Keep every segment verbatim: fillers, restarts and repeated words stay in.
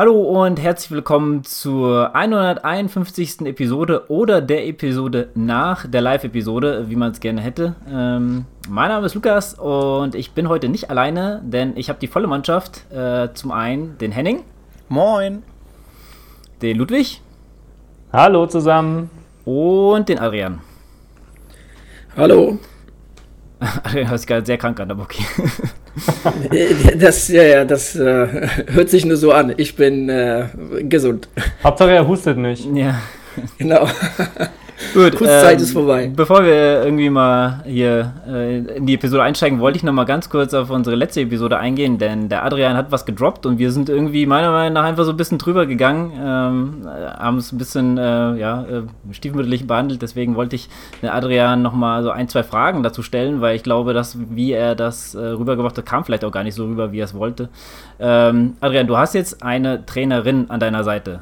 Hallo und herzlich willkommen zur hunderteinundfünfzigsten Episode oder der Episode nach der Live-Episode, wie man es gerne hätte. Ähm, mein Name ist Lukas und ich bin heute nicht alleine, denn ich habe die volle Mannschaft. Äh, zum einen den Henning. Moin. Den Ludwig. Hallo zusammen. Und den Adrian. Hallo. Adrian hört sich gerade sehr krank an, aber okay. Das, ja, ja, das äh, hört sich nur so an. Ich bin äh, gesund. Hauptsache er hustet nicht. Ja. Genau. Gut, Kurzzeit ähm, ist vorbei. Bevor wir irgendwie mal hier äh, in die Episode einsteigen, wollte ich noch mal ganz kurz auf unsere letzte Episode eingehen, denn der Adrian hat was gedroppt und wir sind irgendwie meiner Meinung nach einfach so ein bisschen drüber gegangen, ähm, haben es ein bisschen äh, ja, äh, stiefmütterlich behandelt, deswegen wollte ich den Adrian noch mal so ein, zwei Fragen dazu stellen, weil ich glaube, dass wie er das äh, rübergebracht hat, kam vielleicht auch gar nicht so rüber, wie er es wollte. Ähm, Adrian, du hast jetzt eine Trainerin an deiner Seite.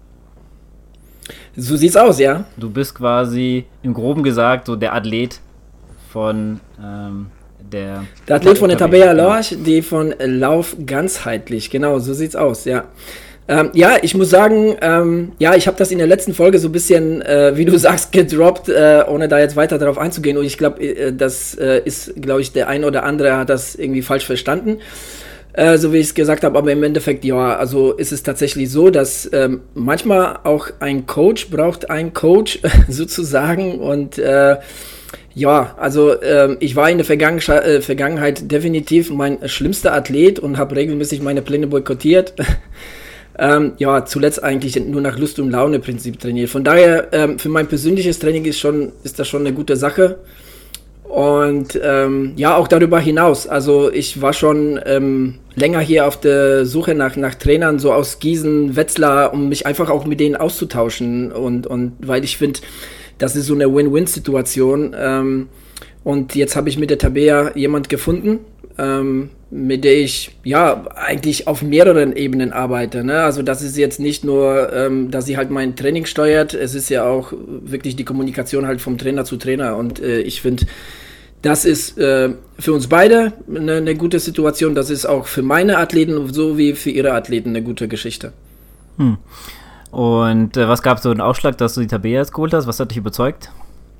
So sieht's aus, ja. Du bist quasi im Groben gesagt so der Athlet von ähm, der... Der Athlet von der Tabea Lorch, die von Lauf ganzheitlich, genau, so sieht's aus, ja. Ähm, ja, ich muss sagen, ähm, ja, ich habe das in der letzten Folge so ein bisschen, äh, wie du sagst, gedroppt, äh, ohne da jetzt weiter darauf einzugehen. Und ich glaube, äh, das äh, ist, glaube ich, der ein oder andere hat das irgendwie falsch verstanden. Äh, so wie ich es gesagt habe, aber im Endeffekt, ja, also ist es tatsächlich so, dass ähm, manchmal auch ein Coach braucht einen Coach sozusagen und äh, ja, also äh, ich war in der Vergangen- äh, Vergangenheit definitiv mein schlimmster Athlet und habe regelmäßig meine Pläne boykottiert. ähm, ja, zuletzt eigentlich nur nach Lust- und Laune-Prinzip trainiert. Von daher, ähm, für mein persönliches Training ist, schon, ist das schon eine gute Sache. Und ähm, ja, auch darüber hinaus, also ich war schon ähm, länger hier auf der Suche nach, nach Trainern, so aus Gießen, Wetzlar, um mich einfach auch mit denen auszutauschen und, und weil ich finde, das ist so eine Win-Win-Situation ähm, und jetzt habe ich mit der Tabea jemand gefunden, ähm, mit der ich ja eigentlich auf mehreren Ebenen arbeite, ne? Also das ist jetzt nicht nur, ähm, dass sie halt mein Training steuert, es ist ja auch wirklich die Kommunikation halt vom Trainer zu Trainer und äh, ich finde, das ist äh, für uns beide eine, eine gute Situation, das ist auch für meine Athleten sowie für ihre Athleten eine gute Geschichte. Hm. Und äh, was gab es so einen Ausschlag, dass du die Tabea jetzt geholt hast? Was hat dich überzeugt?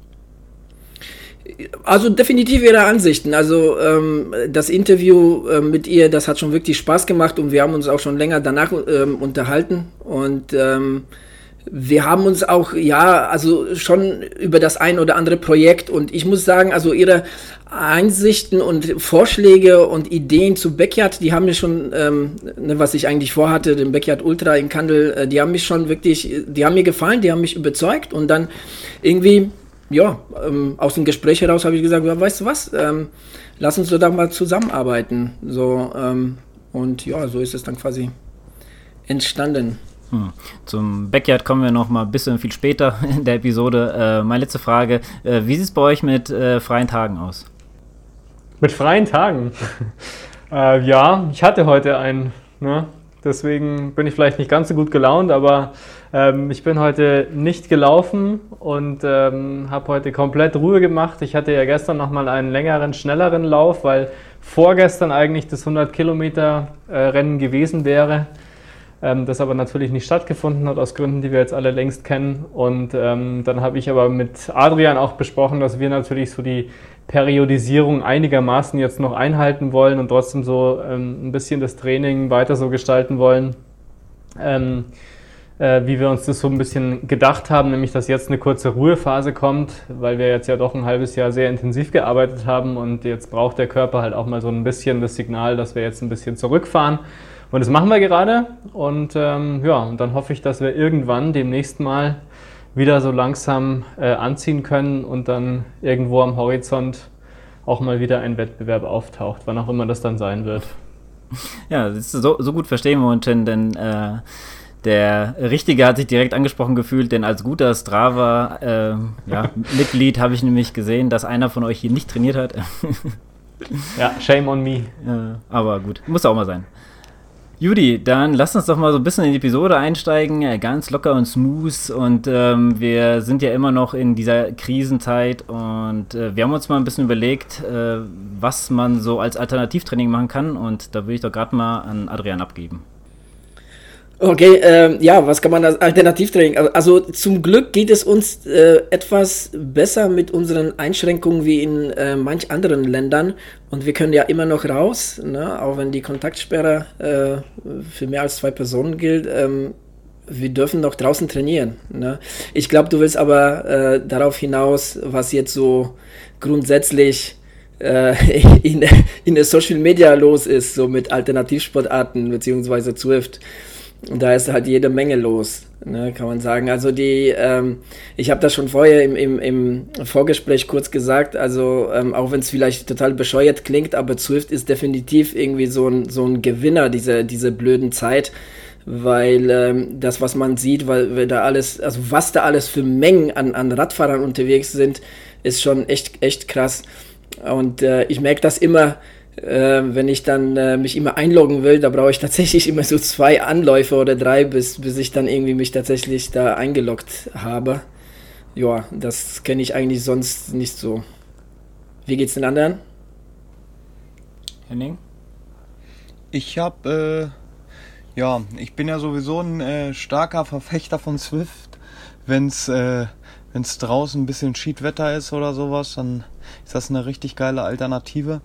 Also definitiv ihre Ansichten. Also ähm, das Interview äh, mit ihr, das hat schon wirklich Spaß gemacht und wir haben uns auch schon länger danach ähm, unterhalten und ähm, wir haben uns auch, ja, also schon über das ein oder andere Projekt und ich muss sagen, also ihre Einsichten und Vorschläge und Ideen zu Backyard, die haben mir schon, ähm, ne, was ich eigentlich vorhatte, den Backyard Ultra in Kandel, äh, die haben mich schon wirklich, die haben mir gefallen, die haben mich überzeugt und dann irgendwie, ja, ähm, aus dem Gespräch heraus habe ich gesagt, ja, weißt du was, ähm, lass uns doch da mal zusammenarbeiten, so, ähm, und ja, so ist es dann quasi entstanden. Hm. Zum Backyard kommen wir noch mal ein bisschen viel später in der Episode. Äh, meine letzte Frage, äh, wie sieht es bei euch mit äh, freien Tagen aus? Mit freien Tagen? äh, ja, ich hatte heute einen, ne? Deswegen bin ich vielleicht nicht ganz so gut gelaunt, aber ähm, ich bin heute nicht gelaufen und ähm, habe heute komplett Ruhe gemacht. Ich hatte ja gestern nochmal einen längeren, schnelleren Lauf, weil vorgestern eigentlich das hundert Kilometer äh, Rennen gewesen wäre. Ähm, das aber natürlich nicht stattgefunden hat, aus Gründen, die wir jetzt alle längst kennen. Und ähm, dann habe ich aber mit Adrian auch besprochen, dass wir natürlich so die Periodisierung einigermaßen jetzt noch einhalten wollen und trotzdem so ähm, ein bisschen das Training weiter so gestalten wollen, ähm, äh, wie wir uns das so ein bisschen gedacht haben, nämlich dass jetzt eine kurze Ruhephase kommt, weil wir jetzt ja doch ein halbes Jahr sehr intensiv gearbeitet haben und jetzt braucht der Körper halt auch mal so ein bisschen das Signal, dass wir jetzt ein bisschen zurückfahren. Und das machen wir gerade und ähm, ja, und dann hoffe ich, dass wir irgendwann demnächst mal wieder so langsam äh, anziehen können und dann irgendwo am Horizont auch mal wieder ein Wettbewerb auftaucht, wann auch immer das dann sein wird. Ja, das ist so, so gut verstehen wir uns schon, denn äh, der Richtige hat sich direkt angesprochen gefühlt, denn als guter Strava-Mitglied äh, ja, habe ich nämlich gesehen, dass einer von euch hier nicht trainiert hat. Ja, shame on me. Ja, aber gut, muss auch mal sein. Judy, dann lass uns doch mal so ein bisschen in die Episode einsteigen, ganz locker und smooth und ähm, wir sind ja immer noch in dieser Krisenzeit und äh, wir haben uns mal ein bisschen überlegt, äh, was man so als Alternativtraining machen kann und da würde ich doch gerade mal an Adrian abgeben. Okay, ähm, ja, was kann man als Alternativtraining? Also zum Glück geht es uns äh, etwas besser mit unseren Einschränkungen wie in äh, manch anderen Ländern und wir können ja immer noch raus, ne? Auch wenn die Kontaktsperre äh, für mehr als zwei Personen gilt. Ähm, wir dürfen noch draußen trainieren. Ne? Ich glaube, du willst aber äh, darauf hinaus, was jetzt so grundsätzlich äh, in, in der Social Media los ist, so mit Alternativsportarten beziehungsweise Zwift. Und da ist halt jede Menge los, ne, kann man sagen. Also die, ähm, ich habe das schon vorher im, im, im Vorgespräch kurz gesagt, also ähm, auch wenn es vielleicht total bescheuert klingt, aber Zwift ist definitiv irgendwie so ein, so ein Gewinner dieser, dieser blöden Zeit, weil ähm, das, was man sieht, weil, weil da alles, also was da alles für Mengen an, an Radfahrern unterwegs sind, ist schon echt, echt krass. Und äh, ich merke das immer, Äh, wenn ich dann äh, mich immer einloggen will, da brauche ich tatsächlich immer so zwei Anläufe oder drei, bis, bis ich dann irgendwie mich tatsächlich da eingeloggt habe. Ja, das kenne ich eigentlich sonst nicht so. Wie geht's den anderen? Henning? Ich habe, äh, ja, ich bin ja sowieso ein äh, starker Verfechter von Zwift. Wenn's, äh, wenn's draußen ein bisschen Schiedwetter ist oder sowas, dann ist das eine richtig geile Alternative.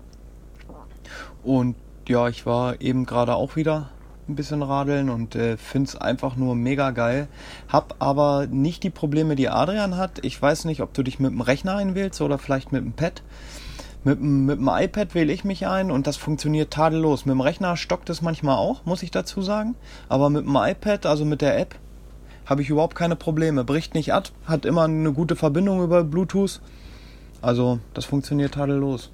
Und ja, ich war eben gerade auch wieder ein bisschen radeln und äh, finde es einfach nur mega geil. Hab aber nicht die Probleme, die Adrian hat. Ich weiß nicht, ob du dich mit dem Rechner einwählst oder vielleicht mit dem Pad. Mit dem, mit dem iPad wähle ich mich ein und das funktioniert tadellos. Mit dem Rechner stockt es manchmal auch, muss ich dazu sagen. Aber mit dem iPad, also mit der App, habe ich überhaupt keine Probleme. Bricht nicht ab, hat immer eine gute Verbindung über Bluetooth. Also das funktioniert tadellos.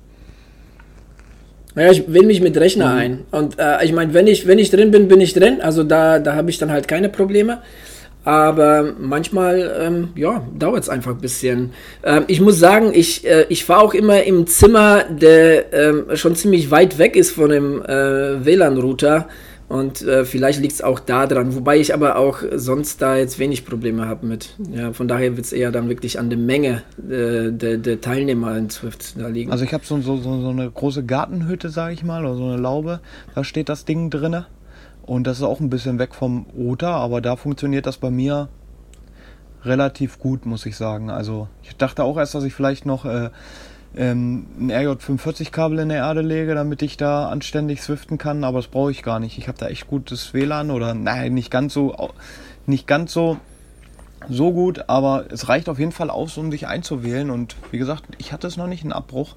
Ja, ich wähle mich mit Rechner mhm. ein. Und äh, ich meine, wenn ich, wenn ich drin bin, bin ich drin. Also da, da habe ich dann halt keine Probleme. Aber manchmal, ähm, ja, dauert es einfach ein bisschen. Ähm, ich muss sagen, ich, äh, ich fahre auch immer im Zimmer, der ähm, schon ziemlich weit weg ist von dem äh, W L A N-Router. Und äh, vielleicht liegt es auch da dran. Wobei ich aber auch sonst da jetzt wenig Probleme habe mit. Ja, von daher wird es eher dann wirklich an der Menge äh, der, der Teilnehmer in Zwift da liegen. Also ich habe so, so, so eine große Gartenhütte, sage ich mal, oder so eine Laube. Da steht das Ding drinne. Und das ist auch ein bisschen weg vom Router, aber da funktioniert das bei mir relativ gut, muss ich sagen. Also ich dachte auch erst, dass ich vielleicht noch äh, ähm, ein R J fünfundvierzig Kabel in der Erde lege, damit ich da anständig swiften kann, aber das brauche ich gar nicht. Ich habe da echt gutes W L A N oder nein, nicht ganz so nicht ganz so so gut, aber es reicht auf jeden Fall aus, um dich einzuwählen und wie gesagt, ich hatte es noch nicht, einen Abbruch.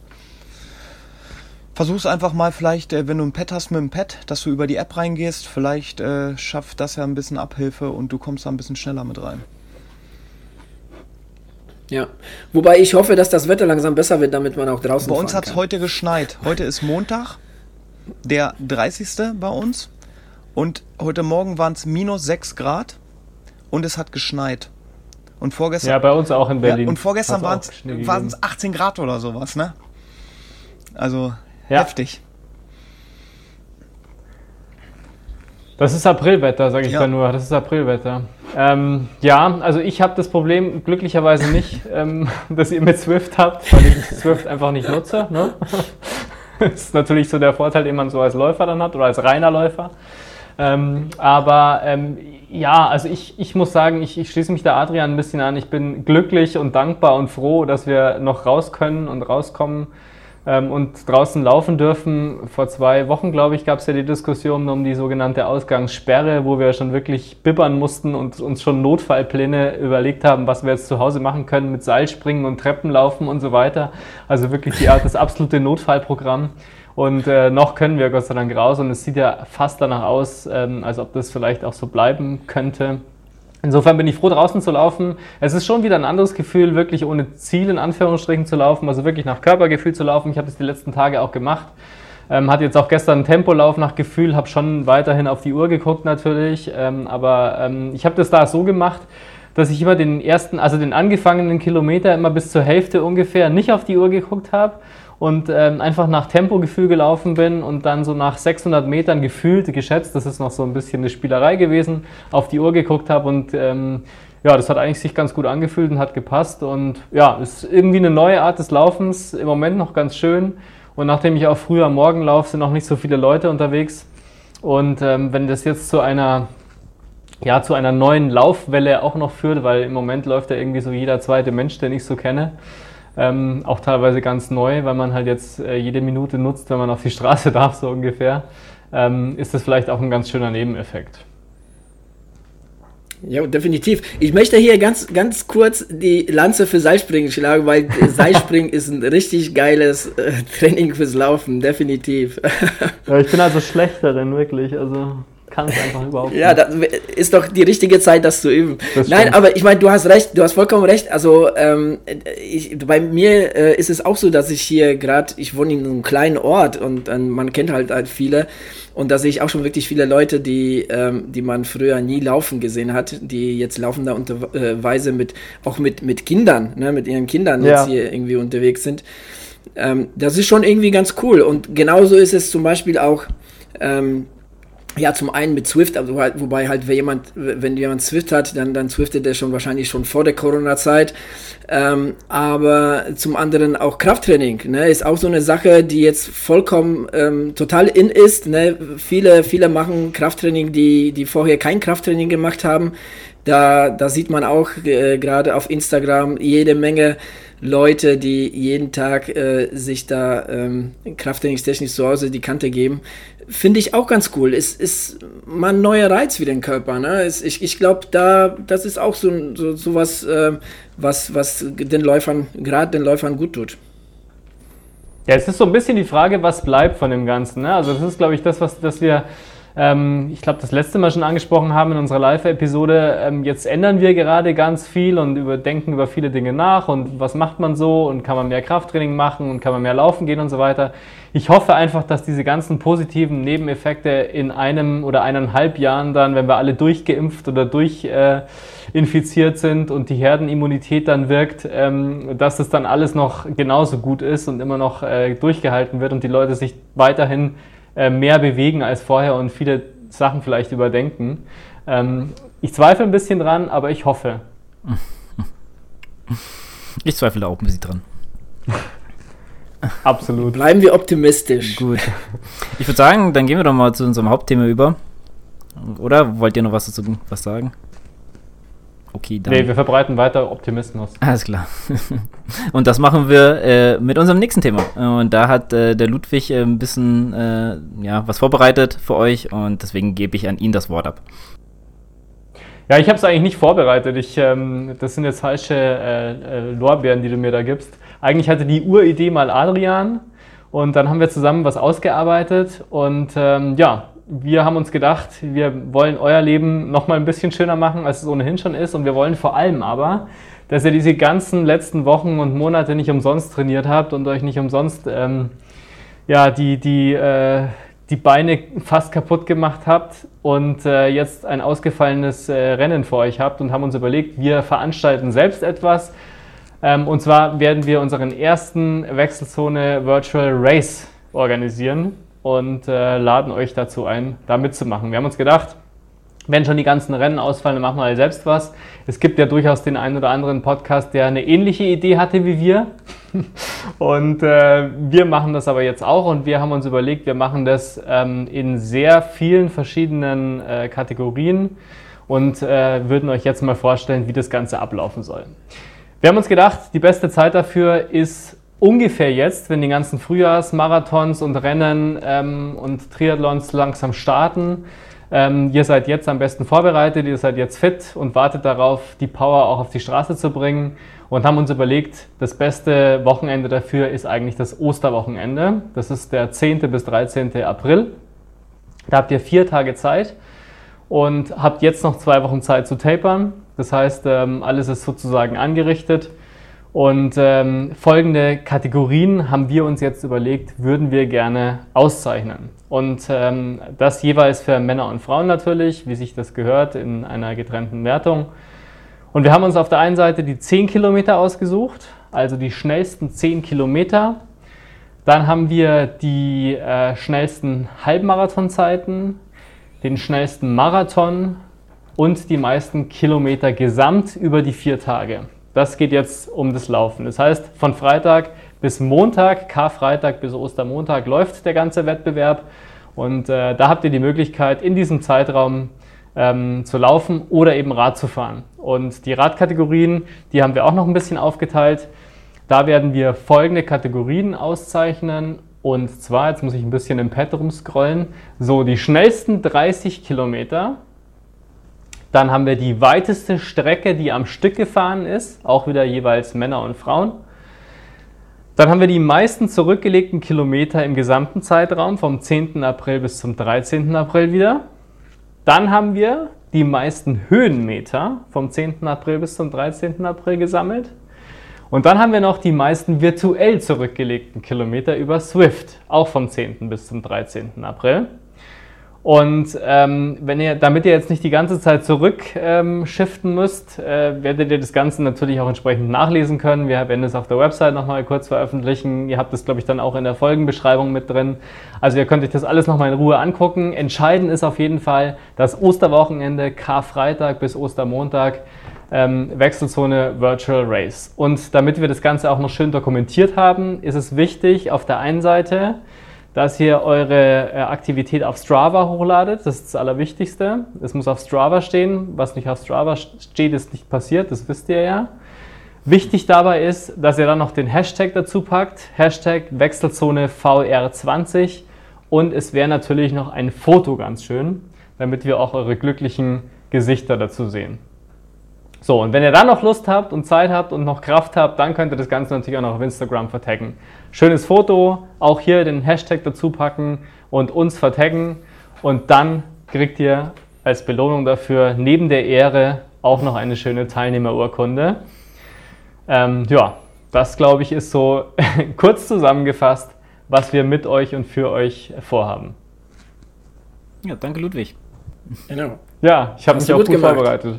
Versuch's einfach mal vielleicht, äh, wenn du ein Pad hast mit dem Pad, dass du über die App reingehst, vielleicht äh, schafft das ja ein bisschen Abhilfe und du kommst da ein bisschen schneller mit rein. Ja, wobei ich hoffe, dass das Wetter langsam besser wird, damit man auch draußen Bei uns fahren hat es kann. heute geschneit. Heute ist Montag, der dreißigste bei uns und heute Morgen waren es minus sechs Grad und es hat geschneit. Und vorgestern, ja, bei uns auch in Berlin. Ja, und vorgestern waren gegeben. es achtzehn Grad oder sowas, ne? Also ja. Heftig. Das ist Aprilwetter, sage ich Ja. da nur. Das ist Aprilwetter. Ähm, ja, also ich habe das Problem glücklicherweise nicht, ähm, dass ihr mit Zwift habt, weil ich Zwift einfach nicht nutze. Ne? Das ist natürlich so der Vorteil, den man so als Läufer dann hat oder als reiner Läufer. Ähm, aber ähm, ja, also ich, ich muss sagen, ich, ich schließe mich der Adrian ein bisschen an. Ich bin glücklich und dankbar und froh, dass wir noch raus können und rauskommen ähm, und draußen laufen dürfen. Vor zwei Wochen, glaube ich, gab es ja die Diskussion um die sogenannte Ausgangssperre, wo wir schon wirklich bibbern mussten und uns schon Notfallpläne überlegt haben, was wir jetzt zu Hause machen können mit Seilspringen und Treppenlaufen und so weiter. Also wirklich die Art, das absolute Notfallprogramm. Und äh, noch können wir Gott sei Dank raus und es sieht ja fast danach aus, ähm, als ob das vielleicht auch so bleiben könnte. Insofern bin ich froh, draußen zu laufen. Es ist schon wieder ein anderes Gefühl, wirklich ohne Ziel in Anführungsstrichen zu laufen, also wirklich nach Körpergefühl zu laufen. Ich habe das die letzten Tage auch gemacht. Ähm, hatte jetzt auch gestern einen Tempolauf nach Gefühl, habe schon weiterhin auf die Uhr geguckt natürlich, ähm, aber ähm, ich habe das da so gemacht, dass ich immer den ersten, also den angefangenen Kilometer immer bis zur Hälfte ungefähr nicht auf die Uhr geguckt habe und ähm, einfach nach Tempogefühl gelaufen bin und dann so nach sechshundert Metern gefühlt, geschätzt, das ist noch so ein bisschen eine Spielerei gewesen, auf die Uhr geguckt habe und ähm, ja, das hat eigentlich sich ganz gut angefühlt und hat gepasst und ja, ist irgendwie eine neue Art des Laufens, im Moment noch ganz schön und nachdem ich auch früh am Morgen laufe, sind noch nicht so viele Leute unterwegs und ähm, wenn das jetzt zu einer ja, zu einer neuen Laufwelle auch noch führt, weil im Moment läuft ja irgendwie so jeder zweite Mensch, den ich so kenne. Ähm, auch teilweise ganz neu, weil man halt jetzt äh, jede Minute nutzt, wenn man auf die Straße darf, so ungefähr, ähm, ist das vielleicht auch ein ganz schöner Nebeneffekt. Ja, definitiv. Ich möchte hier ganz, ganz kurz die Lanze für Seilspringen schlagen, weil Seilspringen ist ein richtig geiles äh, Training fürs Laufen, definitiv. Ja, ich bin also schlechter denn wirklich, also kann es einfach überhaupt nicht. Ja, das ist doch die richtige Zeit, das zu üben. Das Nein, aber ich meine, du hast recht, du hast vollkommen recht. Also ähm, ich, bei mir äh, ist es auch so, dass ich hier gerade, ich wohne in einem kleinen Ort und äh, man kennt halt, halt viele. Und da sehe ich auch schon wirklich viele Leute, die, ähm, die man früher nie laufen gesehen hat, die jetzt laufen da unterweise mit, auch mit, mit Kindern, ne, mit ihren Kindern ja. jetzt hier irgendwie unterwegs sind. Ähm, das ist schon irgendwie ganz cool. Und genauso ist es zum Beispiel auch, ähm, ja, zum einen mit Zwift, also halt, wobei halt, wenn jemand, wenn jemand Zwift hat, dann, dann Zwiftet der schon wahrscheinlich schon vor der Corona-Zeit. Ähm, aber zum anderen auch Krafttraining, ne, ist auch so eine Sache, die jetzt vollkommen ähm, total in ist. Ne? Viele, viele machen Krafttraining, die, die vorher kein Krafttraining gemacht haben. Da, da sieht man auch äh, gerade auf Instagram jede Menge Leute, die jeden Tag äh, sich da ähm, krafttrainingstechnisch zu Hause die Kante geben. Finde ich auch ganz cool. Es ist mal ein neuer Reiz für den Körper. Ne? Es, ich ich glaube, da das ist auch so, so, so was, äh, was, was den Läufern, gerade den Läufern gut tut. Ja, es ist so ein bisschen die Frage, was bleibt von dem Ganzen. Ne? Also das ist, glaube ich, das, was das wir, ähm, ich glaube, das letzte Mal schon angesprochen haben in unserer Live-Episode. Ähm, jetzt ändern wir gerade ganz viel und über, denken über viele Dinge nach und was macht man so und kann man mehr Krafttraining machen und kann man mehr laufen gehen und so weiter. Ich hoffe einfach, dass diese ganzen positiven Nebeneffekte in einem oder eineinhalb Jahren dann, wenn wir alle durchgeimpft oder durchinfiziert äh, sind und die Herdenimmunität dann wirkt, ähm, dass es dann alles noch genauso gut ist und immer noch äh, durchgehalten wird und die Leute sich weiterhin äh, mehr bewegen als vorher und viele Sachen vielleicht überdenken. Ähm, ich zweifle ein bisschen dran, aber ich hoffe. Ich zweifle da auch ein bisschen dran. Absolut. Bleiben wir optimistisch. Gut. Ich würde sagen, dann gehen wir doch mal zu unserem Hauptthema über. Oder wollt ihr noch was dazu was sagen? Okay, dann. Nee, wir verbreiten weiter Optimismus. Alles klar. Und das machen wir äh, mit unserem nächsten Thema. Und da hat äh, der Ludwig äh, ein bisschen äh, ja, was vorbereitet für euch und deswegen gebe ich an ihn das Wort ab. Ja, ich habe es eigentlich nicht vorbereitet. Ich, ähm, das sind jetzt falsche äh, äh, Lorbeeren, die du mir da gibst. Eigentlich hatte die Uridee mal Adrian und dann haben wir zusammen was ausgearbeitet und ähm, ja, wir haben uns gedacht, wir wollen euer Leben noch mal ein bisschen schöner machen, als es ohnehin schon ist und wir wollen vor allem aber, dass ihr diese ganzen letzten Wochen und Monate nicht umsonst trainiert habt und euch nicht umsonst ähm, ja, die, die, äh, die Beine fast kaputt gemacht habt und äh, jetzt ein ausgefallenes äh, Rennen vor euch habt und haben uns überlegt, wir veranstalten selbst etwas. Ähm, und zwar werden wir unseren ersten Wechselzone Virtual Race organisieren und äh, laden euch dazu ein, da mitzumachen. Wir haben uns gedacht, wenn schon die ganzen Rennen ausfallen, dann machen wir halt selbst was. Es gibt ja durchaus den einen oder anderen Podcast, der eine ähnliche Idee hatte wie wir. Und äh, wir machen das aber jetzt auch und wir haben uns überlegt, wir machen das ähm, in sehr vielen verschiedenen äh, Kategorien und äh, würden euch jetzt mal vorstellen, wie das Ganze ablaufen soll. Wir haben uns gedacht, die beste Zeit dafür ist ungefähr jetzt, wenn die ganzen Frühjahrsmarathons und Rennen ähm, und Triathlons langsam starten. Ähm, ihr seid jetzt am besten vorbereitet, ihr seid jetzt fit und wartet darauf, die Power auch auf die Straße zu bringen und haben uns überlegt, das beste Wochenende dafür ist eigentlich das Osterwochenende. Das ist der zehnten bis dreizehnten April. Da habt ihr vier Tage Zeit und habt jetzt noch zwei Wochen Zeit zu tapern. Das heißt, ähm, alles ist sozusagen angerichtet und ähm, folgende Kategorien haben wir uns jetzt überlegt, würden wir gerne auszeichnen. Und ähm, das jeweils für Männer und Frauen natürlich, wie sich das gehört, in einer getrennten Wertung. Und wir haben uns auf der einen Seite die zehn Kilometer ausgesucht, also die schnellsten zehn Kilometer. Dann haben wir die äh, schnellsten Halbmarathonzeiten, den schnellsten Marathon und die meisten Kilometer gesamt über die vier Tage. Das geht jetzt um das Laufen. Das heißt, von Freitag bis Montag, Karfreitag bis Ostermontag läuft der ganze Wettbewerb und äh, da habt ihr die Möglichkeit, in diesem Zeitraum ähm, zu laufen oder eben Rad zu fahren. Und die Radkategorien, die haben wir auch noch ein bisschen aufgeteilt. Da werden wir folgende Kategorien auszeichnen. Und zwar, jetzt muss ich ein bisschen im Pad rumscrollen, so die schnellsten dreißig Kilometer. Dann haben wir die weiteste Strecke, die am Stück gefahren ist, auch wieder jeweils Männer und Frauen. Dann haben wir die meisten zurückgelegten Kilometer im gesamten Zeitraum vom zehnten April bis zum dreizehnten April wieder. Dann haben wir die meisten Höhenmeter vom zehnten April bis zum dreizehnten April gesammelt. Und dann haben wir noch die meisten virtuell zurückgelegten Kilometer über Zwift, auch vom zehnten bis zum dreizehnten April. Und ähm, wenn ihr, damit ihr jetzt nicht die ganze Zeit zurück ähm, shiften müsst, äh, werdet ihr das Ganze natürlich auch entsprechend nachlesen können. Wir werden es auf der Website nochmal kurz veröffentlichen. Ihr habt es, glaube ich, dann auch in der Folgenbeschreibung mit drin. Also ihr könnt euch das alles nochmal in Ruhe angucken. Entscheidend ist auf jeden Fall das Osterwochenende, Karfreitag bis Ostermontag, ähm, Wechselzone Virtual Race. Und damit wir das Ganze auch noch schön dokumentiert haben, ist es wichtig, auf der einen Seite, dass ihr eure äh, Aktivität auf Strava hochladet. Das ist das Allerwichtigste. Es muss auf Strava stehen. Was nicht auf Strava steht, ist nicht passiert. Das wisst ihr ja. Wichtig dabei ist, dass ihr dann noch den Hashtag dazu packt. Hashtag Wechselzone V R zwanzig. Und es wäre natürlich noch ein Foto ganz schön, damit wir auch eure glücklichen Gesichter dazu sehen. So, und wenn ihr dann noch Lust habt und Zeit habt und noch Kraft habt, dann könnt ihr das Ganze natürlich auch noch auf Instagram vertaggen. Schönes Foto, auch hier den Hashtag dazu packen und uns vertaggen. Und dann kriegt ihr als Belohnung dafür neben der Ehre auch noch eine schöne Teilnehmerurkunde. Ähm, ja, das glaube ich ist so kurz zusammengefasst, was wir mit euch und für euch vorhaben. Ja, danke Ludwig. Genau. Ja, ich habe mich auch gut, gut vorbereitet.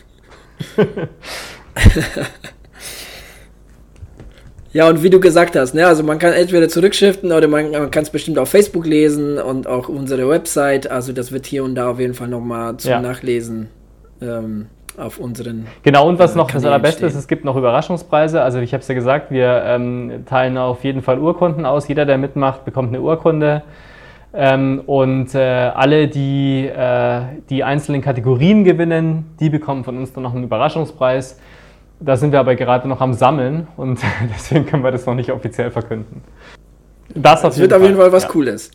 Ja, und wie du gesagt hast, ne, also man kann entweder zurückschiften oder man, man kann es bestimmt auf Facebook lesen und auch unsere Website, also das wird hier und da auf jeden Fall nochmal zum ja. Nachlesen ähm, auf unseren Genau, und was äh, noch das Allerbeste stehen. ist, es gibt noch Überraschungspreise, also ich habe es ja gesagt, wir ähm, teilen auf jeden Fall Urkunden aus, jeder, der mitmacht, bekommt eine Urkunde. Ähm, und äh, alle, die äh, die einzelnen Kategorien gewinnen, die bekommen von uns dann noch einen Überraschungspreis. Da sind wir aber gerade noch am Sammeln und deswegen können wir das noch nicht offiziell verkünden. Das, das wird auf jeden Fall was ja. Cooles.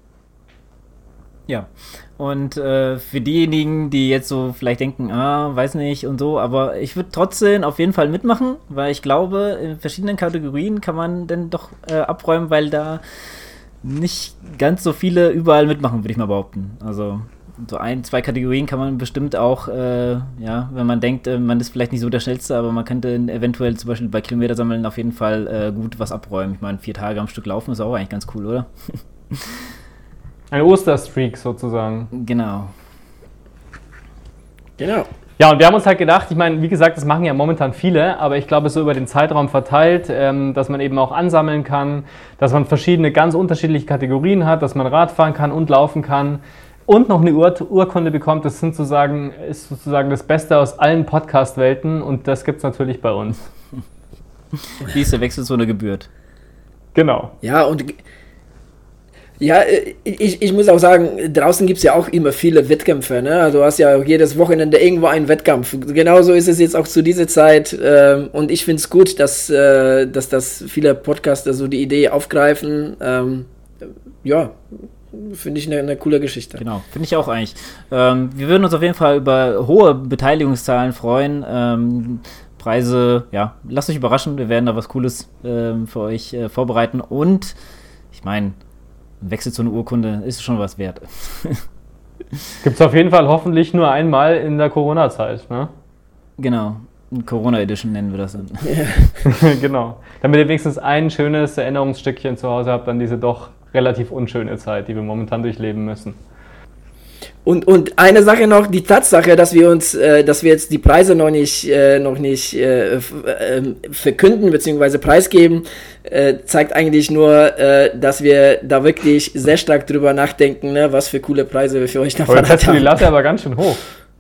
Ja, und äh, für diejenigen, die jetzt so vielleicht denken, ah, weiß nicht und so, aber ich würde trotzdem auf jeden Fall mitmachen, weil ich glaube, in verschiedenen Kategorien kann man dann doch äh, abräumen, weil da nicht ganz so viele überall mitmachen, würde ich mal behaupten. Also so ein, zwei Kategorien kann man bestimmt auch, äh, ja, wenn man denkt, äh, man ist vielleicht nicht so der Schnellste, aber man könnte eventuell zum Beispiel bei Kilometersammeln auf jeden Fall äh, gut was abräumen. Ich meine, vier Tage am Stück laufen ist auch eigentlich ganz cool, oder? Ein Osterstreak sozusagen. Genau. Genau. Ja, und wir haben uns halt gedacht, ich meine, wie gesagt, das machen ja momentan viele, aber ich glaube, so über den Zeitraum verteilt, ähm, dass man eben auch ansammeln kann, dass man verschiedene, ganz unterschiedliche Kategorien hat, dass man Radfahren kann und laufen kann und noch eine Ur- Urkunde bekommt. Das sind sozusagen, ist sozusagen das Beste aus allen Podcast-Welten und das gibt es natürlich bei uns. Wie ist der Wechselzone gebührt? Genau. Ja, und ja, ich, ich muss auch sagen, draußen gibt es ja auch immer viele Wettkämpfe, ne? Also du hast ja auch jedes Wochenende irgendwo einen Wettkampf. Genauso ist es jetzt auch zu dieser Zeit. Ähm, und ich finde es gut, dass, äh, dass das viele Podcaster so die Idee aufgreifen. Ähm, ja, finde ich eine, eine coole Geschichte. Genau, finde ich auch eigentlich. Ähm, wir würden uns auf jeden Fall über hohe Beteiligungszahlen freuen. Ähm, Preise, ja, lasst euch überraschen. Wir werden da was Cooles ähm, für euch äh, vorbereiten. Und ich meine, Wechsel zu einer Urkunde ist schon was wert. Gibt es auf jeden Fall hoffentlich nur einmal in der Corona-Zeit, ne? Genau, Corona-Edition nennen wir das dann. Ja. Genau, damit ihr wenigstens ein schönes Erinnerungsstückchen zu Hause habt an diese doch relativ unschöne Zeit, die wir momentan durchleben müssen. Und, und eine Sache noch, die Tatsache, dass wir uns, äh, dass wir jetzt die Preise noch nicht, äh, noch nicht äh, f- äh, verkünden bzw. preisgeben, äh, zeigt eigentlich nur, äh, dass wir da wirklich sehr stark drüber nachdenken, ne, was für coole Preise wir für euch da verraten haben. Jetzt hast du die Latte aber ganz schön hoch.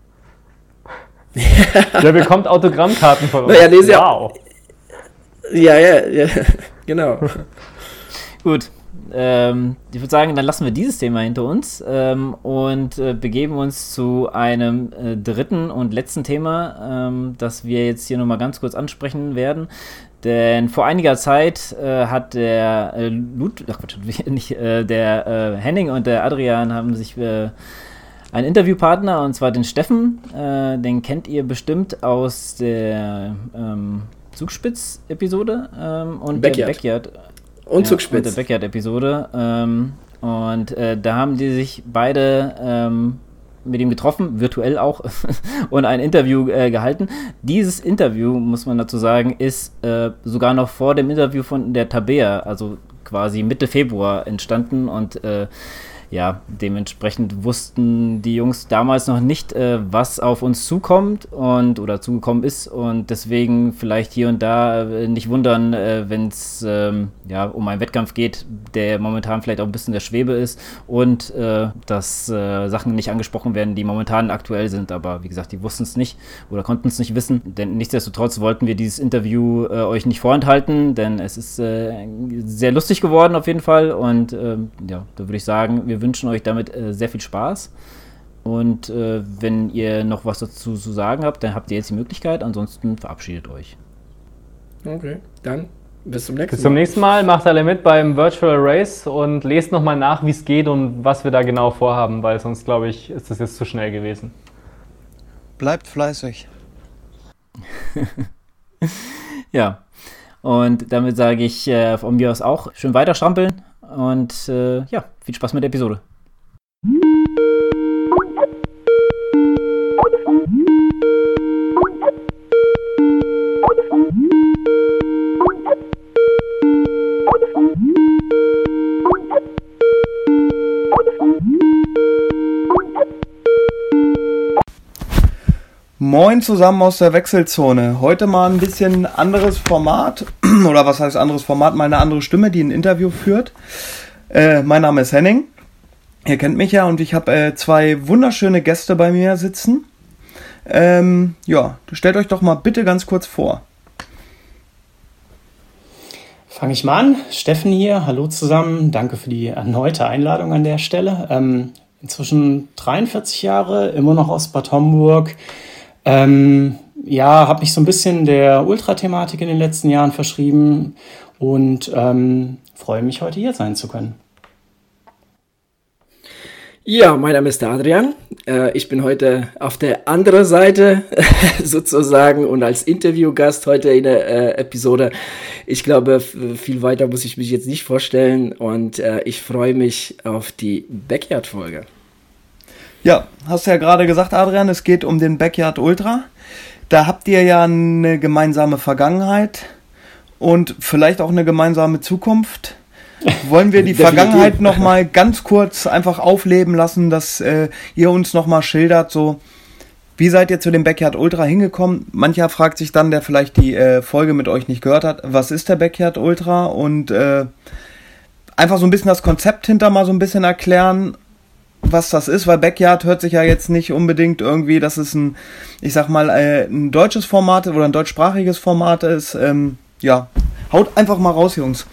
Ja, bekommt Autogrammkarten von uns. Naja, wow. Ja, ja, ja, genau. Gut. ähm, ich würde sagen, dann lassen wir dieses Thema hinter uns ähm, und äh, begeben uns zu einem äh, dritten und letzten Thema, ähm, das wir jetzt hier nochmal ganz kurz ansprechen werden. Denn vor einiger Zeit äh, hat der äh, Lud, ach Quatsch, nicht, äh, der äh, Henning und der Adrian haben sich äh, einen Interviewpartner, und zwar den Steffen, äh, den kennt ihr bestimmt aus der ähm, Zugspitz-Episode ähm, und Backyard. der Backyard. Und ja, Zugspitz. Und der Backyard-Episode. Ähm, und äh, da haben die sich beide ähm, mit ihm getroffen, virtuell auch, und ein Interview äh, gehalten. Dieses Interview, muss man dazu sagen, ist äh, sogar noch vor dem Interview von der Tabea, also quasi Mitte Februar entstanden, und äh, ja, dementsprechend wussten die Jungs damals noch nicht, äh, was auf uns zukommt und oder zugekommen ist, und deswegen vielleicht hier und da äh, nicht wundern, äh, wenn es ähm, ja, um einen Wettkampf geht, der momentan vielleicht auch ein bisschen der Schwebe ist, und äh, dass äh, Sachen nicht angesprochen werden, die momentan aktuell sind, aber wie gesagt, die wussten es nicht oder konnten es nicht wissen, denn nichtsdestotrotz wollten wir dieses Interview äh, euch nicht vorenthalten, denn es ist äh, sehr lustig geworden auf jeden Fall, und äh, ja, da würde ich sagen, wir wünschen euch damit äh, sehr viel Spaß, und äh, wenn ihr noch was dazu zu sagen habt, dann habt ihr jetzt die Möglichkeit, ansonsten verabschiedet euch. Okay, dann bis zum nächsten Bis zum Mal. nächsten Mal. Macht alle mit beim Virtual Race und lest nochmal nach, wie es geht und was wir da genau vorhaben, weil sonst, glaube ich, ist das jetzt zu schnell gewesen. Bleibt fleißig. Ja, und damit sage ich äh, von mir aus auch schön weiter strampeln, und äh, ja, viel Spaß mit der Episode. Moin zusammen aus der Wechselzone. Heute mal ein bisschen anderes Format, oder was heißt anderes Format, mal eine andere Stimme, die ein Interview führt. Äh, mein Name ist Henning, ihr kennt mich ja, und ich habe äh, zwei wunderschöne Gäste bei mir sitzen. Ähm, ja, stellt euch doch mal bitte ganz kurz vor. Fange ich mal an. Steffen hier, hallo zusammen, danke für die erneute Einladung an der Stelle. Ähm, inzwischen dreiundvierzig Jahre, immer noch aus Bad Homburg. Ähm, ja, habe mich so ein bisschen der Ultra-Thematik in den letzten Jahren verschrieben und ähm, freue mich, heute hier sein zu können. Ja, mein Name ist der Adrian. Äh, ich bin heute auf der anderen Seite sozusagen und als Interviewgast heute in der äh, Episode. Ich glaube, f- viel weiter muss ich mich jetzt nicht vorstellen, und äh, ich freue mich auf die Backyard-Folge. Ja, hast ja gerade gesagt, Adrian, es geht um den Backyard Ultra. Da habt ihr ja eine gemeinsame Vergangenheit und vielleicht auch eine gemeinsame Zukunft. Wollen wir die Definitiv. Vergangenheit nochmal ganz kurz einfach aufleben lassen, dass äh, ihr uns nochmal schildert, so wie seid ihr zu dem Backyard Ultra hingekommen? Mancher fragt sich dann, der vielleicht die äh, Folge mit euch nicht gehört hat, was ist der Backyard Ultra? Und äh, einfach so ein bisschen das Konzept hinter mal so ein bisschen erklären, was das ist, weil Backyard hört sich ja jetzt nicht unbedingt irgendwie, dass es ein, ich sag mal, äh, ein deutsches Format oder ein deutschsprachiges Format ist. Ähm, ja, haut einfach mal raus, Jungs.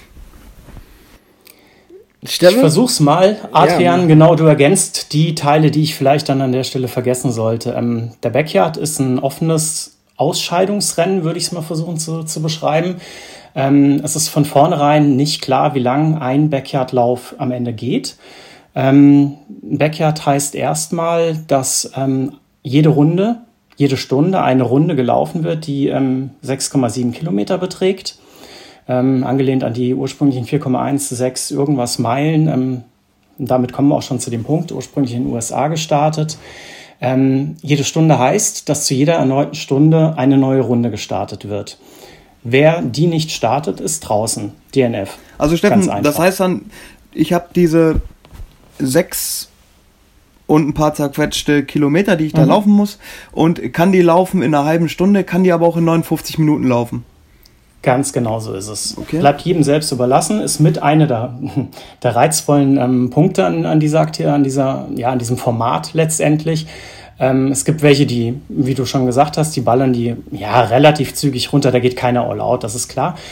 Ich versuch's mal. Adrian, Ja. genau, du ergänzt die Teile, die ich vielleicht dann an der Stelle vergessen sollte. Ähm, der Backyard ist ein offenes Ausscheidungsrennen, würde ich es mal versuchen zu, zu beschreiben. Ähm, es ist von vornherein nicht klar, wie lang ein Backyard-Lauf am Ende geht. Ähm, Backyard heißt erstmal, dass ähm, jede Runde, jede Stunde eine Runde gelaufen wird, die ähm, sechs Komma sieben Kilometer beträgt. Ähm, angelehnt an die ursprünglichen vier Komma sechzehn irgendwas Meilen. Ähm, damit kommen wir auch schon zu dem Punkt, ursprünglich in den U S A gestartet. Ähm, jede Stunde heißt, dass zu jeder erneuten Stunde eine neue Runde gestartet wird. Wer die nicht startet, ist draußen, D N F. Also Steffen, Ganz einfach. das heißt dann, ich habe diese sechs und ein paar zerquetschte Kilometer, die ich da Mhm. laufen muss, und kann die laufen in einer halben Stunde, kann die aber auch in neunundfünfzig Minuten laufen. Ganz genau so ist es. Okay. Bleibt jedem selbst überlassen, ist mit einer der, der reizvollen ähm, Punkte an, an, dieser, an, dieser, ja, an diesem Format letztendlich. Ähm, es gibt welche, die, wie du schon gesagt hast, die ballern die ja relativ zügig runter, da geht keiner all out, das ist klar.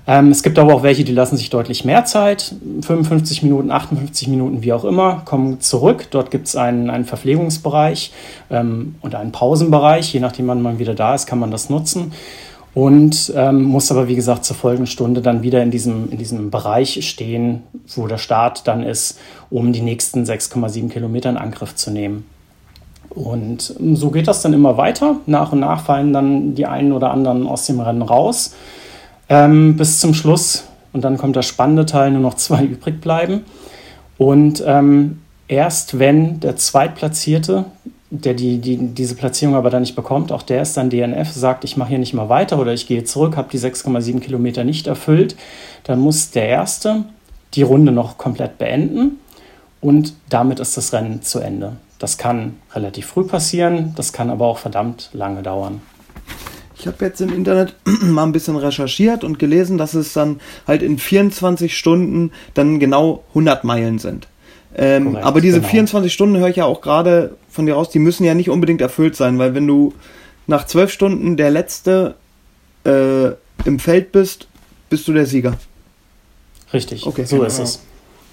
Ähm, es gibt aber auch welche, die lassen sich deutlich mehr Zeit, fünfundfünfzig Minuten, achtundfünfzig Minuten, wie auch immer, kommen zurück. Dort gibt es einen, einen Verpflegungsbereich ähm, und einen Pausenbereich. Je nachdem, wann man wieder da ist, kann man das nutzen. Und ähm, muss aber, wie gesagt, zur folgenden Stunde dann wieder in diesem, in diesem Bereich stehen, wo der Start dann ist, um die nächsten sechs Komma sieben Kilometer in Angriff zu nehmen. Und so geht das dann immer weiter. Nach und nach fallen dann die einen oder anderen aus dem Rennen raus. Ähm, bis zum Schluss, und dann kommt der spannende Teil, nur noch zwei übrig bleiben. Und ähm, erst wenn der Zweitplatzierte, der die, die, diese Platzierung aber dann nicht bekommt, auch der ist dann D N F, sagt, ich mache hier nicht mal weiter oder ich gehe zurück, habe die sechs Komma sieben Kilometer nicht erfüllt, dann muss der Erste die Runde noch komplett beenden und damit ist das Rennen zu Ende. Das kann relativ früh passieren, das kann aber auch verdammt lange dauern. Ich habe jetzt im Internet mal ein bisschen recherchiert und gelesen, dass es dann halt in vierundzwanzig Stunden dann genau hundert Meilen sind. Ähm, Korrekt, aber diese genau. vierundzwanzig Stunden höre ich ja auch gerade von dir aus, die müssen ja nicht unbedingt erfüllt sein, weil wenn du nach zwölf Stunden der Letzte äh, im Feld bist, bist du der Sieger. Richtig, okay, so genau. ist es.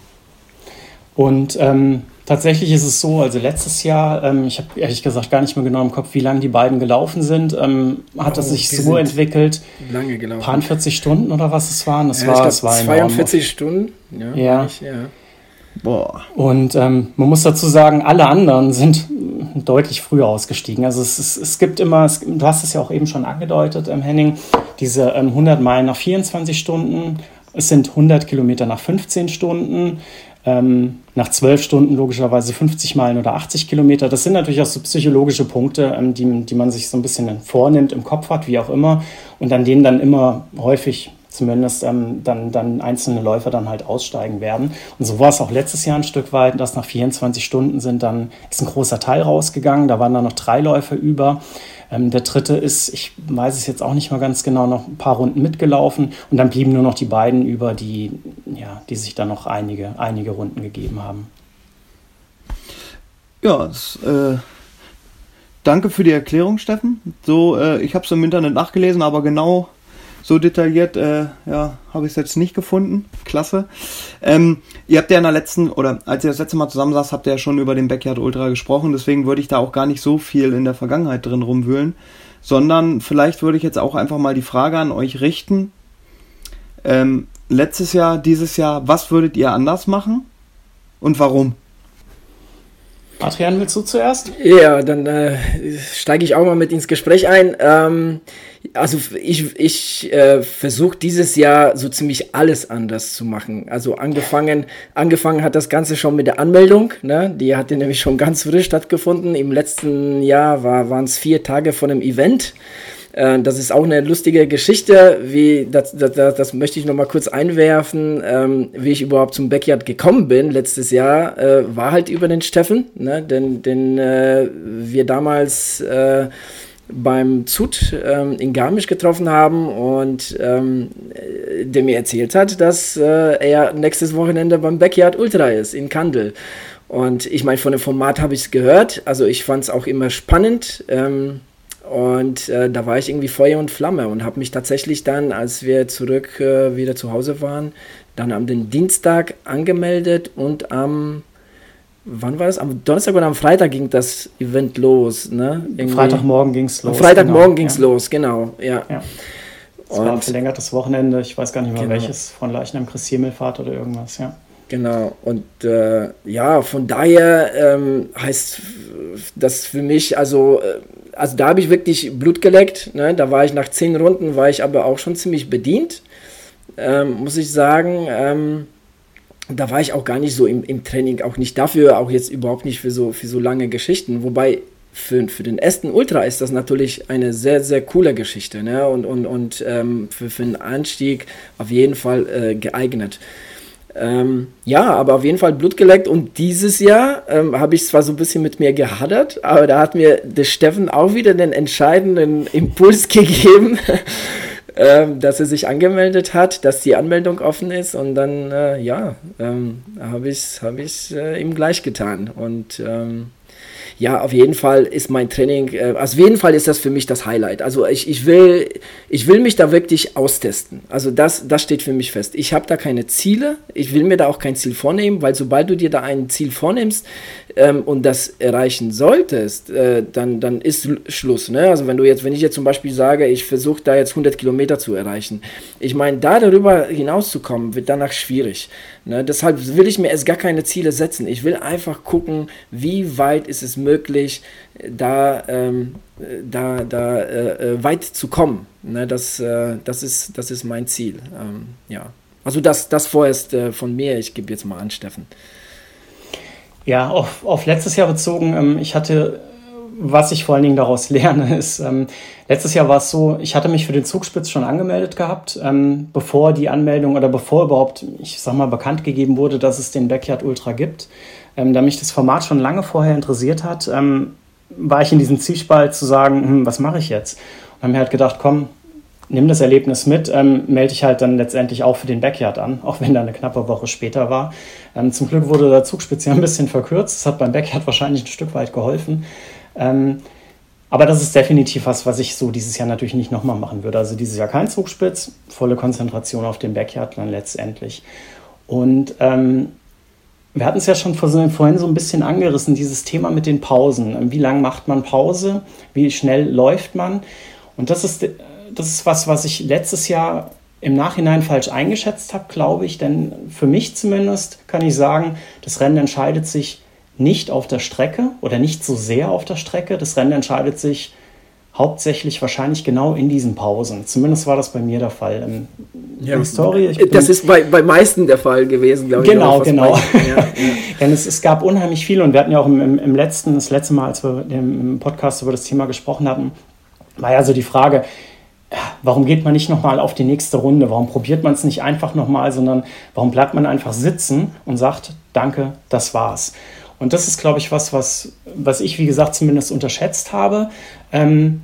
Und ähm, tatsächlich ist es so, also letztes Jahr, ähm, ich habe ehrlich gesagt gar nicht mehr genau im Kopf, wie lange die beiden gelaufen sind, ähm, hat es oh, sich so entwickelt, lange gelaufen. Paar vierzig Stunden oder was es waren, das ja, war, ich glaub, es war zweiundvierzig Stunden. Ja. ja. Ich, ja. Boah. Und ähm, man muss dazu sagen, alle anderen sind deutlich früher ausgestiegen. Also es, es, es gibt immer, es, du hast es ja auch eben schon angedeutet, ähm, Henning, diese ähm, hundert Meilen nach vierundzwanzig Stunden, es sind hundert Kilometer nach fünfzehn Stunden, ähm, nach zwölf Stunden logischerweise fünfzig Meilen oder achtzig Kilometer. Das sind natürlich auch so psychologische Punkte, ähm, die, die man sich so ein bisschen vornimmt, im Kopf hat, wie auch immer, und an denen dann immer häufig zumindest ähm, dann, dann einzelne Läufer dann halt aussteigen werden. Und so war es auch letztes Jahr ein Stück weit, dass nach vierundzwanzig Stunden sind dann, ist ein großer Teil rausgegangen, da waren dann noch drei Läufer über. Ähm, der dritte ist, ich weiß es jetzt auch nicht mal ganz genau, noch ein paar Runden mitgelaufen und dann blieben nur noch die beiden über, die, ja, die sich dann noch einige, einige Runden gegeben haben. Ja, das, äh, danke für die Erklärung, Steffen. So, äh, ich habe es im Internet nachgelesen, aber genau so detailliert äh, ja, habe ich es jetzt nicht gefunden. Klasse. Ähm, ihr habt ja in der letzten, oder als ihr das letzte Mal zusammensaßt, habt ihr ja schon über den Backyard Ultra gesprochen, deswegen würde ich da auch gar nicht so viel in der Vergangenheit drin rumwühlen, sondern vielleicht würde ich jetzt auch einfach mal die Frage an euch richten. Ähm, letztes Jahr, dieses Jahr, was würdet ihr anders machen und warum? Adrian, willst du zuerst? Ja, dann äh, steige ich auch mal mit ins Gespräch ein. Ähm, also ich, ich äh, versuche dieses Jahr so ziemlich alles anders zu machen. Also angefangen, angefangen hat das Ganze schon mit der Anmeldung. Ne? Die hatte nämlich schon ganz frisch stattgefunden. Im letzten Jahr war, waren es vier Tage von einem Event. Das ist auch eine lustige Geschichte, wie das, das, das möchte ich noch mal kurz einwerfen, ähm, wie ich überhaupt zum Backyard gekommen bin letztes Jahr, äh, war halt über den Steffen, ne, den, den äh, wir damals äh, beim Zut ähm, in Garmisch getroffen haben und ähm, der mir erzählt hat, dass äh, er nächstes Wochenende beim Backyard Ultra ist in Kandel. Und ich meine, von dem Format habe ich es gehört, also ich fand es auch immer spannend, ähm, und äh, da war ich irgendwie Feuer und Flamme und habe mich tatsächlich dann, als wir zurück äh, wieder zu Hause waren, dann am den Dienstag angemeldet und am, wann war das? Am Donnerstag oder am Freitag ging das Event los, ne? Irgendwie. Freitagmorgen ging es los. Am Freitagmorgen genau. ging es ja. los, genau, ja. ja. Es war ein verlängertes Wochenende, ich weiß gar nicht mehr genau. welches, von Leichnam Christi Himmelfahrt oder irgendwas, ja. Genau, und äh, ja, von daher ähm, heißt das für mich, also, also da habe ich wirklich Blut geleckt, ne? Da war ich nach zehn Runden, war ich aber auch schon ziemlich bedient, ähm, muss ich sagen, ähm, da war ich auch gar nicht so im, im Training, auch nicht dafür, auch jetzt überhaupt nicht für so, für so lange Geschichten, wobei für, für den ersten Ultra ist das natürlich eine sehr, sehr coole Geschichte, ne? und, und, und ähm, für, für einen Einstieg auf jeden Fall äh, geeignet. Ähm, ja, aber auf jeden Fall Blut geleckt und dieses Jahr ähm, habe ich zwar so ein bisschen mit mir gehadert, aber da hat mir der Steffen auch wieder den entscheidenden Impuls gegeben, ähm, dass er sich angemeldet hat, dass die Anmeldung offen ist und dann, äh, ja, ähm, habe ich es hab ich's, äh, ihm gleich getan und ähm, ja, auf jeden Fall ist mein Training, äh, also auf jeden Fall ist das für mich das Highlight. Also ich, ich, will, ich will mich da wirklich austesten. Also das, das steht für mich fest. Ich habe da keine Ziele, ich will mir da auch kein Ziel vornehmen, weil sobald du dir da ein Ziel vornimmst ähm, und das erreichen solltest, äh, dann, dann ist Schluss. Ne? Also wenn du jetzt, wenn ich jetzt zum Beispiel sage, ich versuche da jetzt hundert Kilometer zu erreichen, ich meine, da darüber hinauszukommen, wird danach schwierig. Ne? Deshalb will ich mir erst gar keine Ziele setzen. Ich will einfach gucken, wie weit ist es möglich, da, ähm, da, da äh, weit zu kommen. Ne? Das, äh, das, ist, das ist mein Ziel. Ähm, ja. Also das, das vorerst äh, von mir. Ich gebe jetzt mal an, Steffen. Ja, auf, auf letztes Jahr bezogen, ähm, ich hatte, was ich vor allen Dingen daraus lerne, ist, ähm, letztes Jahr war es so, ich hatte mich für den Zugspitz schon angemeldet gehabt, ähm, bevor die Anmeldung oder bevor überhaupt, ich sag mal, bekannt gegeben wurde, dass es den Backyard Ultra gibt. Ähm, da mich das Format schon lange vorher interessiert hat, ähm, war ich in diesem Zwiespalt zu sagen, hm, was mache ich jetzt? Und habe mir halt gedacht, komm, nimm das Erlebnis mit, ähm, melde dich halt dann letztendlich auch für den Backyard an, auch wenn da eine knappe Woche später war. Ähm, zum Glück wurde der Zugspitz ja ein bisschen verkürzt, das hat beim Backyard wahrscheinlich ein Stück weit geholfen. Ähm, aber das ist definitiv was, was ich so dieses Jahr natürlich nicht nochmal machen würde. Also dieses Jahr kein Zugspitz, volle Konzentration auf den Backyard dann letztendlich. Und ähm, wir hatten es ja schon vorhin so ein bisschen angerissen, dieses Thema mit den Pausen. Wie lange macht man Pause? Wie schnell läuft man? Und das ist, das ist was, was ich letztes Jahr im Nachhinein falsch eingeschätzt habe, glaube ich. Denn für mich zumindest kann ich sagen, das Rennen entscheidet sich nicht auf der Strecke oder nicht so sehr auf der Strecke. Das Rennen entscheidet sich hauptsächlich wahrscheinlich genau in diesen Pausen. Zumindest war das bei mir der Fall. Ähm, ja, die Story, ich das ist bei, bei meisten der Fall gewesen, glaube ich. Genau, genau. Ja, ja. Denn es, es gab unheimlich viel und wir hatten ja auch im, im letzten, das letzte Mal, als wir im Podcast über das Thema gesprochen hatten, war ja so die Frage, warum geht man nicht nochmal auf die nächste Runde? Warum probiert man es nicht einfach nochmal, sondern warum bleibt man einfach sitzen und sagt, danke, das war's. Und das ist, glaube ich, was, was, was ich, wie gesagt, zumindest unterschätzt habe. Ähm,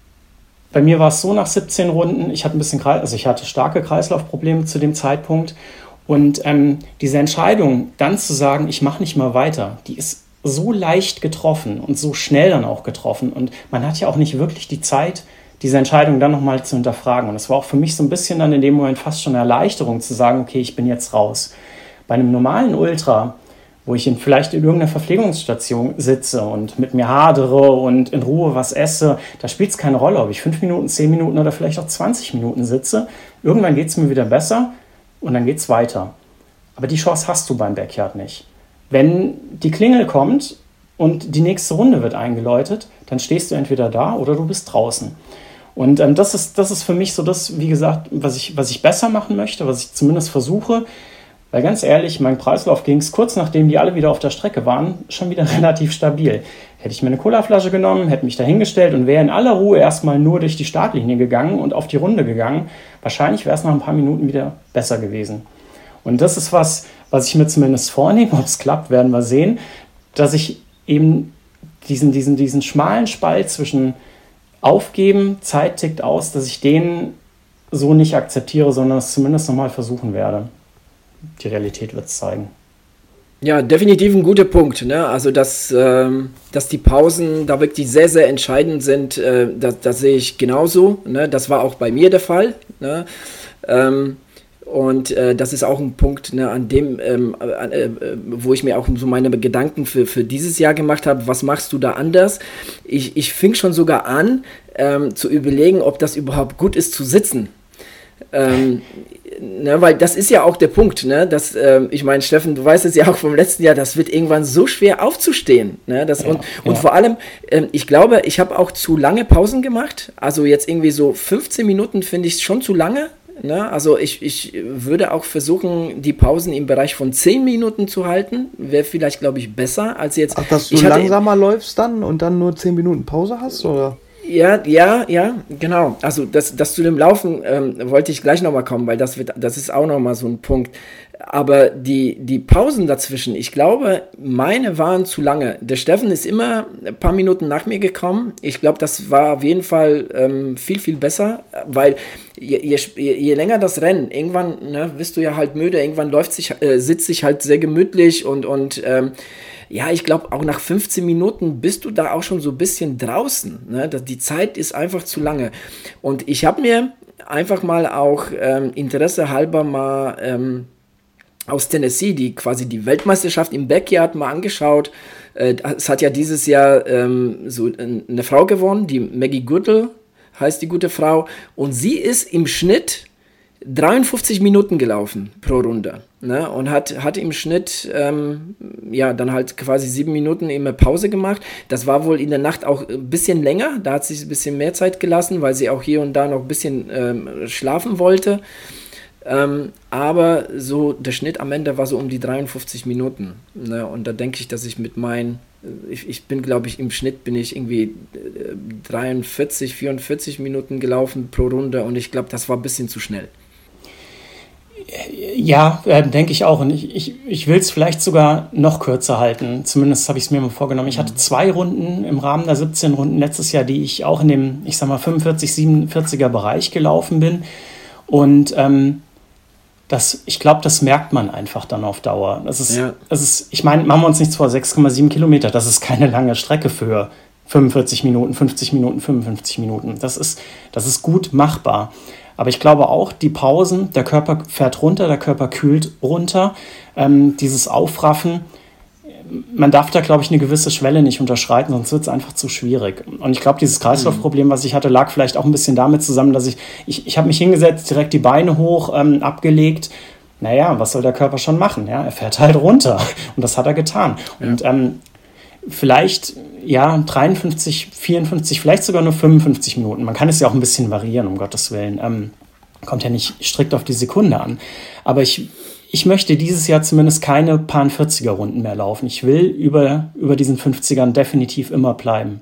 bei mir war es so nach siebzehn Runden, ich hatte ein bisschen, also ich hatte starke Kreislaufprobleme zu dem Zeitpunkt. Und ähm, diese Entscheidung, dann zu sagen, ich mache nicht mal weiter, die ist so leicht getroffen und so schnell dann auch getroffen. Und man hat ja auch nicht wirklich die Zeit, diese Entscheidung dann nochmal zu hinterfragen. Und es war auch für mich so ein bisschen dann in dem Moment fast schon eine Erleichterung zu sagen, okay, ich bin jetzt raus. Bei einem normalen Ultra, wo ich in, vielleicht in irgendeiner Verpflegungsstation sitze und mit mir hadere und in Ruhe was esse, da spielt es keine Rolle, ob ich fünf Minuten, zehn Minuten oder vielleicht auch zwanzig Minuten sitze. Irgendwann geht es mir wieder besser und dann geht es weiter. Aber die Chance hast du beim Backyard nicht. Wenn die Klingel kommt und die nächste Runde wird eingeläutet, dann stehst du entweder da oder du bist draußen. Und ähm, das ist, das ist für mich so das, wie gesagt, was ich, was ich besser machen möchte, was ich zumindest versuche. Weil ganz ehrlich, mein Kreislauf ging es kurz nachdem die alle wieder auf der Strecke waren, schon wieder relativ stabil. Hätte ich mir eine Colaflasche genommen, hätte mich da hingestellt und wäre in aller Ruhe erstmal nur durch die Startlinie gegangen und auf die Runde gegangen, wahrscheinlich wäre es nach ein paar Minuten wieder besser gewesen. Und das ist was, was ich mir zumindest vornehme. Ob es klappt, werden wir sehen, dass ich eben diesen, diesen, diesen schmalen Spalt zwischen Aufgeben, Zeit tickt aus, dass ich den so nicht akzeptiere, sondern es zumindest nochmal versuchen werde. Die Realität wird es zeigen. Ja, definitiv ein guter Punkt. Ne? Also, dass, ähm, dass die Pausen da wirklich sehr, sehr entscheidend sind, äh, das, das sehe ich genauso. Ne? Das war auch bei mir der Fall. Ne? Ähm, und äh, das ist auch ein Punkt, ne, an dem, ähm, äh, wo ich mir auch so meine Gedanken für, für dieses Jahr gemacht habe. Was machst du da anders? Ich, ich fing schon sogar an, ähm, zu überlegen, ob das überhaupt gut ist zu sitzen. Ähm, ne, weil das ist ja auch der Punkt, ne, dass, ähm, ich meine, Steffen, du weißt es ja auch vom letzten Jahr, das wird irgendwann so schwer aufzustehen, ne, das, ja, und, ja. und vor allem, ähm, ich glaube, ich habe auch zu lange Pausen gemacht, also jetzt irgendwie so fünfzehn Minuten finde ich schon zu lange, ne, also ich, ich würde auch versuchen, die Pausen im Bereich von zehn Minuten zu halten, wäre vielleicht, glaube ich, besser als jetzt. Ach, dass du ich hatte, langsamer läufst dann und dann nur zehn Minuten Pause hast, oder? Ja, ja, ja, genau. Also das, das zu dem Laufen ähm, wollte ich gleich nochmal kommen, weil das wird, das ist auch nochmal so ein Punkt. Aber die, die Pausen dazwischen, ich glaube, meine waren zu lange. Der Steffen ist immer ein paar Minuten nach mir gekommen. Ich glaube, das war auf jeden Fall ähm, viel, viel besser, weil je, je, je länger das Rennen, irgendwann, ne, bist du ja halt müde, irgendwann läuft sich, äh, sitzt sich halt sehr gemütlich und, und ähm, ja, ich glaube, auch nach fünfzehn Minuten bist du da auch schon so ein bisschen draußen. Ne? Die Zeit ist einfach zu lange. Und ich habe mir einfach mal auch ähm, Interesse halber mal ähm, aus Tennessee, die quasi die Weltmeisterschaft im Backyard mal angeschaut. Äh, es hat ja dieses Jahr ähm, so eine Frau gewonnen, die Maggie Goodall heißt die gute Frau. Und sie ist im Schnitt dreiundfünfzig Minuten gelaufen pro Runde, ne? Und hat, hat im Schnitt ähm, ja dann halt quasi sieben Minuten immer Pause gemacht. Das war wohl in der Nacht auch ein bisschen länger, da hat sie ein bisschen mehr Zeit gelassen, weil sie auch hier und da noch ein bisschen ähm, schlafen wollte. Ähm, aber so der Schnitt am Ende war so um die dreiundfünfzig Minuten, ne? Und da denke ich, dass ich mit meinen, ich, ich bin glaube ich im Schnitt bin ich irgendwie äh, dreiundvierzig, vierundvierzig Minuten gelaufen pro Runde und ich glaube, das war ein bisschen zu schnell. Ja, äh, denke ich auch. Und ich, ich, ich will es vielleicht sogar noch kürzer halten. Zumindest habe ich es mir mal vorgenommen. Ich hatte zwei Runden im Rahmen der siebzehn Runden letztes Jahr, die ich auch in dem, ich sag mal, fünfundvierzig, siebenundvierziger Bereich gelaufen bin. Und ähm, das, ich glaube, das merkt man einfach dann auf Dauer. Das ist, ja. das ist, ich meine, machen wir uns nichts vor, sechs Komma sieben Kilometer, das ist keine lange Strecke für fünfundvierzig Minuten, fünfzig Minuten, fünfundfünfzig Minuten. Das ist, das ist gut machbar. Aber ich glaube auch, die Pausen, der Körper fährt runter, der Körper kühlt runter. Ähm, dieses Aufraffen, man darf da, glaube ich, eine gewisse Schwelle nicht unterschreiten, sonst wird es einfach zu schwierig. Und ich glaube, dieses Kreislaufproblem, was ich hatte, lag vielleicht auch ein bisschen damit zusammen, dass ich, ich, ich habe mich hingesetzt, direkt die Beine hoch, ähm, abgelegt. Naja, was soll der Körper schon machen? Ja? Er fährt halt runter. Und das hat er getan. Ja. Und ähm, vielleicht, ja, dreiundfünfzig, vierundfünfzig, vielleicht sogar nur fünfundfünfzig Minuten. Man kann es ja auch ein bisschen variieren, um Gottes Willen. Ähm, kommt ja nicht strikt auf die Sekunde an. Aber ich, ich möchte dieses Jahr zumindest keine paar vierziger-Runden mehr laufen. Ich will über, über diesen fünfzigern definitiv immer bleiben.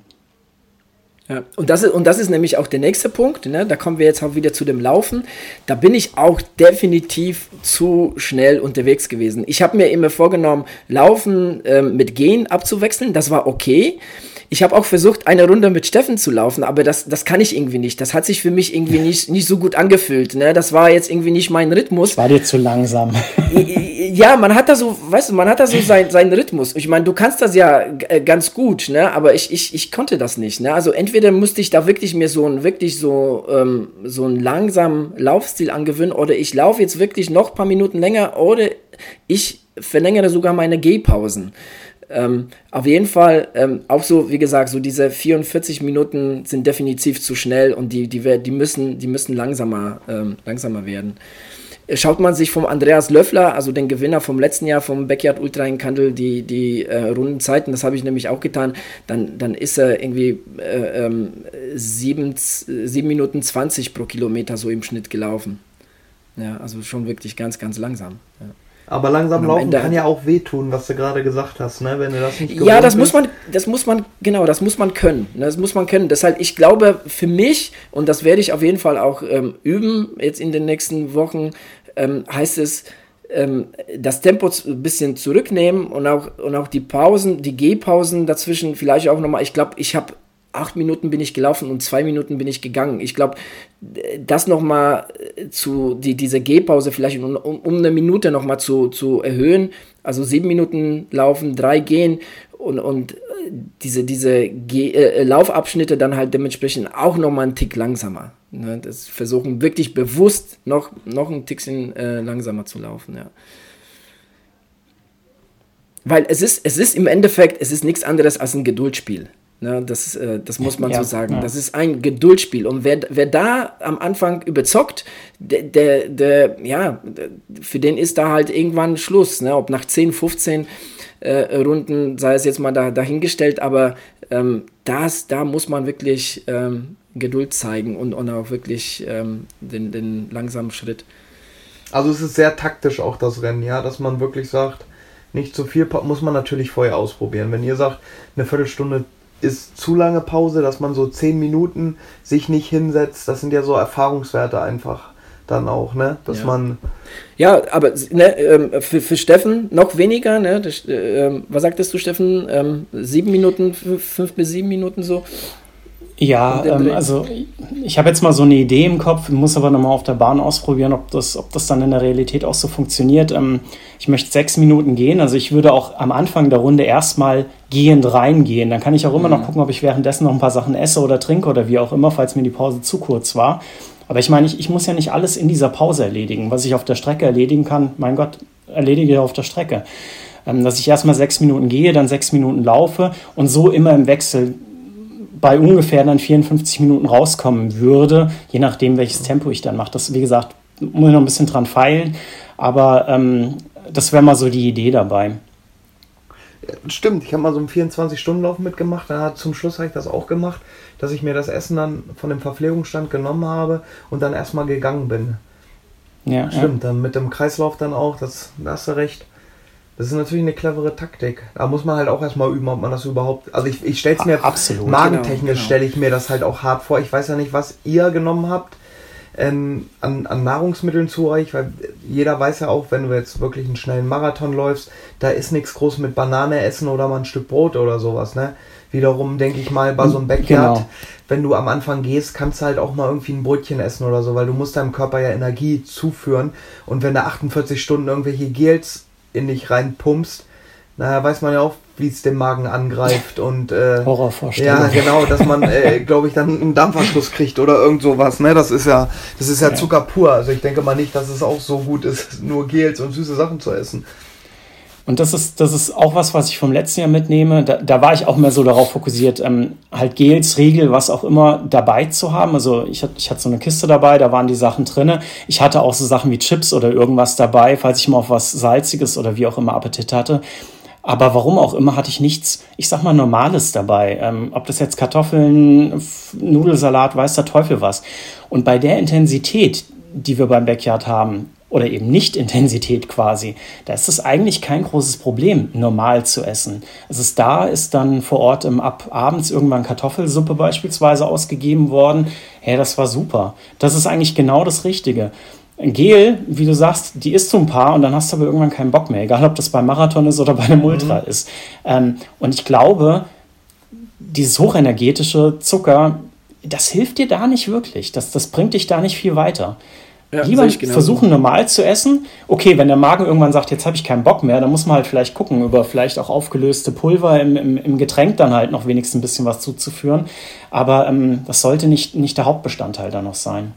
Ja, und das ist, und das ist nämlich auch der nächste Punkt, ne? Da kommen wir jetzt auch wieder zu dem Laufen. Da bin ich auch definitiv zu schnell unterwegs gewesen. Ich habe mir immer vorgenommen, Laufen ähm, mit Gehen abzuwechseln. Das war okay. Ich habe auch versucht, eine Runde mit Steffen zu laufen, aber das, das kann ich irgendwie nicht. Das hat sich für mich irgendwie nicht, nicht so gut angefühlt. Ne? Das war jetzt irgendwie nicht mein Rhythmus. Das war dir zu langsam. Ja, man hat da so, weißt du, man hat da so sein, seinen Rhythmus. Ich meine, du kannst das ja g- ganz gut, ne? Aber ich, ich, ich konnte das nicht. Ne? Also entweder musste ich da wirklich mir so ein wirklich so, ähm, so einen langsamen Laufstil angewöhnen oder ich laufe jetzt wirklich noch ein paar Minuten länger oder ich verlängere sogar meine Gehpausen. Ähm, auf jeden Fall, ähm, auch so, wie gesagt, so diese vierundvierzig Minuten sind definitiv zu schnell und die, die, die, müssen, die müssen langsamer, ähm, langsamer werden. Schaut man sich vom Andreas Löffler, also den Gewinner vom letzten Jahr vom Backyard Ultra in Kandel, die, die äh, Rundenzeiten, das habe ich nämlich auch getan, dann, dann ist er irgendwie äh, ähm, sieben Minuten zwanzig pro Kilometer so im Schnitt gelaufen. Ja, also schon wirklich ganz, ganz langsam. Ja. Aber langsam laufen Ende kann ja auch wehtun, was du gerade gesagt hast, ne? Wenn du das nicht gewohnt Ja, das bist. muss man, das muss man, genau, das muss man können. Das muss man können. Deshalb, ich glaube, für mich, und das werde ich auf jeden Fall auch ähm, üben, jetzt in den nächsten Wochen, ähm, heißt es, ähm, das Tempo ein bisschen zurücknehmen und auch, und auch die Pausen, die Gehpausen dazwischen vielleicht auch nochmal, ich glaube, ich habe acht Minuten bin ich gelaufen und zwei Minuten bin ich gegangen. Ich glaube, das nochmal zu, die, diese Gehpause vielleicht um, um eine Minute nochmal zu, zu erhöhen, also sieben Minuten laufen, drei gehen und, und diese, diese Ge- äh, Laufabschnitte dann halt dementsprechend auch nochmal einen Tick langsamer. Ne? Das versuchen wirklich bewusst noch, noch einen Tickchen äh, langsamer zu laufen, ja. Weil es ist, es ist im Endeffekt, es ist nichts anderes als ein Geduldsspiel. Ne, das, äh, das muss man ja, so sagen. Ja. Das ist ein Geduldsspiel. Und wer, wer da am Anfang überzockt, der, der, der, ja, für den ist da halt irgendwann Schluss. Ne? Ob nach zehn, fünfzehn äh, Runden, sei es jetzt mal da, dahingestellt, aber ähm, das, da muss man wirklich ähm, Geduld zeigen und, und auch wirklich ähm, den, den langsamen Schritt. Also es ist sehr taktisch auch das Rennen, ja, dass man wirklich sagt, nicht zu viel, muss man natürlich vorher ausprobieren. Wenn ihr sagt, eine Viertelstunde ist zu lange Pause, dass man so zehn Minuten sich nicht hinsetzt, das sind ja so Erfahrungswerte einfach dann auch, ne, dass ja. man... Ja, aber ne, ähm, für, für Steffen noch weniger, ne, das, äh, was sagtest du, Steffen, ähm, sieben Minuten, fünf, fünf bis sieben Minuten so? Ja, ähm, also ich habe jetzt mal so eine Idee im Kopf, muss aber nochmal auf der Bahn ausprobieren, ob das, ob das dann in der Realität auch so funktioniert. Ähm, ich möchte sechs Minuten gehen, also ich würde auch am Anfang der Runde erstmal gehend reingehen. Dann kann ich auch immer noch gucken, ob ich währenddessen noch ein paar Sachen esse oder trinke oder wie auch immer, falls mir die Pause zu kurz war. Aber ich meine, ich, ich muss ja nicht alles in dieser Pause erledigen. Was ich auf der Strecke erledigen kann, mein Gott, erledige ich auf der Strecke. Ähm, dass ich erstmal sechs Minuten gehe, dann sechs Minuten laufe und so immer im Wechsel bei ungefähr dann vierundfünfzig Minuten rauskommen würde, je nachdem, welches Tempo ich dann mache. Das, wie gesagt, muss ich noch ein bisschen dran feilen, aber ähm, das wäre mal so die Idee dabei. Stimmt, ich habe mal so einen vierundzwanzig-Stunden-Lauf mitgemacht, dann hat, zum Schluss habe ich das auch gemacht, dass ich mir das Essen dann von dem Verpflegungsstand genommen habe und dann erstmal gegangen bin. Ja, Stimmt, ja. dann mit dem Kreislauf dann auch, das, da hast du recht. Das ist natürlich eine clevere Taktik. Da muss man halt auch erstmal üben, ob man das überhaupt... Also ich, ich stelle es mir... Absolut. Magentechnisch Genau, genau. stelle ich mir das halt auch hart vor. Ich weiß ja nicht, was ihr genommen habt ähm, an, an Nahrungsmitteln zu euch, weil jeder weiß ja auch, wenn du jetzt wirklich einen schnellen Marathon läufst, da ist nichts groß mit Banane essen oder mal ein Stück Brot oder sowas, ne? Wiederum denke ich mal, bei so einem Backyard, Genau. wenn du am Anfang gehst, kannst du halt auch mal irgendwie ein Brötchen essen oder so, weil du musst deinem Körper ja Energie zuführen und wenn du achtundvierzig Stunden irgendwelche Gels in dich reinpumpst, naja, weiß man ja auch, wie es den Magen angreift und äh, Horrorvorstellung. ja, genau, dass man, äh, glaube ich, dann einen Dampfanschluss kriegt oder irgend sowas, ne? Das ist ja, das ist ja, ja Zucker pur. Also ich denke mal nicht, dass es auch so gut ist, nur Gels und süße Sachen zu essen. Und das ist, das ist auch was, was ich vom letzten Jahr mitnehme. Da, da war ich auch mehr so darauf fokussiert, ähm, halt Gels, Riegel, was auch immer dabei zu haben. Also ich, hatte- ich hatte so eine Kiste dabei, da waren die Sachen drin. Ich hatte auch so Sachen wie Chips oder irgendwas dabei, falls ich mal auf was Salziges oder wie auch immer Appetit hatte. Aber warum auch immer hatte ich nichts, ich sag mal, Normales dabei. Ähm, ob das jetzt Kartoffeln, F- Nudelsalat, weiß der Teufel was. Und bei der Intensität, die wir beim Backyard haben, oder eben Nicht-Intensität quasi, da ist es eigentlich kein großes Problem, normal zu essen. Es ist da, ist dann vor Ort im ab abends irgendwann Kartoffelsuppe beispielsweise ausgegeben worden. Hey, das war super. Das ist eigentlich genau das Richtige. Ein Gel, wie du sagst, die isst du ein paar und dann hast du aber irgendwann keinen Bock mehr, egal ob das beim Marathon ist oder bei einem Ultra ist. Ähm, und ich glaube, dieses hochenergetische Zucker, das hilft dir da nicht wirklich. Das, das bringt dich da nicht viel weiter. Ja, Lieber sehe ich genauso. versuchen, normal zu essen. Okay, wenn der Magen irgendwann sagt, jetzt habe ich keinen Bock mehr, dann muss man halt vielleicht gucken, über vielleicht auch aufgelöste Pulver im, im, im Getränk dann halt noch wenigstens ein bisschen was zuzuführen. Aber ähm, das sollte nicht, nicht der Hauptbestandteil da noch sein.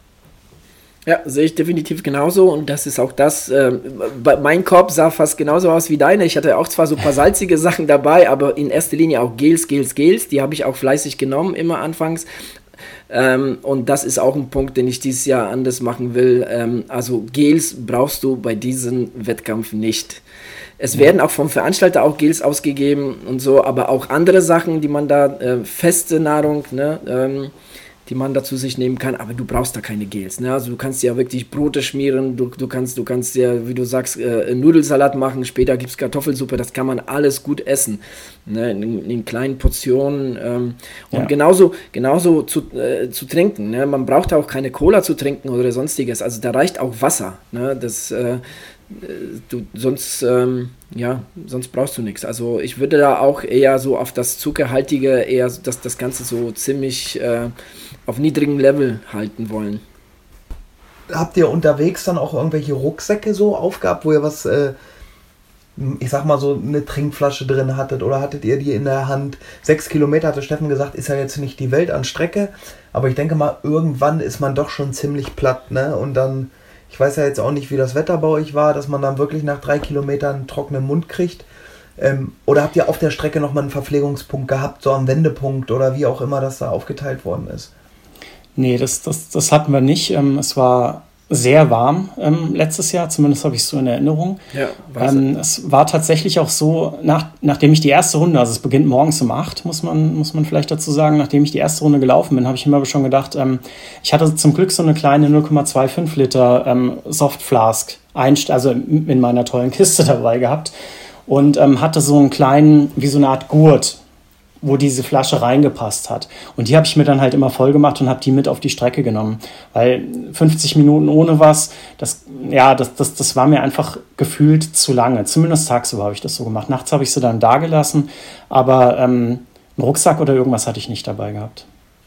Ja, sehe ich definitiv genauso und das ist auch das, ähm, bei- mein Korb sah fast genauso aus wie deine. Ich hatte auch zwar so ein paar salzige Sachen dabei, aber in erster Linie auch Gels, Gels, Gels, die habe ich auch fleißig genommen, immer anfangs. Ähm, und das ist auch ein Punkt, den ich dieses Jahr anders machen will. Ähm, also Gels brauchst du bei diesem Wettkampf nicht. Es werden auch vom Veranstalter auch Gels ausgegeben und so, aber auch andere Sachen, die man da, äh, feste Nahrung, ne, ähm, die man da zu sich nehmen kann, aber du brauchst da keine Gels. Ne? Also du kannst ja wirklich Brote schmieren, du, du kannst, du kannst ja, wie du sagst, äh, Nudelsalat machen, später gibt es Kartoffelsuppe, das kann man alles gut essen. Ne? In, in kleinen Portionen. Ähm, und Ja. genauso, genauso zu, äh, zu trinken. Ne? Man braucht auch keine Cola zu trinken oder sonstiges. Also da reicht auch Wasser. Ne? Das, äh, du, sonst, ähm, ja, sonst brauchst du nichts. Also ich würde da auch eher so auf das Zuckerhaltige, eher so, dass das Ganze so ziemlich äh, auf niedrigem Level halten wollen. Habt ihr unterwegs dann auch irgendwelche Rucksäcke so aufgehabt, wo ihr was, äh, ich sag mal so eine Trinkflasche drin hattet oder hattet ihr die in der Hand? Sechs Kilometer, hatte Steffen gesagt, ist ja jetzt nicht die Welt an Strecke, aber ich denke mal, irgendwann ist man doch schon ziemlich platt, ne? Und dann, ich weiß ja jetzt auch nicht, wie das Wetter bei euch war, dass man dann wirklich nach drei Kilometern einen trockenen Mund kriegt. Ähm, oder habt ihr auf der Strecke nochmal einen Verpflegungspunkt gehabt, so am Wendepunkt oder wie auch immer das da aufgeteilt worden ist? Nee, das, das, das hatten wir nicht. Ähm, es war sehr warm ähm, letztes Jahr, zumindest habe ich es so in Erinnerung. Ja, weiß Ähm, es war tatsächlich auch so, nach, nachdem ich die erste Runde, also es beginnt morgens um acht, muss man, muss man vielleicht dazu sagen, nachdem ich die erste Runde gelaufen bin, habe ich mir aber schon gedacht, ähm, ich hatte zum Glück so eine kleine null Komma fünfundzwanzig Liter ähm, Softflask, einst- also in in meiner tollen Kiste dabei gehabt und ähm, hatte so einen kleinen, wie so eine Art Gurt, wo diese Flasche reingepasst hat. Und die habe ich mir dann halt immer voll gemacht und habe die mit auf die Strecke genommen. Weil fünfzig Minuten ohne was, das, ja, das, das, das war mir einfach gefühlt zu lange. Zumindest tagsüber habe ich das so gemacht. Nachts habe ich sie dann da gelassen, aber ähm, einen Rucksack oder irgendwas hatte ich nicht dabei gehabt.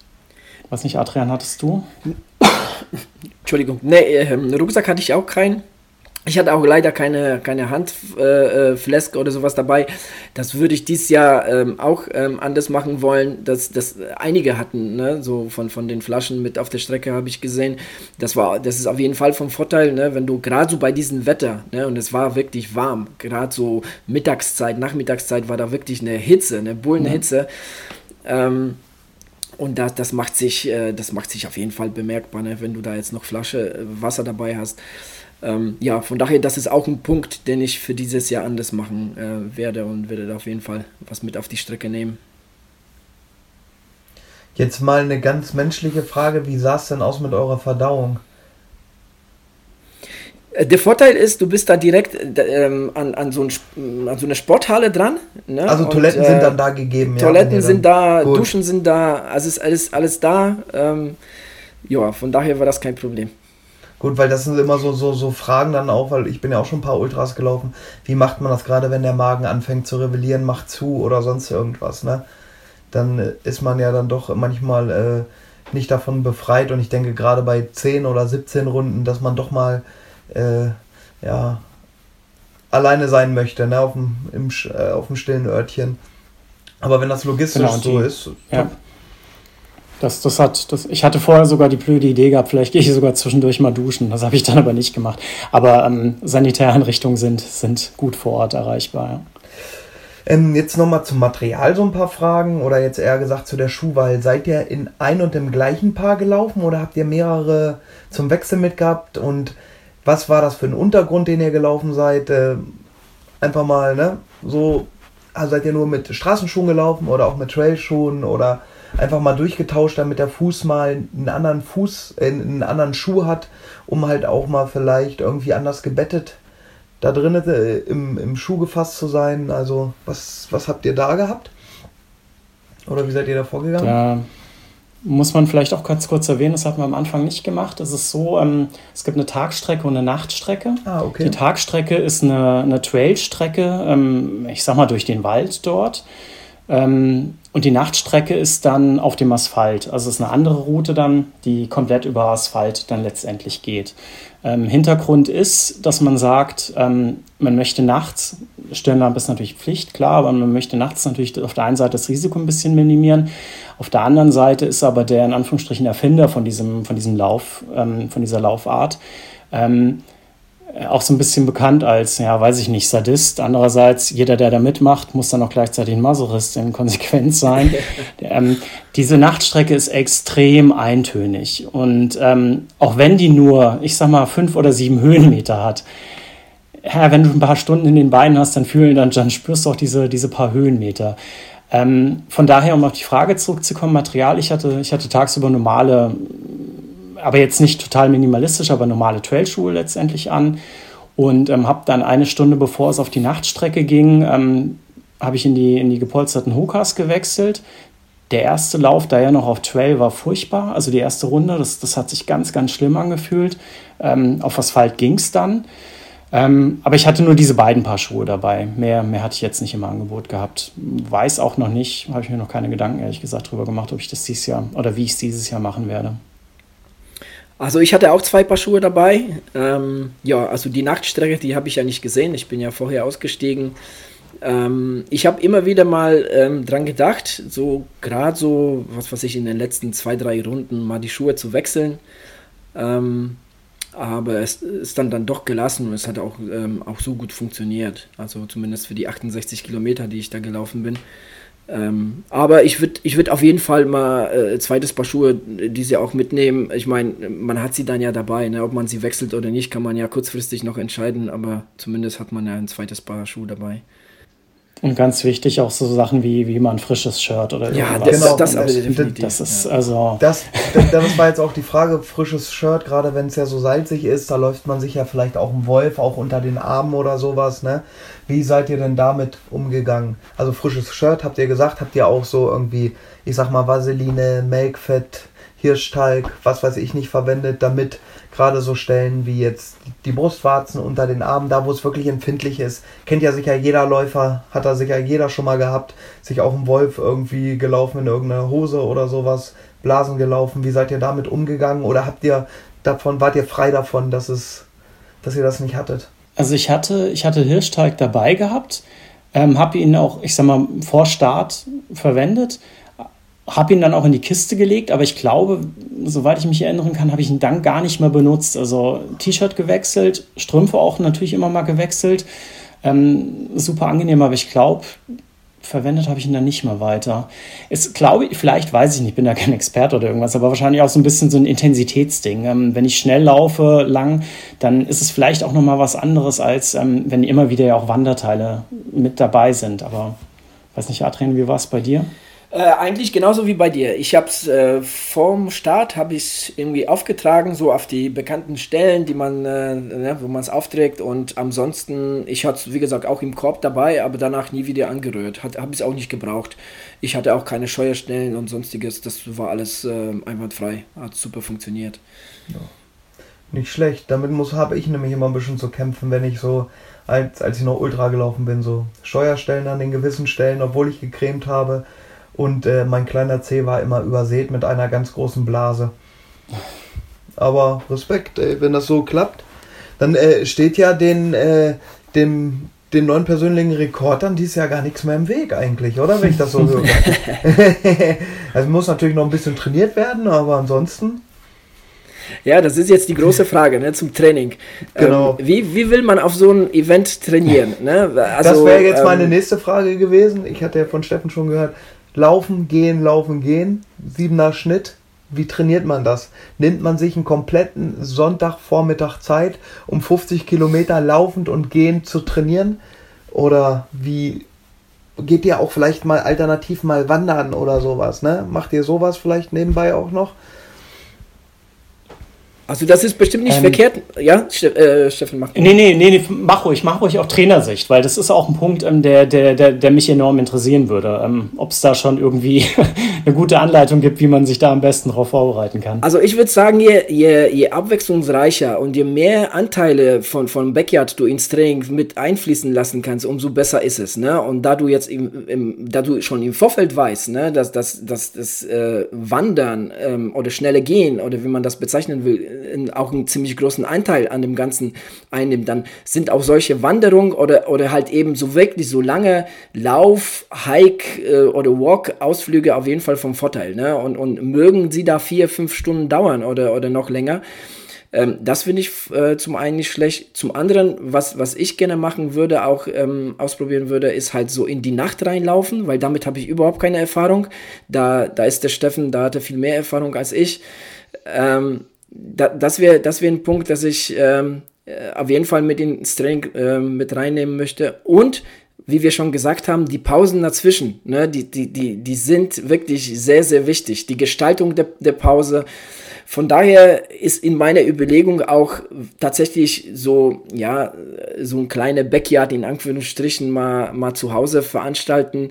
Weiß nicht, Adrian, hattest du? Entschuldigung. Nee, äh, Rucksack hatte ich auch keinen. Ich hatte auch leider keine, keine Handfläske äh, oder sowas dabei. Das würde ich dieses Jahr ähm, auch ähm, anders machen wollen. Das, das einige hatten, ne? So von, von den Flaschen mit auf der Strecke habe ich gesehen. Das war, das ist auf jeden Fall vom Vorteil, ne? Wenn du gerade so bei diesem Wetter, ne? Und es war wirklich warm, gerade so Mittagszeit, Nachmittagszeit war da wirklich eine Hitze, eine Bullenhitze. Ja. Ähm, und das, das macht sich, äh, das macht sich auf jeden Fall bemerkbar, ne? Wenn du da jetzt noch Flasche äh, Wasser dabei hast. Ähm, ja, von daher, das ist auch ein Punkt, den ich für dieses Jahr anders machen äh, werde und werde da auf jeden Fall was mit auf die Strecke nehmen. Jetzt mal eine ganz menschliche Frage, wie sah es denn aus mit eurer Verdauung? Der Vorteil ist, du bist da direkt ähm, an, an, so ein, an so eine Sporthalle dran. Ne? Also Toiletten und, äh, sind dann da gegeben? Toiletten ja, sind da, gut. Duschen sind da, also ist alles, alles da. Ähm, ja, von daher war das kein Problem. Gut, weil das sind immer so, so, so Fragen dann auch, weil ich bin ja auch schon ein paar Ultras gelaufen. Wie macht man das gerade, wenn der Magen anfängt zu rebellieren, macht zu oder sonst irgendwas, ne? Dann ist man ja dann doch manchmal äh, nicht davon befreit und ich denke gerade bei zehn oder siebzehn Runden, dass man doch mal äh, ja, alleine sein möchte, ne? Auf dem, im, äh, auf dem stillen Örtchen. Aber wenn das logistisch genau, so ist, ja. Das, das hat, das, ich hatte vorher sogar die blöde Idee gehabt, vielleicht gehe ich sogar zwischendurch mal duschen. Das habe ich dann aber nicht gemacht. Aber ähm, Sanitäreinrichtungen sind, sind gut vor Ort erreichbar. Ja. Ähm, jetzt nochmal zum Material so ein paar Fragen oder jetzt eher gesagt zu der Schuhwahl. Seid ihr in ein und dem gleichen Paar gelaufen oder habt ihr mehrere zum Wechsel mitgehabt? Und was war das für ein Untergrund, den ihr gelaufen seid? Äh, einfach mal, ne? So, also seid ihr nur mit Straßenschuhen gelaufen oder auch mit Trailschuhen oder einfach mal durchgetauscht, damit der Fuß mal einen anderen Fuß, äh, einen anderen Schuh hat, um halt auch mal vielleicht irgendwie anders gebettet da drin äh, im, im Schuh gefasst zu sein. Also was, was habt ihr da gehabt? Oder wie seid ihr da vorgegangen? Da muss man vielleicht auch ganz kurz erwähnen, das hat man am Anfang nicht gemacht. Es ist so, ähm, es gibt eine Tagstrecke und eine Nachtstrecke. Ah, okay. Die Tagstrecke ist eine, eine Trailstrecke, ähm, ich sag mal durch den Wald dort. Ähm, und die Nachtstrecke ist dann auf dem Asphalt. Also es ist eine andere Route dann, die komplett über Asphalt dann letztendlich geht. Ähm, Hintergrund ist, dass man sagt, ähm, man möchte nachts, Stirnlampe ist natürlich Pflicht, klar, aber man möchte nachts natürlich auf der einen Seite das Risiko ein bisschen minimieren. Auf der anderen Seite ist aber der in Anführungsstrichen Erfinder von diesem, von diesem Lauf, ähm, von dieser Laufart, ähm, auch so ein bisschen bekannt als, ja, weiß ich nicht, Sadist. Andererseits, jeder, der da mitmacht, muss dann auch gleichzeitig ein Masochist in Konsequenz sein. ähm, diese Nachtstrecke ist extrem eintönig. Und ähm, auch wenn die nur, ich sag mal, fünf oder sieben Höhenmeter hat, ja, wenn du ein paar Stunden in den Beinen hast, dann fühlen, dann, dann spürst du auch diese, diese paar Höhenmeter. Ähm, von daher, um auf die Frage zurückzukommen, Material, ich hatte, ich hatte tagsüber normale, aber jetzt nicht total minimalistisch, aber normale Trailschuhe letztendlich an und ähm, habe dann eine Stunde, bevor es auf die Nachtstrecke ging, ähm, habe ich in die, in die gepolsterten Hokas gewechselt. Der erste Lauf, da ja noch auf Trail, war furchtbar, also die erste Runde, das, das hat sich ganz, ganz schlimm angefühlt. Ähm, auf Asphalt ging es dann, ähm, aber ich hatte nur diese beiden Paar Schuhe dabei, mehr, mehr hatte ich jetzt nicht im Angebot gehabt. Weiß auch noch nicht, habe ich mir noch keine Gedanken, ehrlich gesagt, drüber gemacht, ob ich das dieses Jahr oder wie ich es dieses Jahr machen werde. Also ich hatte auch zwei Paar Schuhe dabei. Ähm, ja, also die Nachtstrecke, die habe ich ja nicht gesehen. Ich bin ja vorher ausgestiegen. Ähm, ich habe immer wieder mal ähm, dran gedacht, so gerade so, was weiß ich, in den letzten zwei, drei Runden mal die Schuhe zu wechseln. Ähm, aber es ist dann, dann doch gelassen und es hat auch, ähm, auch so gut funktioniert. Also zumindest für die achtundsechzig Kilometer, die ich da gelaufen bin. Ähm, aber ich würde ich würd auf jeden Fall mal äh, zweites Paar Schuhe diese auch mitnehmen. Ich meine, man hat sie dann ja dabei, ne? Ob man sie wechselt oder nicht, kann man ja kurzfristig noch entscheiden, aber zumindest hat man ja ein zweites Paar Schuhe dabei. Und ganz wichtig auch so Sachen wie, wie mal ein frisches Shirt oder ja, irgendwas. das, genau, das, das, definitiv. Das ist ja. also... Das, das, das war jetzt auch die Frage, frisches Shirt, gerade wenn es ja so salzig ist, da läuft man sich ja vielleicht auch im Wolf, auch unter den Armen oder sowas, ne? Wie seid ihr denn damit umgegangen? Also frisches Shirt, habt ihr gesagt, habt ihr auch so irgendwie, ich sag mal, Vaseline, Melkfett, Hirschtalg, was weiß ich nicht verwendet, damit gerade so Stellen wie jetzt die Brustwarzen unter den Armen, da wo es wirklich empfindlich ist, kennt ja sicher jeder Läufer, hat da sicher jeder schon mal gehabt, sich auch im Wolf irgendwie gelaufen in irgendeiner Hose oder sowas, Blasen gelaufen? Wie seid ihr damit umgegangen? Oder habt ihr davon, wart ihr frei davon, dass es, dass ihr das nicht hattet? Also ich hatte, ich hatte Hirschteig dabei gehabt, ähm, habe ihn auch, ich sag mal, vor Start verwendet, habe ihn dann auch in die Kiste gelegt, aber ich glaube, soweit ich mich erinnern kann, habe ich ihn dann gar nicht mehr benutzt. Also T-Shirt gewechselt, Strümpfe auch natürlich immer mal gewechselt, ähm, super angenehm, aber ich glaube, verwendet habe ich ihn dann nicht mehr weiter. Ist, glaube ich, vielleicht weiß ich nicht, ich bin ja kein Experte oder irgendwas, aber wahrscheinlich auch so ein bisschen so ein Intensitätsding. Ähm, wenn ich schnell laufe, lang, dann ist es vielleicht auch nochmal was anderes, als ähm, wenn immer wieder ja auch Wanderteile mit dabei sind. Aber weiß nicht, Adrian, wie war es bei dir? Äh, eigentlich genauso wie bei dir. Ich habe es äh, vorm Start habe ich irgendwie aufgetragen, so auf die bekannten Stellen, die man, äh, ne, wo man es aufträgt. Und ansonsten, ich hatte es wie gesagt auch im Korb dabei, aber danach nie wieder angerührt. Habe ich es auch nicht gebraucht. Ich hatte auch keine Scheuerstellen und sonstiges. Das war alles äh, einwandfrei. Hat super funktioniert. Ja. Nicht schlecht. Damit muss habe ich nämlich immer ein bisschen zu kämpfen, wenn ich so, als, als ich noch Ultra gelaufen bin, so Steuerstellen an den gewissen Stellen, obwohl ich gecremt habe. Und äh, mein kleiner Zeh war immer übersät mit einer ganz großen Blase. Aber Respekt, ey, wenn das so klappt. Dann äh, steht ja den, äh, dem, den neuen persönlichen Rekordern dieses Jahr gar nichts mehr im Weg eigentlich, oder? Wenn ich das so höre. Also muss natürlich noch ein bisschen trainiert werden, aber ansonsten... Ja, das ist jetzt die große Frage, ne, zum Training. Genau. Ähm, wie, wie will man auf so ein Event trainieren? Ne? Also, das wäre jetzt ähm, meine nächste Frage gewesen. Ich hatte ja von Steffen schon gehört, laufen, gehen, laufen, gehen, siebener Schnitt. Wie trainiert man das? Nimmt man sich einen kompletten Sonntagvormittag Zeit, um fünfzig Kilometer laufend und gehend zu trainieren? Oder wie geht ihr auch vielleicht mal alternativ mal wandern oder sowas? Ne? Macht ihr sowas vielleicht nebenbei auch noch? Also das ist bestimmt nicht Ähm, verkehrt. Ja, Ste- äh, Steffen, mach. Nee, nee, nee, nee, mach ruhig, mach ruhig auch Trainersicht, weil das ist auch ein Punkt, ähm, der, der, der, der mich enorm interessieren würde. Ähm, ob es da schon irgendwie eine gute Anleitung gibt, wie man sich da am besten darauf vorbereiten kann. Also ich würde sagen, je, je, je abwechslungsreicher und je mehr Anteile von, von Backyard du ins Training mit einfließen lassen kannst, umso besser ist es. Ne? Und da du jetzt im, im, da du schon im Vorfeld weißt, ne, dass, dass, dass das äh, Wandern ähm, oder schnelle Gehen oder wie man das bezeichnen will, in, auch einen ziemlich großen Anteil an dem Ganzen einnimmt, dann sind auch solche Wanderungen oder, oder halt eben so wirklich so lange Lauf-, Hike- äh, oder Walk-Ausflüge auf jeden Fall vom Vorteil. Ne? Und, und mögen sie da vier, fünf Stunden dauern oder, oder noch länger. Ähm, das finde ich äh, zum einen nicht schlecht. Zum anderen, was, was ich gerne machen würde, auch ähm, ausprobieren würde, ist halt so in die Nacht reinlaufen, weil damit habe ich überhaupt keine Erfahrung. Da, da ist der Steffen, da hat er viel mehr Erfahrung als ich. Ähm, da, das wäre das wär ein Punkt, dass ich ähm, auf jeden Fall mit ins Training äh, mit reinnehmen möchte. Und wie wir schon gesagt haben, die Pausen dazwischen, ne, die, die, die, die sind wirklich sehr, sehr wichtig. Die Gestaltung der, der Pause. Von daher ist in meiner Überlegung auch tatsächlich so, ja, so ein kleiner Backyard in Anführungsstrichen mal, mal zu Hause veranstalten.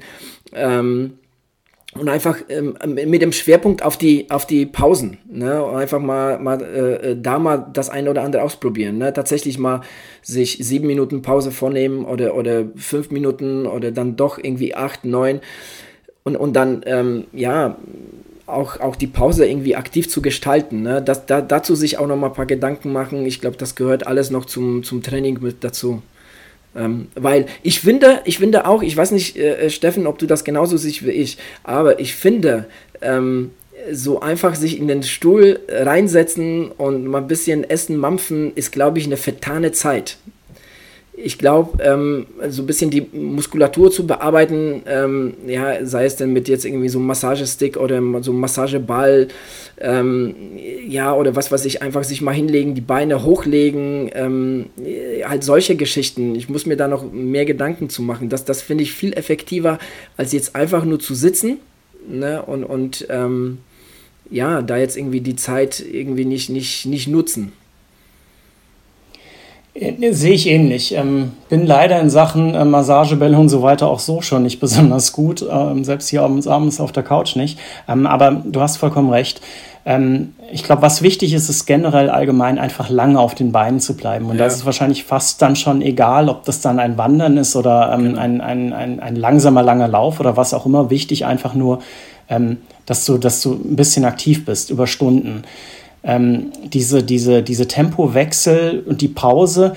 Ähm, Und einfach ähm, mit dem Schwerpunkt auf die, auf die Pausen, ne? Und einfach mal, mal äh, da mal das eine oder andere ausprobieren, ne? Tatsächlich mal sich sieben Minuten Pause vornehmen oder, oder fünf Minuten oder dann doch irgendwie acht, neun und, und dann, ähm, ja, auch, auch die Pause irgendwie aktiv zu gestalten, ne? Das, da, dazu sich auch noch mal ein paar Gedanken machen. Ich glaube, das gehört alles noch zum, zum Training mit dazu. Ähm, weil ich finde, ich finde auch, ich weiß nicht, äh, Steffen, ob du das genauso siehst wie ich, aber ich finde, ähm, so einfach sich in den Stuhl reinsetzen und mal ein bisschen essen, mampfen, ist, glaube ich, eine vertane Zeit. Ich glaube, ähm, so ein bisschen die Muskulatur zu bearbeiten, ähm, ja, sei es denn mit jetzt irgendwie so einem Massagestick oder so einem Massageball, ähm, ja, oder was weiß ich, einfach sich mal hinlegen, die Beine hochlegen, ähm, halt solche Geschichten. Ich muss mir da noch mehr Gedanken zu machen. Das, das finde ich viel effektiver, als jetzt einfach nur zu sitzen, ne, und, und ähm, ja, da jetzt irgendwie die Zeit irgendwie nicht, nicht, nicht nutzen. Sehe ich ähnlich. Ähm, bin leider in Sachen äh, Massagebälle und so weiter auch so schon nicht besonders gut, ähm, selbst hier abends, abends auf der Couch nicht. Ähm, aber du hast vollkommen recht. Ähm, ich glaube, was wichtig ist, ist generell allgemein einfach lange auf den Beinen zu bleiben. Und ja. Das ist wahrscheinlich fast dann schon egal, ob das dann ein Wandern ist oder ähm, genau. ein, ein, ein, ein langsamer, langer Lauf oder was auch immer. Wichtig einfach nur, ähm, dass du, dass du ein bisschen aktiv bist über Stunden. Ähm, diese, diese, diese Tempowechsel und die Pause,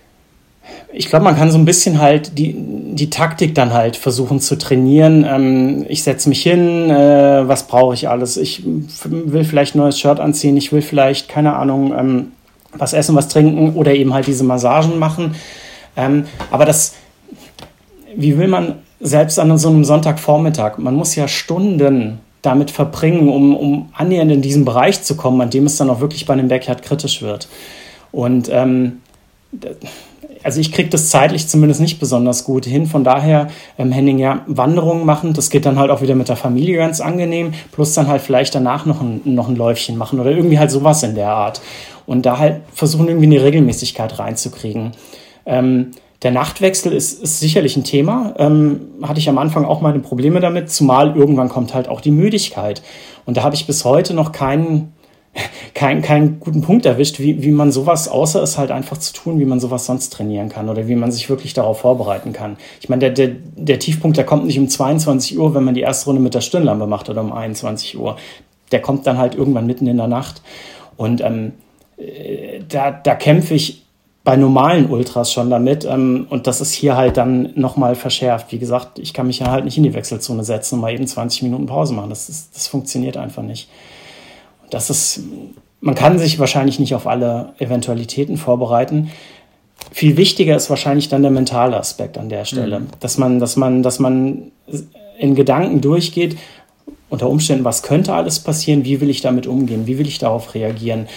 ich glaube, man kann so ein bisschen halt die, die Taktik dann halt versuchen zu trainieren. Ähm, ich setze mich hin, äh, was brauche ich alles? Ich f- will vielleicht ein neues Shirt anziehen, ich will vielleicht, keine Ahnung, ähm, was essen, was trinken oder eben halt diese Massagen machen. Ähm, aber das, wie will man selbst an so einem Sonntagvormittag, man muss ja Stunden damit verbringen, um, um annähernd in diesen Bereich zu kommen, an dem es dann auch wirklich bei einem Backyard kritisch wird. Und ähm, also ich kriege das zeitlich zumindest nicht besonders gut hin. Von daher, ähm, Henning, ja, Wanderungen machen, das geht dann halt auch wieder mit der Familie ganz angenehm, plus dann halt vielleicht danach noch ein, noch ein Läufchen machen oder irgendwie halt sowas in der Art. Und da halt versuchen, irgendwie eine Regelmäßigkeit reinzukriegen. Ähm, der Nachtwechsel ist, ist sicherlich ein Thema. Ähm, hatte ich am Anfang auch meine Probleme damit, zumal irgendwann kommt halt auch die Müdigkeit. Und da habe ich bis heute noch keinen keinen keinen guten Punkt erwischt, wie, wie man sowas, außer es halt einfach zu tun, wie man sowas sonst trainieren kann oder wie man sich wirklich darauf vorbereiten kann. Ich meine, der, der, der Tiefpunkt, der kommt nicht um zweiundzwanzig Uhr, wenn man die erste Runde mit der Stirnlampe macht oder um einundzwanzig Uhr. Der kommt dann halt irgendwann mitten in der Nacht. Und ähm, da, da kämpfe ich bei normalen Ultras schon damit. Ähm, und das ist hier halt dann nochmal verschärft. Wie gesagt, ich kann mich ja halt nicht in die Wechselzone setzen und mal eben zwanzig Minuten Pause machen. Das, ist, das funktioniert einfach nicht. Das ist, man kann sich wahrscheinlich nicht auf alle Eventualitäten vorbereiten. Viel wichtiger ist wahrscheinlich dann der mentale Aspekt an der Stelle. Mhm. Dass man, dass man, dass man in Gedanken durchgeht, unter Umständen, was könnte alles passieren, wie will ich damit umgehen, wie will ich darauf reagieren.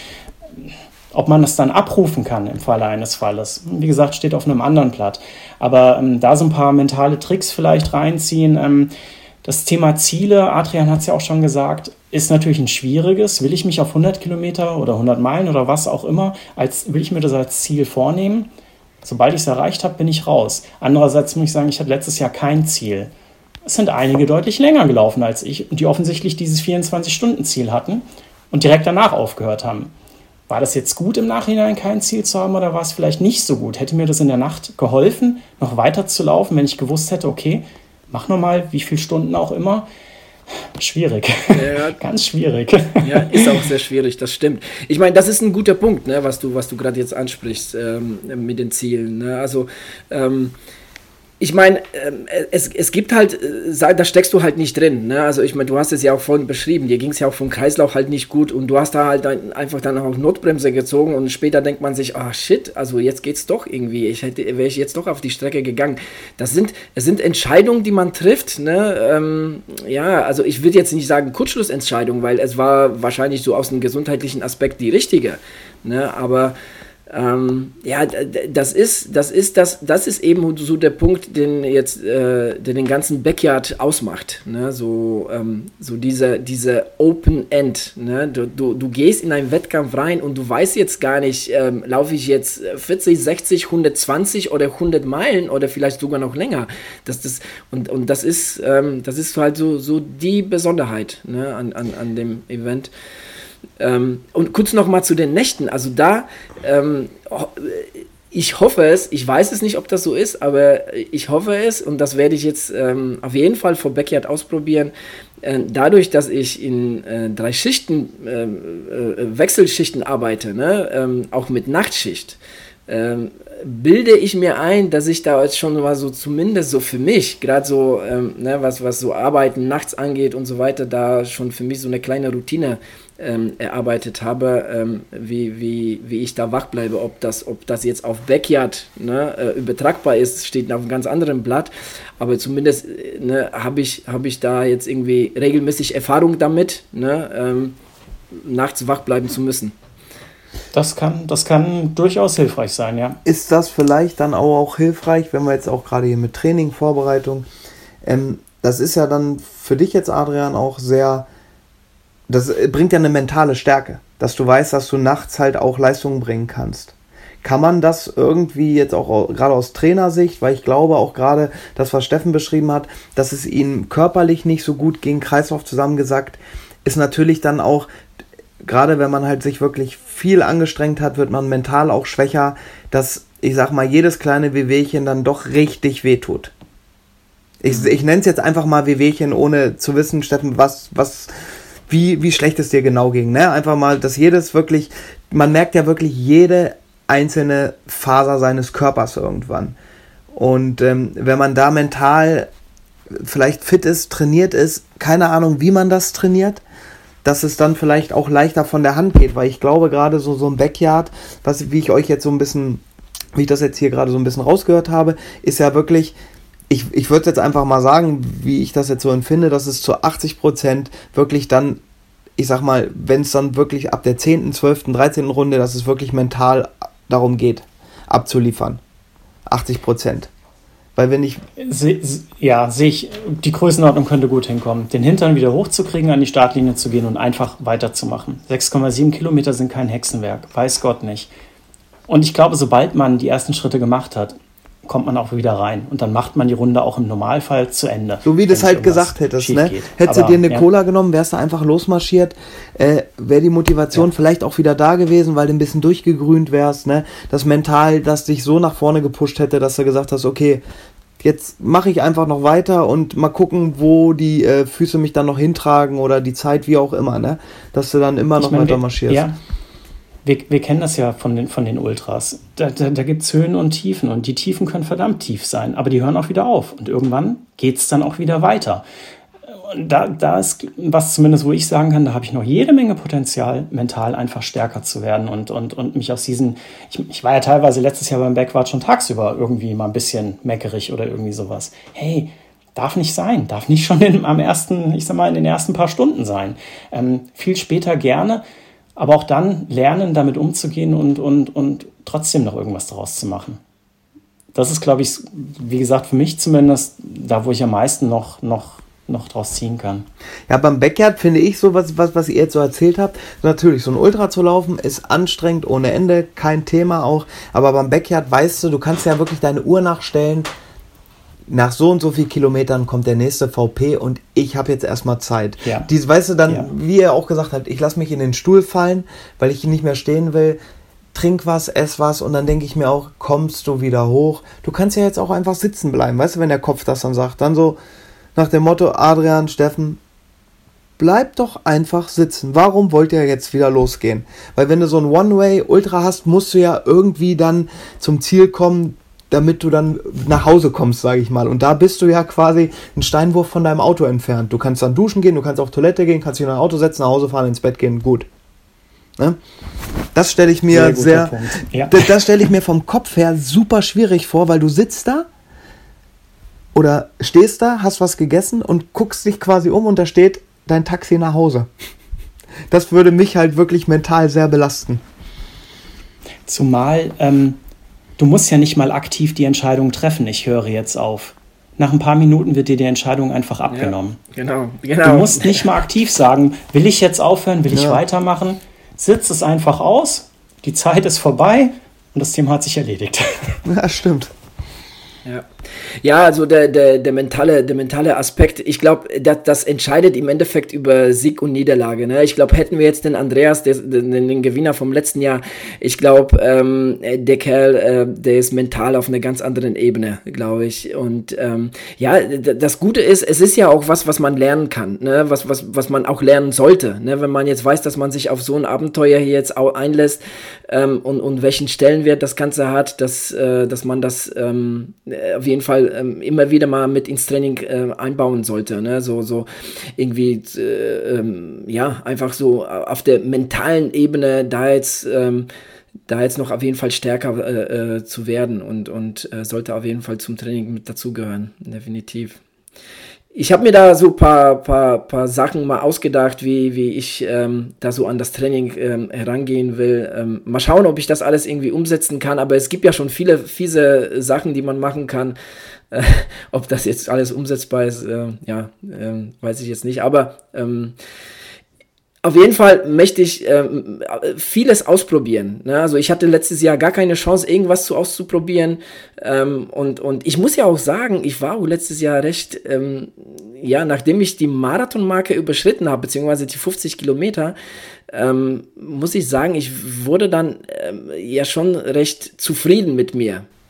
Ob man das dann abrufen kann im Falle eines Falles, wie gesagt, steht auf einem anderen Blatt. Aber ähm, da so ein paar mentale Tricks vielleicht reinziehen. Ähm, das Thema Ziele, Adrian hat es ja auch schon gesagt, ist natürlich ein schwieriges. Will ich mich auf hundert Kilometer oder hundert Meilen oder was auch immer, als, will ich mir das als Ziel vornehmen? Sobald ich es erreicht habe, bin ich raus. Andererseits muss ich sagen, ich hatte letztes Jahr kein Ziel. Es sind einige deutlich länger gelaufen als ich und die offensichtlich dieses vierundzwanzig-Stunden-Ziel hatten und direkt danach aufgehört haben. War das jetzt gut im Nachhinein, kein Ziel zu haben, oder war es vielleicht nicht so gut? Hätte mir das in der Nacht geholfen, noch weiter zu laufen, wenn ich gewusst hätte, okay, mach nochmal, wie viele Stunden auch immer. Schwierig, ja, ganz schwierig. Ja, ist auch sehr schwierig, das stimmt. Ich meine, das ist ein guter Punkt, ne, was du, was du gerade jetzt ansprichst ähm, mit den Zielen. Ne? Also, ähm, ich meine, es, es gibt halt, da steckst du halt nicht drin, ne? Also ich meine, du hast es ja auch vorhin beschrieben, dir ging es ja auch vom Kreislauf halt nicht gut und du hast da halt dann einfach dann auch Notbremse gezogen und später denkt man sich, ah oh shit, also jetzt geht's doch irgendwie, ich hätte, wäre ich jetzt doch auf die Strecke gegangen. Das sind, es sind Entscheidungen, die man trifft, ne? Ähm, ja, also ich würde jetzt nicht sagen Kurzschlussentscheidung, weil es war wahrscheinlich so aus einem gesundheitlichen Aspekt die richtige, ne? Aber Ähm, ja, das ist, das ist, das, das ist eben so der Punkt, den jetzt, äh, der den ganzen Backyard ausmacht, ne? So, ähm, so diese, diese Open End, ne? Du, du, du gehst in einen Wettkampf rein und du weißt jetzt gar nicht, ähm, laufe ich jetzt vierzig, sechzig, hundertzwanzig oder hundert Meilen oder vielleicht sogar noch länger. Das, das, und, und das ist, ähm, das ist halt so, so die Besonderheit, ne? an, an, an dem Event. Ähm, und kurz noch mal zu den Nächten, also da, ähm, ich hoffe es, ich weiß es nicht, ob das so ist, aber ich hoffe es und das werde ich jetzt ähm, auf jeden Fall vor Backyard ausprobieren. Äh, dadurch, dass ich in äh, drei Schichten, äh, äh, Wechselschichten arbeite, ne? ähm, auch mit Nachtschicht, ähm, bilde ich mir ein, dass ich da jetzt schon mal so zumindest so für mich, gerade so, ähm, ne, was, was so Arbeiten nachts angeht und so weiter, da schon für mich so eine kleine Routine ähm, erarbeitet habe, ähm, wie, wie, wie ich da wach bleibe. Ob das, ob das jetzt auf Backyard ne, äh, übertragbar ist, steht auf einem ganz anderen Blatt, aber zumindest ne, habe ich, hab ich da jetzt irgendwie regelmäßig Erfahrung damit, ne, ähm, nachts wach bleiben zu müssen. Das kann, das kann durchaus hilfreich sein, ja. Ist das vielleicht dann auch, auch hilfreich, wenn wir jetzt auch gerade hier mit Training, Vorbereitung, ähm, das ist ja dann für dich jetzt, Adrian, auch sehr, das bringt ja eine mentale Stärke, dass du weißt, dass du nachts halt auch Leistungen bringen kannst. Kann man das irgendwie jetzt auch gerade aus Trainersicht, weil ich glaube auch gerade das, was Steffen beschrieben hat, dass es ihm körperlich nicht so gut ging, Kreislauf zusammengesackt, ist natürlich dann auch, gerade wenn man halt sich wirklich viel angestrengt hat, wird man mental auch schwächer, dass, ich sag mal, jedes kleine Wehwehchen dann doch richtig wehtut. Ich, ich nenne es jetzt einfach mal Wehwehchen, ohne zu wissen, Steffen, was, was, wie, wie schlecht es dir genau ging. Ne? Einfach mal, dass jedes wirklich, man merkt ja wirklich jede einzelne Faser seines Körpers irgendwann. Und ähm, wenn man da mental vielleicht fit ist, trainiert ist, keine Ahnung, wie man das trainiert, dass es dann vielleicht auch leichter von der Hand geht, weil ich glaube, gerade so, so ein Backyard, was, wie ich euch jetzt so ein bisschen, wie ich das jetzt hier gerade so ein bisschen rausgehört habe, ist ja wirklich, ich, ich würde jetzt einfach mal sagen, wie ich das jetzt so empfinde, dass es zu achtzig Prozent wirklich dann, ich sag mal, wenn es dann wirklich ab der zehnten, zwölften, dreizehnten Runde, dass es wirklich mental darum geht, abzuliefern. achtzig Prozent. Weil wenn ich... Se, ja, sehe ich, die Größenordnung könnte gut hinkommen. Den Hintern wieder hochzukriegen, an die Startlinie zu gehen und einfach weiterzumachen. sechs Komma sieben Kilometer sind kein Hexenwerk, weiß Gott nicht. Und ich glaube, sobald man die ersten Schritte gemacht hat, kommt man auch wieder rein. Und dann macht man die Runde auch im Normalfall zu Ende. So wie du es halt gesagt hättest, ne? Hättest du dir eine ja. Cola genommen, wärst du einfach losmarschiert, äh, wäre die Motivation ja. vielleicht auch wieder da gewesen, weil du ein bisschen durchgegrünt wärst, ne? Das mental, das dich so nach vorne gepusht hätte, dass du gesagt hast, okay, jetzt mache ich einfach noch weiter und mal gucken, wo die äh, Füße mich dann noch hintragen oder die Zeit, wie auch immer, ne? Dass du dann immer ich noch mein, weiter marschierst. Ja. Wir, wir kennen das ja von den, von den Ultras. Da, da, da gibt es Höhen und Tiefen und die Tiefen können verdammt tief sein, aber die hören auch wieder auf und irgendwann geht es dann auch wieder weiter. Und da, da ist was zumindest, wo ich sagen kann, da habe ich noch jede Menge Potenzial, mental einfach stärker zu werden und, und, und mich aus diesen, ich, ich war ja teilweise letztes Jahr beim Backward schon tagsüber irgendwie mal ein bisschen meckerig oder irgendwie sowas. Hey, darf nicht sein, darf nicht schon in, am ersten, ich sag mal, in den ersten paar Stunden sein. Ähm, viel später gerne. Aber auch dann lernen, damit umzugehen und, und, und trotzdem noch irgendwas daraus zu machen. Das ist, glaube ich, wie gesagt, für mich zumindest da, wo ich am meisten noch, noch, noch draus ziehen kann. Ja, beim Backyard finde ich so, was, was, was ihr jetzt so erzählt habt, natürlich, so ein Ultra zu laufen ist anstrengend ohne Ende, kein Thema auch. Aber beim Backyard weißt du, du kannst ja wirklich deine Uhr nachstellen, nach so und so viel Kilometern kommt der nächste V P und ich habe jetzt erstmal Zeit. Ja. Dies, weißt du, dann, ja. wie er auch gesagt hat, ich lasse mich in den Stuhl fallen, weil ich nicht mehr stehen will, trink was, ess was und dann denke ich mir auch, kommst du wieder hoch? Du kannst ja jetzt auch einfach sitzen bleiben, weißt du, wenn der Kopf das dann sagt. Dann so nach dem Motto, Adrian, Steffen, bleib doch einfach sitzen. Warum wollt ihr jetzt wieder losgehen? Weil wenn du so ein One-Way-Ultra hast, musst du ja irgendwie dann zum Ziel kommen, damit du dann nach Hause kommst, sage ich mal. Und da bist du ja quasi einen Steinwurf von deinem Auto entfernt. Du kannst dann duschen gehen, du kannst auf Toilette gehen, kannst dich in ein Auto setzen, nach Hause fahren, ins Bett gehen, gut. Ne? Das stelle ich mir sehr, sehr ja. das, das stelle ich mir vom Kopf her super schwierig vor, weil du sitzt da oder stehst da, hast was gegessen und guckst dich quasi um und da steht dein Taxi nach Hause. Das würde mich halt wirklich mental sehr belasten. Zumal, ähm, du musst ja nicht mal aktiv die Entscheidung treffen, ich höre jetzt auf. Nach ein paar Minuten wird dir die Entscheidung einfach abgenommen. Ja, genau, genau. Du musst nicht mal aktiv sagen, will ich jetzt aufhören, will ich ja. weitermachen? Sitz es einfach aus, die Zeit ist vorbei und das Thema hat sich erledigt. Ja, stimmt. Ja, ja, also der, der, der, mentale, der mentale Aspekt, ich glaube, das, das entscheidet im Endeffekt über Sieg und Niederlage. Ne? Ich glaube, hätten wir jetzt den Andreas, den, den, den Gewinner vom letzten Jahr, ich glaube, ähm, der Kerl, äh, der ist mental auf einer ganz anderen Ebene, glaube ich. Und ähm, ja, das Gute ist, es ist ja auch was, was man lernen kann, ne? was, was, was man auch lernen sollte. Ne? Wenn man jetzt weiß, dass man sich auf so ein Abenteuer hier jetzt auch einlässt ähm, und, und welchen Stellenwert das Ganze hat, dass, äh, dass man das ähm, auf jeden Fall ähm, immer wieder mal mit ins Training äh, einbauen sollte, ne? So, so irgendwie, äh, ähm, ja, einfach so auf der mentalen Ebene da jetzt, ähm, da jetzt noch auf jeden Fall stärker äh, äh, zu werden und, und äh, sollte auf jeden Fall zum Training mit dazugehören, definitiv. Ich habe mir da so ein paar, paar, paar Sachen mal ausgedacht, wie, wie ich ähm, da so an das Training ähm, herangehen will. Ähm, mal schauen, ob ich das alles irgendwie umsetzen kann. Aber es gibt ja schon viele fiese Sachen, die man machen kann. Äh, ob das jetzt alles umsetzbar ist, äh, ja, äh, weiß ich jetzt nicht. Aber ähm, auf jeden Fall möchte ich ähm, vieles ausprobieren. Ne? Also ich hatte letztes Jahr gar keine Chance, irgendwas zu auszuprobieren. Ähm, und, und ich muss ja auch sagen, ich war auch letztes Jahr recht, ähm, ja, nachdem ich die Marathonmarke überschritten habe, beziehungsweise die fünfzig Kilometer, ähm, muss ich sagen, ich wurde dann ähm, ja schon recht zufrieden mit mir.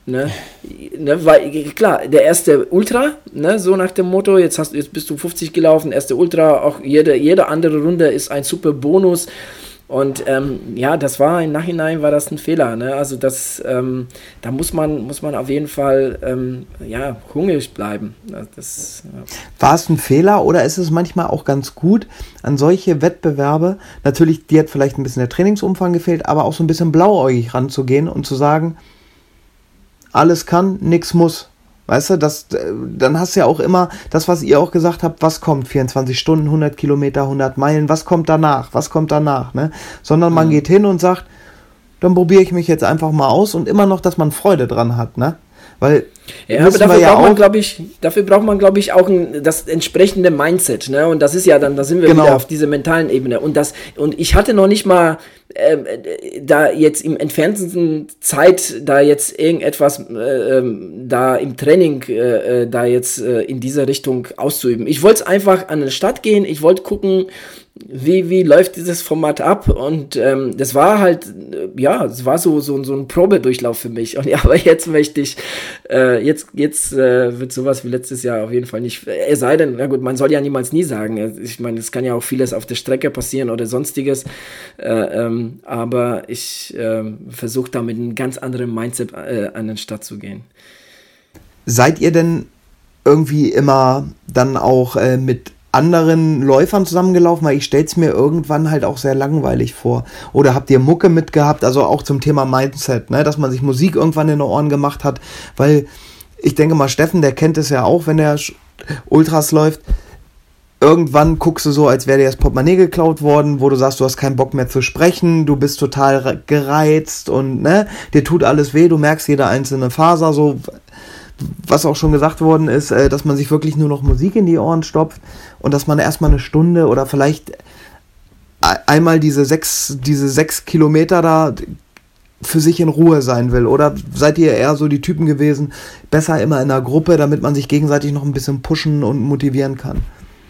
Ne? Ne, weil, klar, der erste Ultra, ne, so nach dem Motto, jetzt, hast, jetzt bist du fünfzig gelaufen, erste Ultra, auch jede, jede andere Runde ist ein super Bonus. Und ähm, ja, das war im Nachhinein war das ein Fehler. Ne? Also das, ähm, da muss man, muss man auf jeden Fall ähm, ja, hungrig bleiben. Das, ja. War es ein Fehler oder ist es manchmal auch ganz gut, an solche Wettbewerbe, natürlich, dir hat vielleicht ein bisschen der Trainingsumfang gefehlt, aber auch so ein bisschen blauäugig ranzugehen und zu sagen, alles kann, nix muss. Weißt du, das, dann hast du ja auch immer das, was ihr auch gesagt habt, was kommt, vierundzwanzig Stunden, hundert Kilometer, hundert Meilen, was kommt danach, was kommt danach, ne? Sondern man mhm. geht hin und sagt, dann probiere ich mich jetzt einfach mal aus und immer noch, dass man Freude dran hat, ne? Weil, ja, aber dafür, ja braucht man, glaube ich, dafür braucht man, glaube ich, auch ein, das entsprechende Mindset, ne? Und das ist ja dann, da sind wir genau. wieder auf dieser mentalen Ebene. Und das, und ich hatte noch nicht mal ähm, da jetzt im entferntesten Zeit, da jetzt irgendetwas äh, da im Training äh, da jetzt äh, in dieser Richtung auszuüben. Ich wollte einfach an eine Stadt gehen, ich wollte gucken, wie, wie läuft dieses Format ab, und ähm, das war halt, äh, ja, es war so, so, so ein Probedurchlauf für mich, und ja, aber jetzt möchte ich, äh, jetzt, jetzt äh, wird sowas wie letztes Jahr auf jeden Fall nicht, es sei denn, na gut, man soll ja niemals nie sagen, ich meine, es kann ja auch vieles auf der Strecke passieren oder sonstiges, äh, ähm, aber ich äh, versuche da mit einem ganz anderen Mindset äh, an den Start zu gehen. Seid ihr denn irgendwie immer dann auch äh, mit anderen Läufern zusammengelaufen, weil ich stell's mir irgendwann halt auch sehr langweilig vor. Oder habt ihr Mucke mitgehabt, also auch zum Thema Mindset, ne, dass man sich Musik irgendwann in den Ohren gemacht hat, weil ich denke mal, Steffen, der kennt es ja auch, wenn er Ultras läuft, irgendwann guckst du so, als wäre dir das Portemonnaie geklaut worden, wo du sagst, du hast keinen Bock mehr zu sprechen, du bist total gereizt und ne, dir tut alles weh, du merkst jede einzelne Faser, so was auch schon gesagt worden ist, äh, dass man sich wirklich nur noch Musik in die Ohren stopft und dass man erstmal eine Stunde oder vielleicht einmal diese sechs, diese sechs Kilometer da für sich in Ruhe sein will. Oder seid ihr eher so die Typen gewesen, besser immer in einer Gruppe, damit man sich gegenseitig noch ein bisschen pushen und motivieren kann?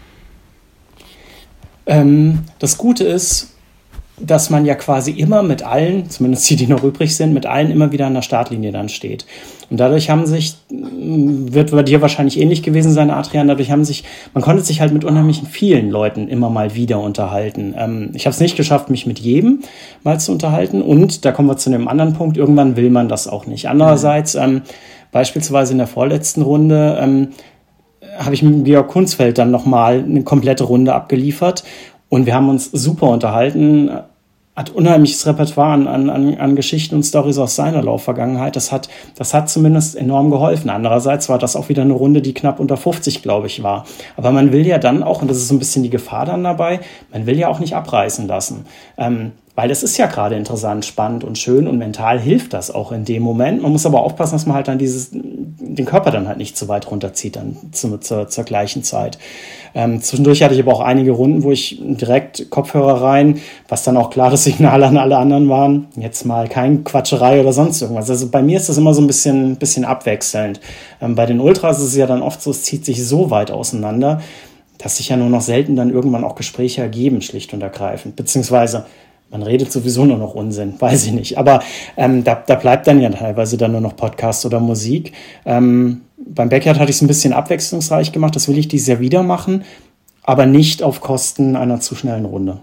Ähm, das Gute ist, dass man ja quasi immer mit allen, zumindest die, die noch übrig sind, mit allen immer wieder an der Startlinie dann steht. Und dadurch haben sich, wird bei dir wahrscheinlich ähnlich gewesen sein, Adrian, dadurch haben sich, man konnte sich halt mit unheimlich vielen Leuten immer mal wieder unterhalten. Ähm, ich habe es nicht geschafft, mich mit jedem mal zu unterhalten, und da kommen wir zu einem anderen Punkt, irgendwann will man das auch nicht. Andererseits, ähm, beispielsweise in der vorletzten Runde, ähm, habe ich mit Georg Kunzfeld dann nochmal eine komplette Runde abgeliefert, und wir haben uns super unterhalten, hat unheimliches Repertoire an, an, an Geschichten und Storys aus seiner Laufvergangenheit. Das hat, das hat zumindest enorm geholfen. Andererseits war das auch wieder eine Runde, die knapp unter fünfzig, glaube ich, war. Aber man will ja dann auch, und das ist so ein bisschen die Gefahr dann dabei, man will ja auch nicht abreißen lassen. Ähm, weil das ist ja gerade interessant, spannend und schön, und mental hilft das auch in dem Moment. Man muss aber aufpassen, dass man halt dann dieses, den Körper dann halt nicht zu weit runterzieht dann zu, zur, zur gleichen Zeit. Ähm, zwischendurch hatte ich aber auch einige Runden, wo ich direkt Kopfhörer rein, was dann auch klares Signal an alle anderen waren. Jetzt mal kein Quatscherei oder sonst irgendwas. Also bei mir ist das immer so ein bisschen, bisschen abwechselnd. Ähm, bei den Ultras ist es ja dann oft so, es zieht sich so weit auseinander, dass sich ja nur noch selten dann irgendwann auch Gespräche ergeben, schlicht und ergreifend. Beziehungsweise man redet sowieso nur noch Unsinn, weiß ich nicht. Aber ähm, da, da bleibt dann ja teilweise dann nur noch Podcast oder Musik. Ähm, beim Backyard hatte ich es ein bisschen abwechslungsreich gemacht. Das will ich dieses Jahr wieder machen, aber nicht auf Kosten einer zu schnellen Runde.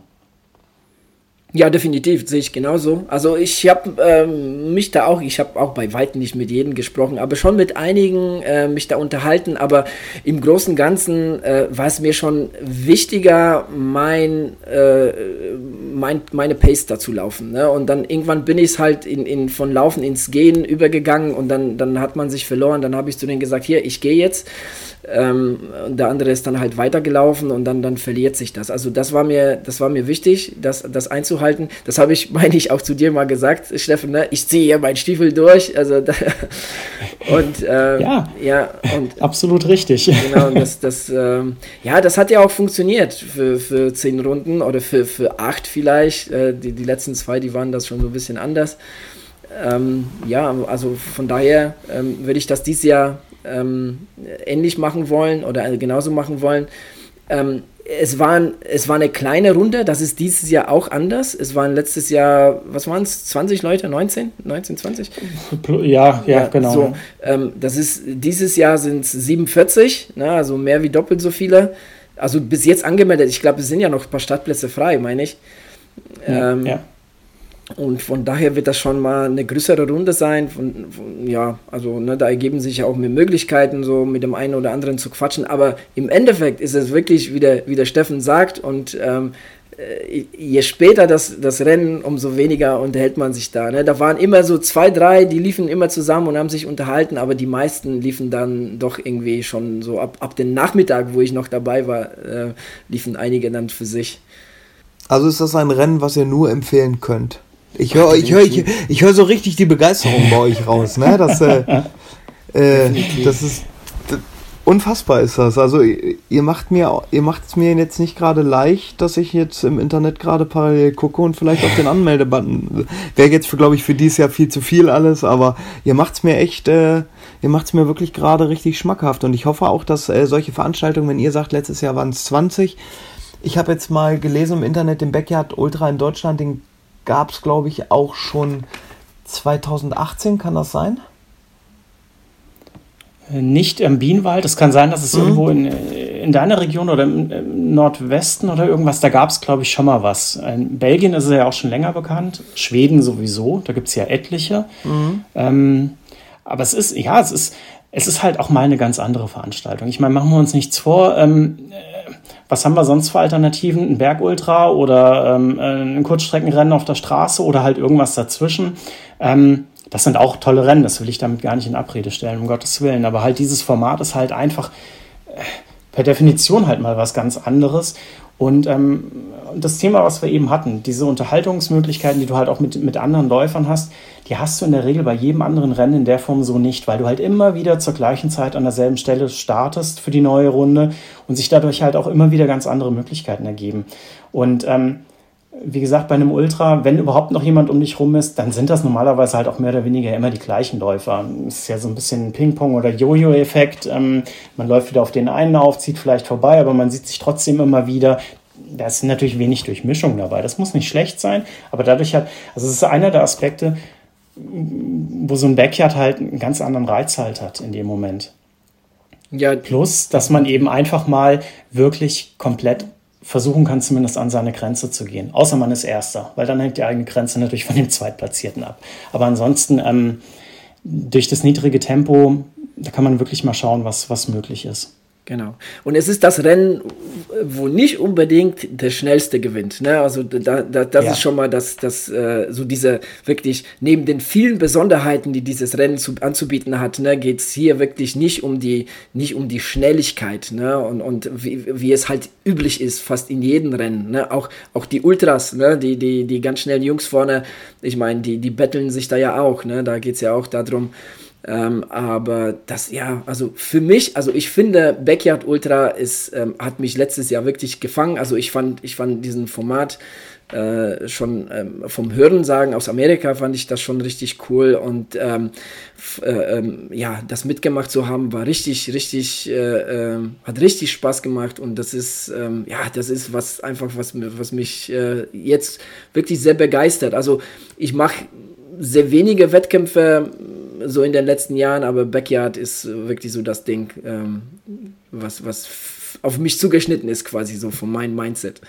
Ja, definitiv, sehe ich genauso. Also ich habe ähm, mich da auch, ich habe auch bei weitem nicht mit jedem gesprochen, aber schon mit einigen äh, mich da unterhalten, aber im Großen und Ganzen äh, war es mir schon wichtiger, mein, äh, mein, meine Pace da zu laufen. Ne? Und dann irgendwann bin ich es halt in, in, von Laufen ins Gehen übergegangen, und dann, dann hat man sich verloren. Dann habe ich zu denen gesagt, hier, ich gehe jetzt. Ähm, und der andere ist dann halt weitergelaufen, und dann, dann verliert sich das. Also das war mir, das war mir wichtig, das, das einzuhalten. Das habe ich, meine ich, auch zu dir mal gesagt, Steffen, ne? Ich ziehe hier meinen Stiefel durch. Also da, und äh, ja, ja und, absolut richtig. Genau, und das, das, ähm, ja, das hat ja auch funktioniert für, für zehn Runden oder für, für acht vielleicht. Äh, die, die letzten zwei, die waren das schon so ein bisschen anders. Ähm, ja, also von daher ähm, würde ich das dieses Jahr Ähm, ähnlich machen wollen oder genauso machen wollen. Ähm, es, waren, es war eine kleine Runde, das ist dieses Jahr auch anders. Es waren letztes Jahr, was waren es, zwanzig Leute, neunzehn, neunzehn, zwanzig? Ja, ja, ja genau. So, ähm, das ist, dieses Jahr sind es siebenundvierzig, ne, also mehr wie doppelt so viele. Also bis jetzt angemeldet, ich glaube, es sind ja noch ein paar Startplätze frei, meine ich. Ja, ähm, ja. Und von daher wird das schon mal eine größere Runde sein. Von, von, ja, also ne, da ergeben sich ja auch mehr Möglichkeiten, so mit dem einen oder anderen zu quatschen. Aber im Endeffekt ist es wirklich, wie der, wie der Steffen sagt, und ähm, je später das, das Rennen, umso weniger unterhält man sich da. Ne? Da waren immer so zwei, drei, die liefen immer zusammen und haben sich unterhalten, aber die meisten liefen dann doch irgendwie schon so ab, ab dem Nachmittag, wo ich noch dabei war, äh, liefen einige dann für sich. Also ist das ein Rennen, was ihr nur empfehlen könnt? Ich höre ich hör, ich, ich hör so richtig die Begeisterung bei euch raus. Ne? Das, äh, äh, das ist das, unfassbar ist das. Also ihr macht mir, ihr macht es mir jetzt nicht gerade leicht, dass ich jetzt im Internet gerade parallel gucke und vielleicht auf den Anmeldebutton. Wäre jetzt, glaube ich, für dieses Jahr viel zu viel alles, aber ihr macht es mir echt, äh, ihr macht es mir wirklich gerade richtig schmackhaft. Und ich hoffe auch, dass äh, solche Veranstaltungen, wenn ihr sagt, letztes Jahr waren es zwanzig, ich habe jetzt mal gelesen im Internet, den Backyard Ultra in Deutschland, den gab es, glaube ich, auch schon zweitausendachtzehn, kann das sein? Nicht im Bienenwald. Es kann sein, dass es mhm. irgendwo in, in deiner Region oder im, im Nordwesten oder irgendwas, da gab es, glaube ich, schon mal was. In Belgien ist es ja auch schon länger bekannt. Schweden sowieso, da gibt es ja etliche. Mhm. Ähm, aber es ist, ja, es ist, es ist halt auch mal eine ganz andere Veranstaltung. Ich meine, machen wir uns nichts vor. Ähm, Was haben wir sonst für Alternativen? Ein Bergultra oder ähm, ein Kurzstreckenrennen auf der Straße oder halt irgendwas dazwischen. Ähm, das sind auch tolle Rennen, das will ich damit gar nicht in Abrede stellen, um Gottes Willen. Aber halt dieses Format ist halt einfach äh, per Definition halt mal was ganz anderes. Und ähm, das Thema, was wir eben hatten, diese Unterhaltungsmöglichkeiten, die du halt auch mit, mit anderen Läufern hast, die hast du in der Regel bei jedem anderen Rennen in der Form so nicht, weil du halt immer wieder zur gleichen Zeit an derselben Stelle startest für die neue Runde und sich dadurch halt auch immer wieder ganz andere Möglichkeiten ergeben. Und ähm, wie gesagt, bei einem Ultra, wenn überhaupt noch jemand um dich rum ist, dann sind das normalerweise halt auch mehr oder weniger immer die gleichen Läufer. Es ist ja so ein bisschen ein Ping-Pong- oder Jojo-Effekt. Ähm, man läuft wieder auf den einen auf, zieht vielleicht vorbei, aber man sieht sich trotzdem immer wieder. Da ist natürlich wenig Durchmischung dabei. Das muss nicht schlecht sein, aber dadurch hat, also es ist einer der Aspekte, wo so ein Backyard halt einen ganz anderen Reiz halt hat in dem Moment. Ja. Plus, dass man eben einfach mal wirklich komplett versuchen kann, zumindest an seine Grenze zu gehen. Außer man ist Erster, weil dann hängt die eigene Grenze natürlich von dem Zweitplatzierten ab. Aber ansonsten, ähm, durch das niedrige Tempo, da kann man wirklich mal schauen, was, was möglich ist. Genau. Und es ist das Rennen, wo nicht unbedingt der Schnellste gewinnt. Ne? Also da, da, das ja. ist schon mal das, das äh, so diese wirklich, neben den vielen Besonderheiten, die dieses Rennen zu, anzubieten hat, ne, geht es hier wirklich nicht um die, nicht um die Schnelligkeit, ne? und, und wie, wie es halt üblich ist, fast in jedem Rennen. Ne? Auch, auch die Ultras, ne? die, die, die ganz schnellen Jungs vorne, ich meine, die, die betteln sich da ja auch. Ne? Da geht es ja auch darum. Ähm, aber das, ja, also für mich, also ich finde, Backyard Ultra ist, ähm, hat mich letztes Jahr wirklich gefangen. Also ich fand, ich fand diesen Format äh, schon ähm, vom Hörensagen aus Amerika fand ich das schon richtig cool und ähm, f- äh, ähm, ja, das mitgemacht zu haben, war richtig, richtig, äh, äh, hat richtig Spaß gemacht und das ist, ähm, ja, das ist was einfach, was, was mich äh, jetzt wirklich sehr begeistert. Also ich mache sehr wenige Wettkämpfe so in den letzten Jahren, aber Backyard ist wirklich so das Ding, ähm, was, was f- auf mich zugeschnitten ist, quasi so von meinem Mindset.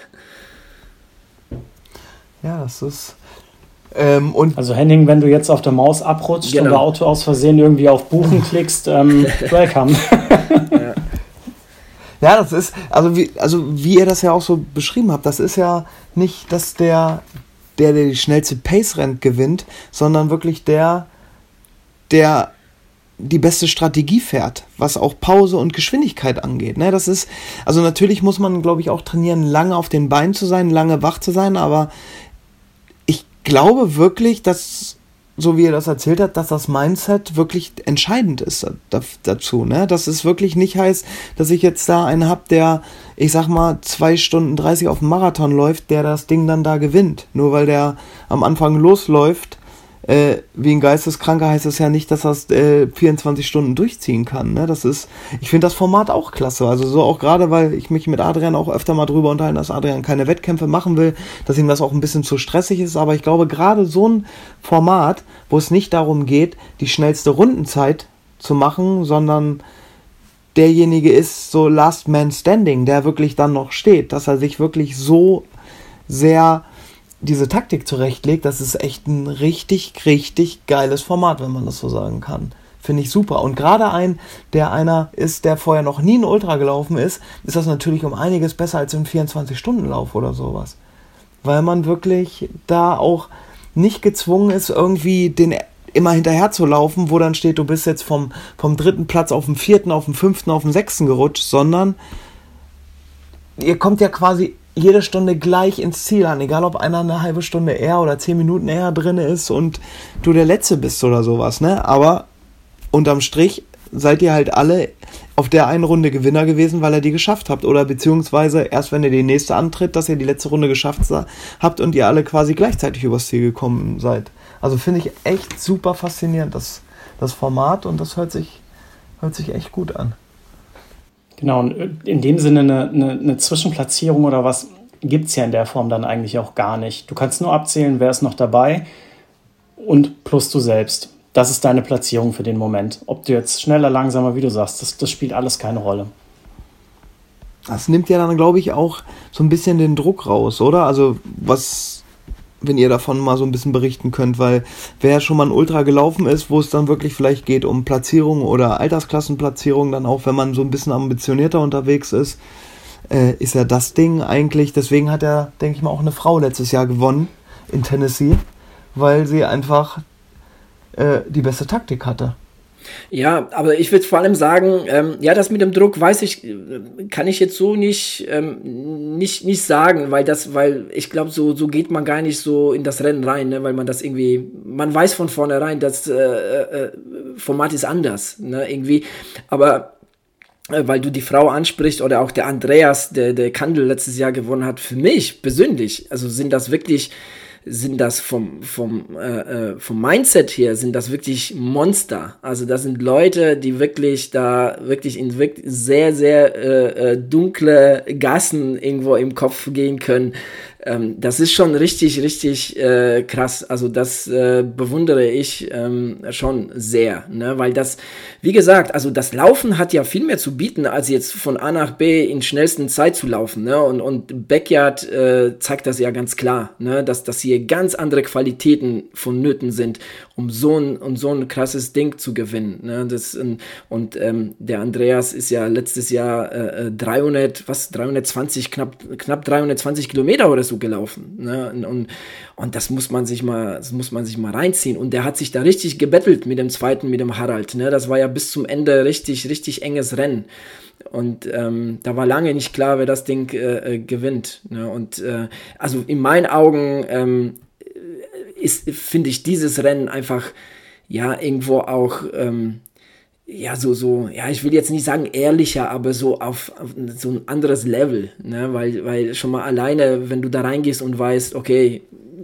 Ja, das ist... Ähm, und also Henning, wenn du jetzt auf der Maus abrutscht genau. und der Auto aus Versehen irgendwie auf Buchen klickst, ähm, welcome. ja. ja, das ist, also wie, also wie ihr das ja auch so beschrieben habt, das ist ja nicht, dass der, der, der die schnellste Pace rennt, gewinnt, sondern wirklich der, der die beste Strategie fährt, was auch Pause und Geschwindigkeit angeht. Ne, das ist, also natürlich muss man, glaube ich, auch trainieren, lange auf den Beinen zu sein, lange wach zu sein, aber ich glaube wirklich, dass, so wie ihr das erzählt habt, dass das Mindset wirklich entscheidend ist da, dazu. Ne? Dass es wirklich nicht heißt, dass ich jetzt da einen habe, der, ich sag mal, zwei Stunden dreißig auf dem Marathon läuft, der das Ding dann da gewinnt. Nur weil der am Anfang losläuft, äh, wie ein Geisteskranker, heißt das ja nicht, dass er es äh, vierundzwanzig Stunden durchziehen kann. Ne? Das ist, ich finde das Format auch klasse. Also so auch gerade, weil ich mich mit Adrian auch öfter mal drüber unterhalten, dass Adrian keine Wettkämpfe machen will, dass ihm das auch ein bisschen zu stressig ist. Aber ich glaube, gerade so ein Format, wo es nicht darum geht, die schnellste Rundenzeit zu machen, sondern derjenige ist so Last Man Standing, der wirklich dann noch steht, dass er sich wirklich so sehr diese Taktik zurechtlegt, das ist echt ein richtig, richtig geiles Format, wenn man das so sagen kann. Finde ich super. Und gerade ein, der einer ist, der vorher noch nie ein Ultra gelaufen ist, ist das natürlich um einiges besser als ein vierundzwanzig-Stunden-Lauf oder sowas. Weil man wirklich da auch nicht gezwungen ist, irgendwie den immer hinterher zu laufen, wo dann steht, du bist jetzt vom, vom dritten Platz auf den vierten, auf den fünften, auf den sechsten gerutscht, sondern ihr kommt ja quasi jede Stunde gleich ins Ziel an, egal ob einer eine halbe Stunde eher oder zehn Minuten eher drin ist und du der Letzte bist oder sowas, ne? Aber unterm Strich seid ihr halt alle auf der einen Runde Gewinner gewesen, weil ihr die geschafft habt. Oder beziehungsweise erst wenn ihr die nächste antritt, dass ihr die letzte Runde geschafft habt und ihr alle quasi gleichzeitig übers Ziel gekommen seid. Also finde ich echt super faszinierend, das, das Format, und das hört sich, hört sich echt gut an. Genau, und in dem Sinne eine, eine, eine Zwischenplatzierung oder was gibt es ja in der Form dann eigentlich auch gar nicht. Du kannst nur abzählen, wer ist noch dabei und plus du selbst. Das ist deine Platzierung für den Moment. Ob du jetzt schneller, langsamer, wie du sagst, das, das spielt alles keine Rolle. Das nimmt ja dann, glaube ich, auch so ein bisschen den Druck raus, oder? Also was, wenn ihr davon mal so ein bisschen berichten könnt, weil wer schon mal ein Ultra gelaufen ist, wo es dann wirklich vielleicht geht um Platzierung oder Altersklassenplatzierung, dann auch, wenn man so ein bisschen ambitionierter unterwegs ist, äh, ist ja das Ding eigentlich, deswegen hat er, denke ich mal, auch eine Frau letztes Jahr gewonnen in Tennessee, weil sie einfach äh, die beste Taktik hatte. Ja, aber ich würde vor allem sagen, ähm, ja, das mit dem Druck, weiß ich, kann ich jetzt so nicht, ähm, nicht, nicht sagen, weil das, weil ich glaube, so, so geht man gar nicht so in das Rennen rein, ne, weil man das irgendwie, man weiß von vornherein, das äh, äh, Format ist anders, ne, irgendwie, aber äh, weil du die Frau ansprichst oder auch der Andreas, der, der Kandel letztes Jahr gewonnen hat, für mich persönlich, also sind das wirklich, sind das vom, vom, äh, vom Mindset her, sind das wirklich Monster. Also das sind Leute, die wirklich da wirklich in wirklich sehr, sehr äh, dunkle Gassen irgendwo im Kopf gehen können. Ähm, das ist schon richtig, richtig äh, krass. Also das äh, bewundere ich ähm, schon sehr, ne? Weil das, wie gesagt, also das Laufen hat ja viel mehr zu bieten, als jetzt von A nach B in schnellsten Zeit zu laufen, ne? Und, und Backyard äh, zeigt das ja ganz klar, ne? Dass, dass hier ganz andere Qualitäten vonnöten sind, um so ein, um so ein krasses Ding zu gewinnen, ne? Das, und und ähm, der Andreas ist ja letztes Jahr äh, dreihundert, was, dreihundertzwanzig, knapp, knapp dreihundertzwanzig Kilometer oder so gelaufen, ne? Und, und, und das muss man sich mal, das muss man sich mal reinziehen. Und der hat sich da richtig gebettelt mit dem zweiten, mit dem Harald, ne? Das war ja bis zum Ende richtig, richtig enges Rennen. Und ähm, da war lange nicht klar, wer das Ding äh, äh, gewinnt, ne? Und äh, also in meinen Augen ähm, ist, finde ich dieses Rennen einfach, ja, irgendwo auch, ähm, ja, so, so, ja, ich will jetzt nicht sagen ehrlicher, aber so auf, auf so ein anderes Level, ne, weil, weil schon mal alleine, wenn du da reingehst und weißt, okay,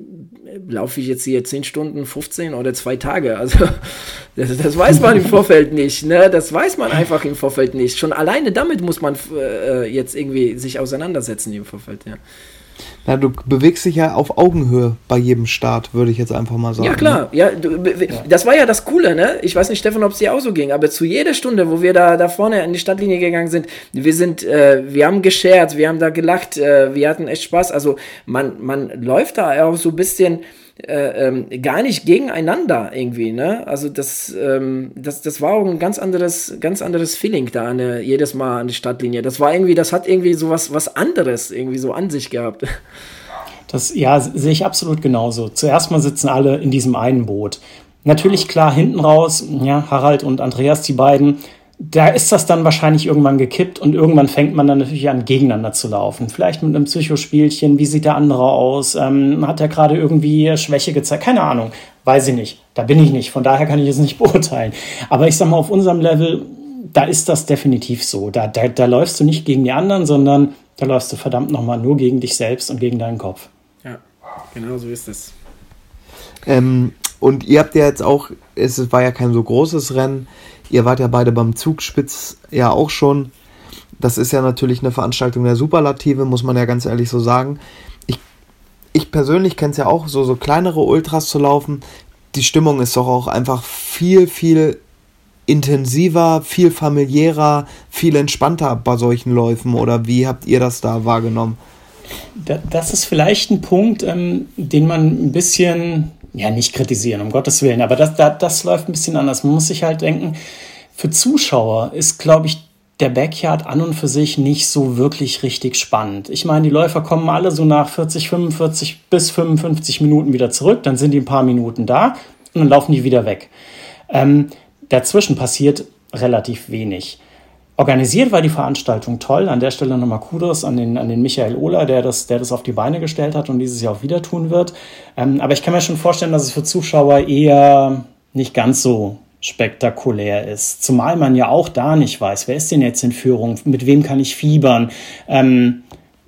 laufe ich jetzt hier zehn Stunden, fünfzehn oder zwei Tage, also das, das weiß man im Vorfeld nicht, ne, das weiß man einfach im Vorfeld nicht, schon alleine damit muss man äh, jetzt irgendwie sich auseinandersetzen im Vorfeld, ja. Ja, du bewegst dich ja auf Augenhöhe bei jedem Start, würde ich jetzt einfach mal sagen. Ja, klar. Ja, du, das war ja das Coole, ne? Ich weiß nicht, Stefan, ob es dir auch so ging, aber zu jeder Stunde, wo wir da, da vorne in die Stadtlinie gegangen sind, wir sind, äh, wir haben gescherzt, wir haben da gelacht, äh, wir hatten echt Spaß. Also man, man läuft da auch so ein bisschen äh, ähm, gar nicht gegeneinander irgendwie, ne? Also das, ähm, das, das war auch ein ganz anderes, ganz anderes Feeling da an der, jedes Mal an die Stadtlinie. Das war irgendwie, das hat irgendwie so was, was anderes irgendwie so an sich gehabt. Das, ja, sehe ich absolut genauso. Zuerst mal sitzen alle in diesem einen Boot. Natürlich, klar, hinten raus, ja, Harald und Andreas, die beiden, da ist das dann wahrscheinlich irgendwann gekippt und irgendwann fängt man dann natürlich an, gegeneinander zu laufen. Vielleicht mit einem Psychospielchen, wie sieht der andere aus, ähm, hat er gerade irgendwie Schwäche gezeigt, keine Ahnung, weiß ich nicht, da bin ich nicht, von daher kann ich es nicht beurteilen. Aber ich sag mal, auf unserem Level, da ist das definitiv so, da, da, da läufst du nicht gegen die anderen, sondern da läufst du verdammt nochmal nur gegen dich selbst und gegen deinen Kopf. Ja, genau so ist es. Ähm, und ihr habt ja jetzt auch, es war ja kein so großes Rennen, ihr wart ja beide beim Zugspitz ja auch schon. Das ist ja natürlich eine Veranstaltung der Superlative, muss man ja ganz ehrlich so sagen. Ich, ich persönlich kenne es ja auch, so, so kleinere Ultras zu laufen. Die Stimmung ist doch auch einfach viel, viel intensiver, viel familiärer, viel entspannter bei solchen Läufen. Oder wie habt ihr das da wahrgenommen? Das ist vielleicht ein Punkt, ähm, den man ein bisschen, ja, nicht kritisieren, um Gottes Willen, aber das, das, das läuft ein bisschen anders. Man muss sich halt denken, für Zuschauer ist, glaube ich, der Backyard an und für sich nicht so wirklich richtig spannend. Ich meine, die Läufer kommen alle so nach vierzig, fünfundvierzig bis fünfundfünfzig Minuten wieder zurück, dann sind die ein paar Minuten da und dann laufen die wieder weg. Ähm, dazwischen passiert relativ wenig. Organisiert war die Veranstaltung toll. An der Stelle nochmal Kudos an den, an den Michael Ohler, der das, der das auf die Beine gestellt hat und dieses Jahr auch wieder tun wird. Ähm, aber ich kann mir schon vorstellen, dass es für Zuschauer eher nicht ganz so spektakulär ist. Zumal man ja auch da nicht weiß, wer ist denn jetzt in Führung, mit wem kann ich fiebern. Ähm,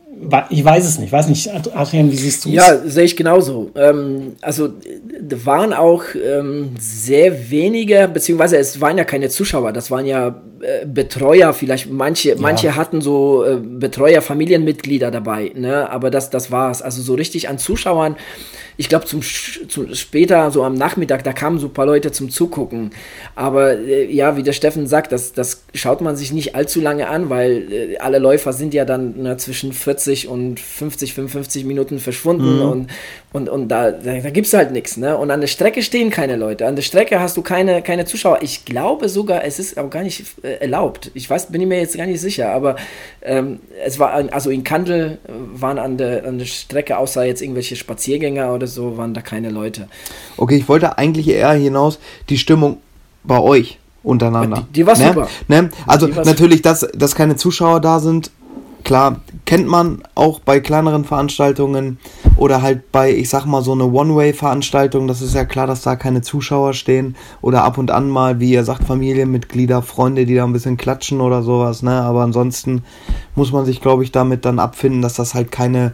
ich weiß es nicht, weiß nicht, Adrian, wie siehst du es? Ja, sehe ich genauso. Ähm, also da waren auch ähm, sehr wenige, beziehungsweise es waren ja keine Zuschauer, das waren ja äh, Betreuer, vielleicht manche, ja. manche hatten so äh, Betreuer, Familienmitglieder dabei, ne? Aber das, das war's. Also so richtig an Zuschauern. Ich glaube, zum, zum später, so am Nachmittag, da kamen so ein paar Leute zum Zugucken. Aber äh, ja, wie der Steffen sagt, das, das schaut man sich nicht allzu lange an, weil äh, alle Läufer sind ja dann na, zwischen vierzig und fünfzig, fünfundfünfzig Minuten verschwunden. Mhm. Und, und, und da, da, da gibt es halt nichts. Ne? Und an der Strecke stehen keine Leute. An der Strecke hast du keine, keine Zuschauer. Ich glaube sogar, es ist auch gar nicht äh, erlaubt. Ich weiß, bin ich mir jetzt gar nicht sicher. Aber ähm, es war, also in Kandel waren an der, an der Strecke, außer jetzt irgendwelche Spaziergänger oder so, waren da keine Leute. Okay, ich wollte eigentlich eher hinaus die Stimmung bei euch untereinander. Die, die war ne? super. Ne? Also natürlich, dass, dass keine Zuschauer da sind, klar, kennt man auch bei kleineren Veranstaltungen oder halt bei, ich sag mal, so eine One-Way-Veranstaltung, das ist ja klar, dass da keine Zuschauer stehen oder ab und an mal, wie ihr sagt, Familienmitglieder, Freunde, die da ein bisschen klatschen oder sowas, ne? Aber ansonsten muss man sich, glaube ich, damit dann abfinden, dass das halt keine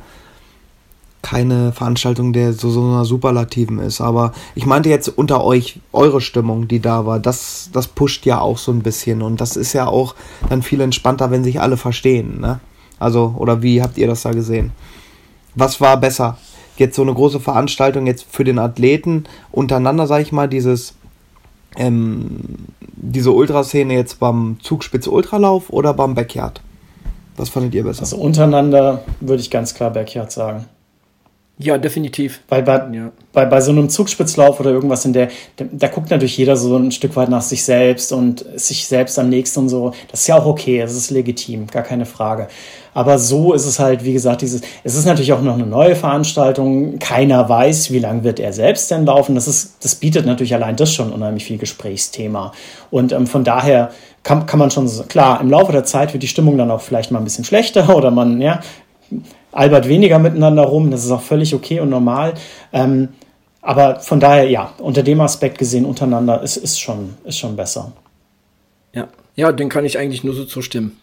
keine Veranstaltung der so, so einer Superlativen ist, aber ich meinte jetzt unter euch, eure Stimmung, die da war, das, das pusht ja auch so ein bisschen und das ist ja auch dann viel entspannter, wenn sich alle verstehen, ne? Also, oder wie habt ihr das da gesehen? Was war besser? Jetzt so eine große Veranstaltung jetzt für den Athleten untereinander, sag ich mal, dieses ähm, diese Ultraszene jetzt beim Zugspitz-Ultralauf oder beim Backyard? Was fandet ihr besser? Also untereinander würde ich ganz klar Backyard sagen. Ja, definitiv. Weil bei, ja. bei, bei so einem Zugspitzlauf oder irgendwas in der, da, da guckt natürlich jeder so ein Stück weit nach sich selbst und sich selbst am nächsten und so. Das ist ja auch okay, das ist legitim, gar keine Frage. Aber so ist es halt, wie gesagt, dieses, es ist natürlich auch noch eine neue Veranstaltung. Keiner weiß, wie lange wird er selbst denn laufen. Das ist, das bietet natürlich allein das schon unheimlich viel Gesprächsthema. Und ähm, von daher kann, kann man schon, klar, im Laufe der Zeit wird die Stimmung dann auch vielleicht mal ein bisschen schlechter oder man, ja, albert weniger miteinander rum, das ist auch völlig okay und normal. Ähm, aber von daher, ja, unter dem Aspekt gesehen, untereinander ist, ist, schon, ist schon besser. Ja. Ja, den kann ich eigentlich nur so zustimmen.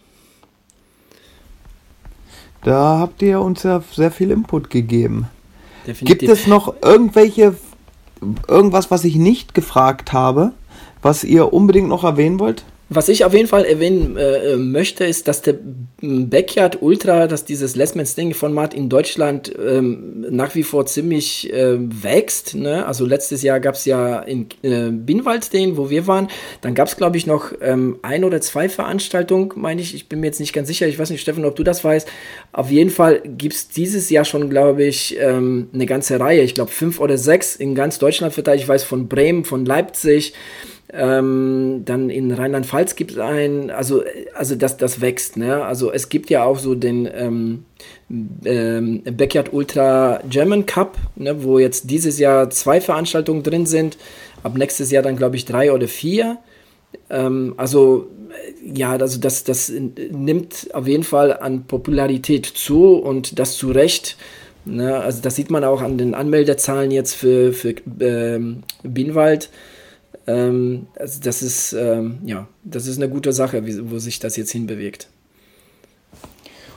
Da habt ihr uns ja sehr viel Input gegeben. Definitiv. Gibt es noch irgendwelche, irgendwas, was ich nicht gefragt habe, was ihr unbedingt noch erwähnen wollt? Was ich auf jeden Fall erwähnen äh, möchte, ist, dass der Backyard Ultra, dass dieses Last Man Standing Format in Deutschland ähm, nach wie vor ziemlich äh, wächst. Ne? Also letztes Jahr gab es ja in äh, Binnwald den, wo wir waren. Dann gab es, glaube ich, noch ähm, ein oder zwei Veranstaltungen, meine ich. Ich bin mir jetzt nicht ganz sicher. Ich weiß nicht, Steffen, ob du das weißt. Auf jeden Fall gibt es dieses Jahr schon, glaube ich, ähm, eine ganze Reihe. Ich glaube, fünf oder sechs in ganz Deutschland verteilt. Ich weiß von Bremen, von Leipzig. Ähm, dann in Rheinland-Pfalz gibt es einen, also, also das, das wächst, ne? Also es gibt ja auch so den ähm, ähm, Backyard Ultra German Cup, ne? Wo jetzt dieses Jahr zwei Veranstaltungen drin sind, ab nächstes Jahr dann glaube ich drei oder vier. Ähm, also ja, also das, das nimmt auf jeden Fall an Popularität zu und das zu Recht. Ne? Also das sieht man auch an den Anmeldezahlen jetzt für, für ähm, Binnwald. Ähm, also das ist, ähm, ja, das ist eine gute Sache, wie, wo sich das jetzt hinbewegt.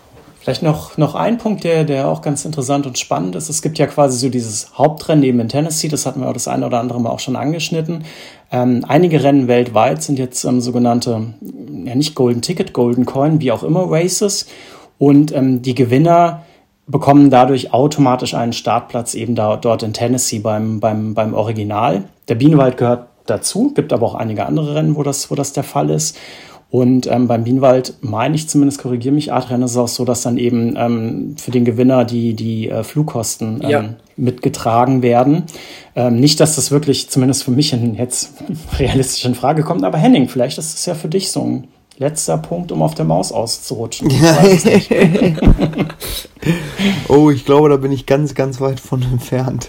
Vielleicht noch, noch ein Punkt, der, der auch ganz interessant und spannend ist. Es gibt ja quasi so dieses Hauptrennen eben in Tennessee, das hatten wir auch das eine oder andere Mal auch schon angeschnitten. Ähm, einige Rennen weltweit sind jetzt ähm, sogenannte, ja nicht Golden Ticket, Golden Coin, wie auch immer Races. Und ähm, die Gewinner bekommen dadurch automatisch einen Startplatz eben da, dort in Tennessee beim, beim, beim Original. Der Bienenwald gehört dazu, gibt aber auch einige andere Rennen, wo das, wo das der Fall ist. Und ähm, beim Bienenwald, meine ich zumindest, korrigiere mich, Adrian, ist es auch so, dass dann eben ähm, für den Gewinner die, die äh, Flugkosten ähm, ja. mitgetragen werden. Ähm, nicht, dass das wirklich zumindest für mich in, jetzt realistisch in Frage kommt, aber Henning, vielleicht ist es ja für dich so ein letzter Punkt, um auf der Maus auszurutschen. Ich weiß es nicht. Oh, ich glaube, da bin ich ganz, ganz weit von entfernt.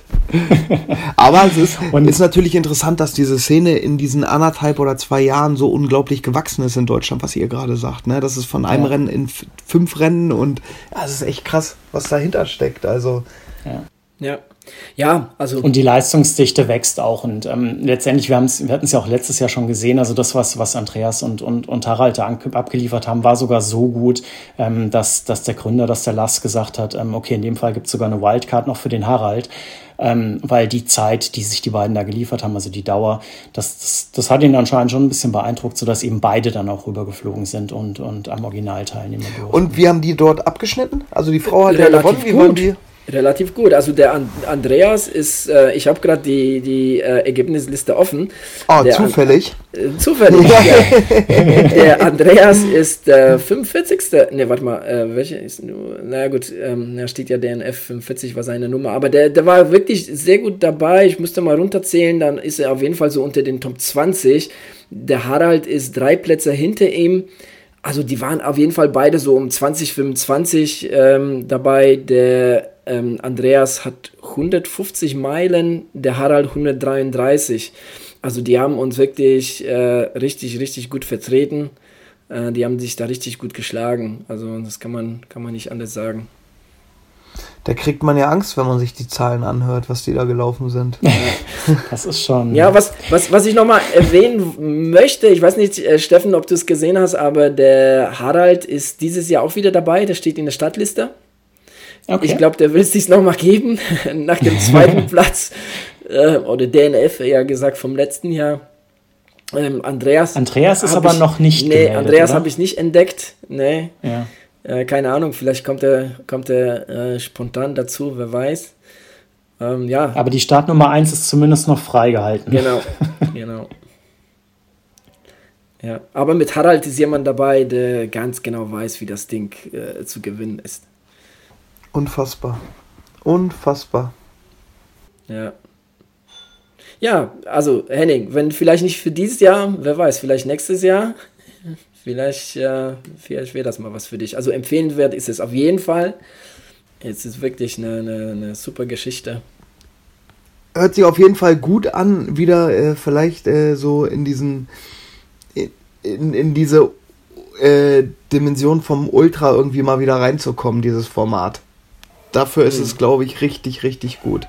Aber es ist, ist natürlich interessant, dass diese Szene in diesen anderthalb oder zwei Jahren so unglaublich gewachsen ist in Deutschland, was ihr gerade sagt. Ne? Das ist von einem ja. Rennen in f- fünf Rennen und ja, es ist echt krass, was dahinter steckt. Also ja. Ja. Ja, also. Und die Leistungsdichte wächst auch. Und ähm, letztendlich, wir, wir hatten es ja auch letztes Jahr schon gesehen, also das, was, was Andreas und, und, und Harald da abgeliefert haben, war sogar so gut, ähm, dass, dass der Gründer, dass der Lars gesagt hat, ähm, okay, in dem Fall gibt es sogar eine Wildcard noch für den Harald, ähm, weil die Zeit, die sich die beiden da geliefert haben, also die Dauer, das, das, das hat ihn anscheinend schon ein bisschen beeindruckt, sodass eben beide dann auch rübergeflogen sind und, und am Original teilnehmen durften. Und wie haben die dort abgeschnitten? Also die Frau hat ja gewonnen, wie waren die? Relativ gut. Also der An- Andreas ist, äh, ich habe gerade die, die äh, Ergebnisliste offen. Ah, der zufällig? An- äh, zufällig, ja. Der Andreas ist der fünfundvierzigste Ne, warte mal, äh, welche ist nur, na gut, ähm, da steht ja D N F fünfundvierzig war seine Nummer, aber der, der war wirklich sehr gut dabei. Ich musste mal runterzählen, dann ist er auf jeden Fall so unter den Top zwanzig. Der Harald ist drei Plätze hinter ihm. Also die waren auf jeden Fall beide so um zwanzig fünfundzwanzig ähm, dabei. Der ähm, Andreas hat hundertfünfzig Meilen, der Harald hundertdreiunddreißig. Also die haben uns wirklich äh, richtig, richtig gut vertreten. Äh, die haben sich da richtig gut geschlagen. Also das kann man, kann man nicht anders sagen. Da kriegt man ja Angst, wenn man sich die Zahlen anhört, was die da gelaufen sind. Das ist schon... Ja, was, was, was ich nochmal erwähnen möchte, ich weiß nicht, äh, Steffen, ob du es gesehen hast, aber der Harald ist dieses Jahr auch wieder dabei, der steht in der Startliste. Okay. Ich glaube, der will es sich nochmal geben, nach dem zweiten Platz, äh, oder D N F, eher gesagt, vom letzten Jahr. Ähm, Andreas... Andreas ist aber ich, noch nicht Nee, gemeldet, Andreas habe ich nicht entdeckt, nee. Ja. Äh, keine Ahnung, vielleicht kommt er, kommt er äh, spontan dazu, wer weiß. Ähm, ja. Aber die Startnummer eins ist zumindest noch freigehalten. Genau, genau. Ja, aber mit Harald ist jemand dabei, der ganz genau weiß, wie das Ding äh, zu gewinnen ist. Unfassbar. Unfassbar. Ja. Ja, also Henning, wenn vielleicht nicht für dieses Jahr, wer weiß, vielleicht nächstes Jahr... Vielleicht, äh, vielleicht wäre das mal was für dich. Also empfehlenswert ist es auf jeden Fall. Es ist wirklich eine, eine, eine super Geschichte. Hört sich auf jeden Fall gut an, wieder äh, vielleicht äh, so in diesen in, in diese äh, Dimension vom Ultra irgendwie mal wieder reinzukommen, dieses Format. Dafür ist mhm. es, glaube ich, richtig, richtig gut.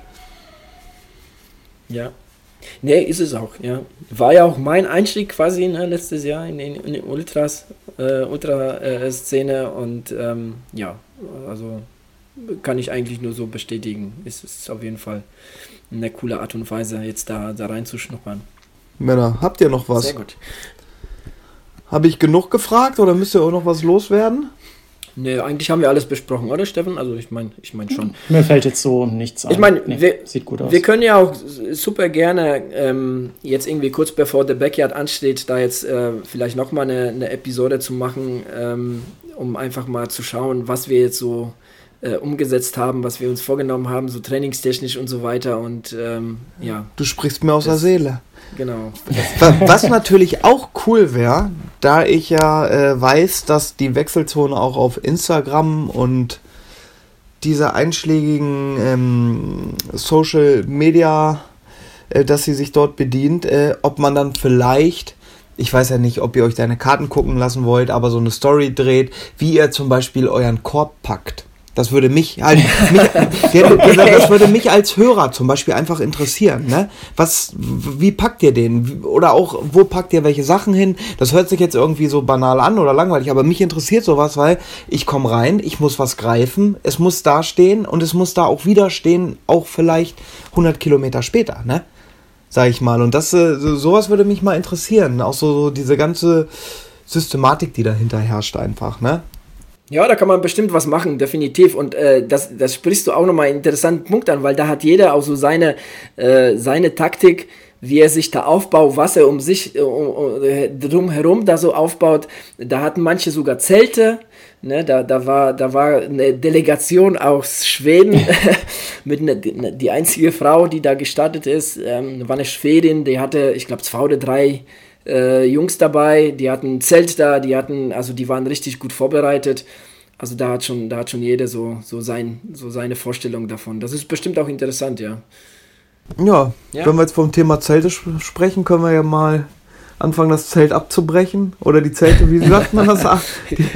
Ja. Nee, ist es auch, ja. War ja auch mein Einstieg quasi ne, letztes Jahr in, in, in die Ultras, äh, Ultra-Szene und ähm, ja, also kann ich eigentlich nur so bestätigen. Es ist auf jeden Fall eine coole Art und Weise, jetzt da, da reinzuschnuppern. Männer, habt ihr noch was? Sehr gut. Habe ich genug gefragt oder müsst ihr auch noch was loswerden? Nee, eigentlich haben wir alles besprochen, oder Steffen? Also ich meine ich mein schon. Mir fällt jetzt so nichts ein. Ich meine, nee, wir, sieht gut aus. Wir können ja auch super gerne ähm, jetzt irgendwie kurz bevor der Backyard ansteht, da jetzt äh, vielleicht nochmal eine, eine Episode zu machen, ähm, um einfach mal zu schauen, was wir jetzt so äh, umgesetzt haben, was wir uns vorgenommen haben, so trainingstechnisch und so weiter und ähm, ja. Du sprichst mir aus das, der Seele. Genau. Was natürlich auch cool wäre, da ich ja äh, weiß, dass die Wechselzone auch auf Instagram und diese einschlägigen ähm, Social Media, äh, dass sie sich dort bedient, äh, ob man dann vielleicht, ich weiß ja nicht, ob ihr euch deine Karten gucken lassen wollt, aber so eine Story dreht, wie ihr zum Beispiel euren Korb packt. Das würde mich halt, mich, der, der, das würde mich als Hörer zum Beispiel einfach interessieren, ne? Was, wie packt ihr den? Oder auch, wo packt ihr welche Sachen hin? Das hört sich jetzt irgendwie so banal an oder langweilig, aber mich interessiert sowas, weil ich komme rein, ich muss was greifen, es muss da stehen und es muss da auch wieder stehen, auch vielleicht hundert Kilometer später, ne? Sag ich mal. Und das, sowas würde mich mal interessieren. Auch so, so diese ganze Systematik, die dahinter herrscht einfach, ne? Ja, da kann man bestimmt was machen, definitiv. Und äh, das, das sprichst du auch nochmal einen interessanten Punkt an, weil da hat jeder auch so seine, äh, seine Taktik, wie er sich da aufbaut, was er um sich äh, um, äh, drumherum da so aufbaut. Da hatten manche sogar Zelte. Ne, da, da, war, da war eine Delegation aus Schweden mit ne, die, die einzige Frau, die da gestartet ist, ähm, war eine Schwedin, die hatte, ich glaube, zwei oder drei Äh, Jungs dabei, die hatten ein Zelt da, die hatten, also die waren richtig gut vorbereitet. Also da hat schon, da hat schon jeder so, so, sein, so seine Vorstellung davon. Das ist bestimmt auch interessant, ja. Ja, ja. Wenn wir jetzt vom Thema Zelte sp- sprechen, können wir ja mal anfangen, das Zelt abzubrechen. Oder die Zelte, wie sagt man das? ja.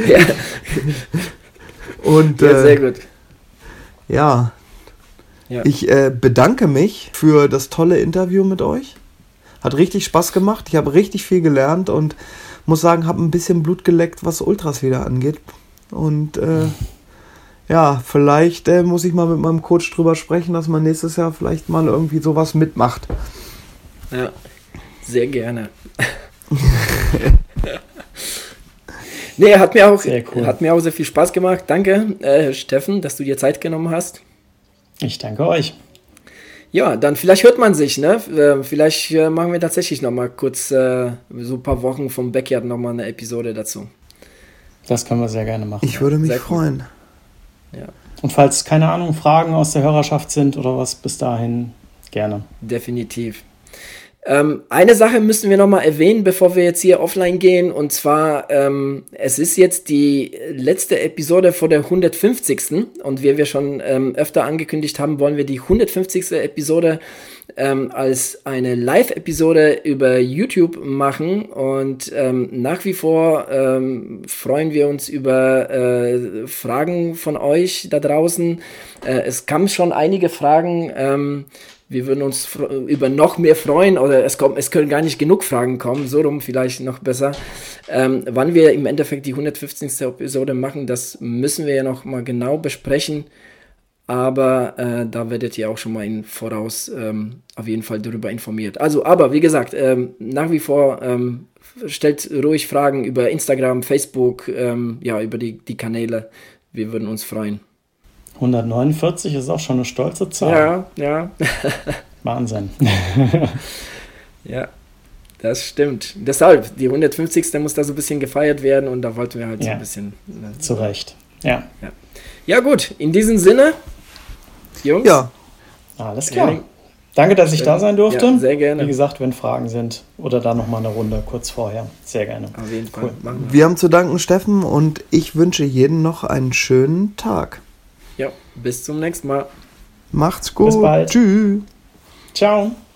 Und, ja, äh, sehr gut. Ja, ja. ich äh, bedanke mich für das tolle Interview mit euch. Hat richtig Spaß gemacht. Ich habe richtig viel gelernt und muss sagen, habe ein bisschen Blut geleckt, was Ultras wieder angeht. Und äh, ja, vielleicht äh, muss ich mal mit meinem Coach drüber sprechen, dass man nächstes Jahr vielleicht mal irgendwie sowas mitmacht. Ja, sehr gerne. Nee, hat mir auch sehr, cool. hat mir auch sehr viel Spaß gemacht. Danke, äh, Steffen, dass du dir Zeit genommen hast. Ich danke euch. Ja, dann vielleicht hört man sich, ne? Äh, vielleicht äh, machen wir tatsächlich noch mal kurz äh, so ein paar Wochen vom Backyard noch mal eine Episode dazu. Das können wir sehr gerne machen. Ich würde mich sehr freuen. Cool. Ja. Und falls, keine Ahnung, Fragen aus der Hörerschaft sind oder was, bis dahin gerne. Definitiv. Ähm, eine Sache müssen wir noch mal erwähnen, bevor wir jetzt hier offline gehen. Und zwar, ähm, es ist jetzt die letzte Episode vor der hundertfünfzigsten. Und wie wir schon ähm, öfter angekündigt haben, wollen wir die hundertfünfzigste Episode ähm, als eine Live-Episode über YouTube machen. Und ähm, nach wie vor ähm, freuen wir uns über äh, Fragen von euch da draußen. Äh, es kamen schon einige Fragen, ähm, wir würden uns über noch mehr freuen, oder es, kommt, es können gar nicht genug Fragen kommen, so rum vielleicht noch besser. Ähm, wann wir im Endeffekt die hundertfünfzigste Episode machen, das müssen wir ja noch mal genau besprechen. Aber äh, da werdet ihr auch schon mal im Voraus ähm, auf jeden Fall darüber informiert. Also, aber wie gesagt, ähm, nach wie vor ähm, stellt ruhig Fragen über Instagram, Facebook, ähm, ja, über die, die Kanäle. Wir würden uns freuen. hundertneunundvierzig ist auch schon eine stolze Zahl. Ja, ja. Wahnsinn. Ja, das stimmt. Deshalb, die hundertfünfzigste muss da so ein bisschen gefeiert werden und da wollten wir halt ja, so ein bisschen... Ne, zu Recht, ja. ja. Ja gut, in diesem Sinne, Jungs. Ja. Alles klar. Ja. Danke, dass ich da sein durfte. Ja, sehr gerne. Wie gesagt, wenn Fragen sind oder da nochmal eine Runde kurz vorher. Sehr gerne. Auf jeden Fall. Cool. Wir. wir haben zu danken, Steffen, und ich wünsche jedem noch einen schönen Tag. Ja, bis zum nächsten Mal. Macht's gut. Bis bald. Tschüss. Ciao.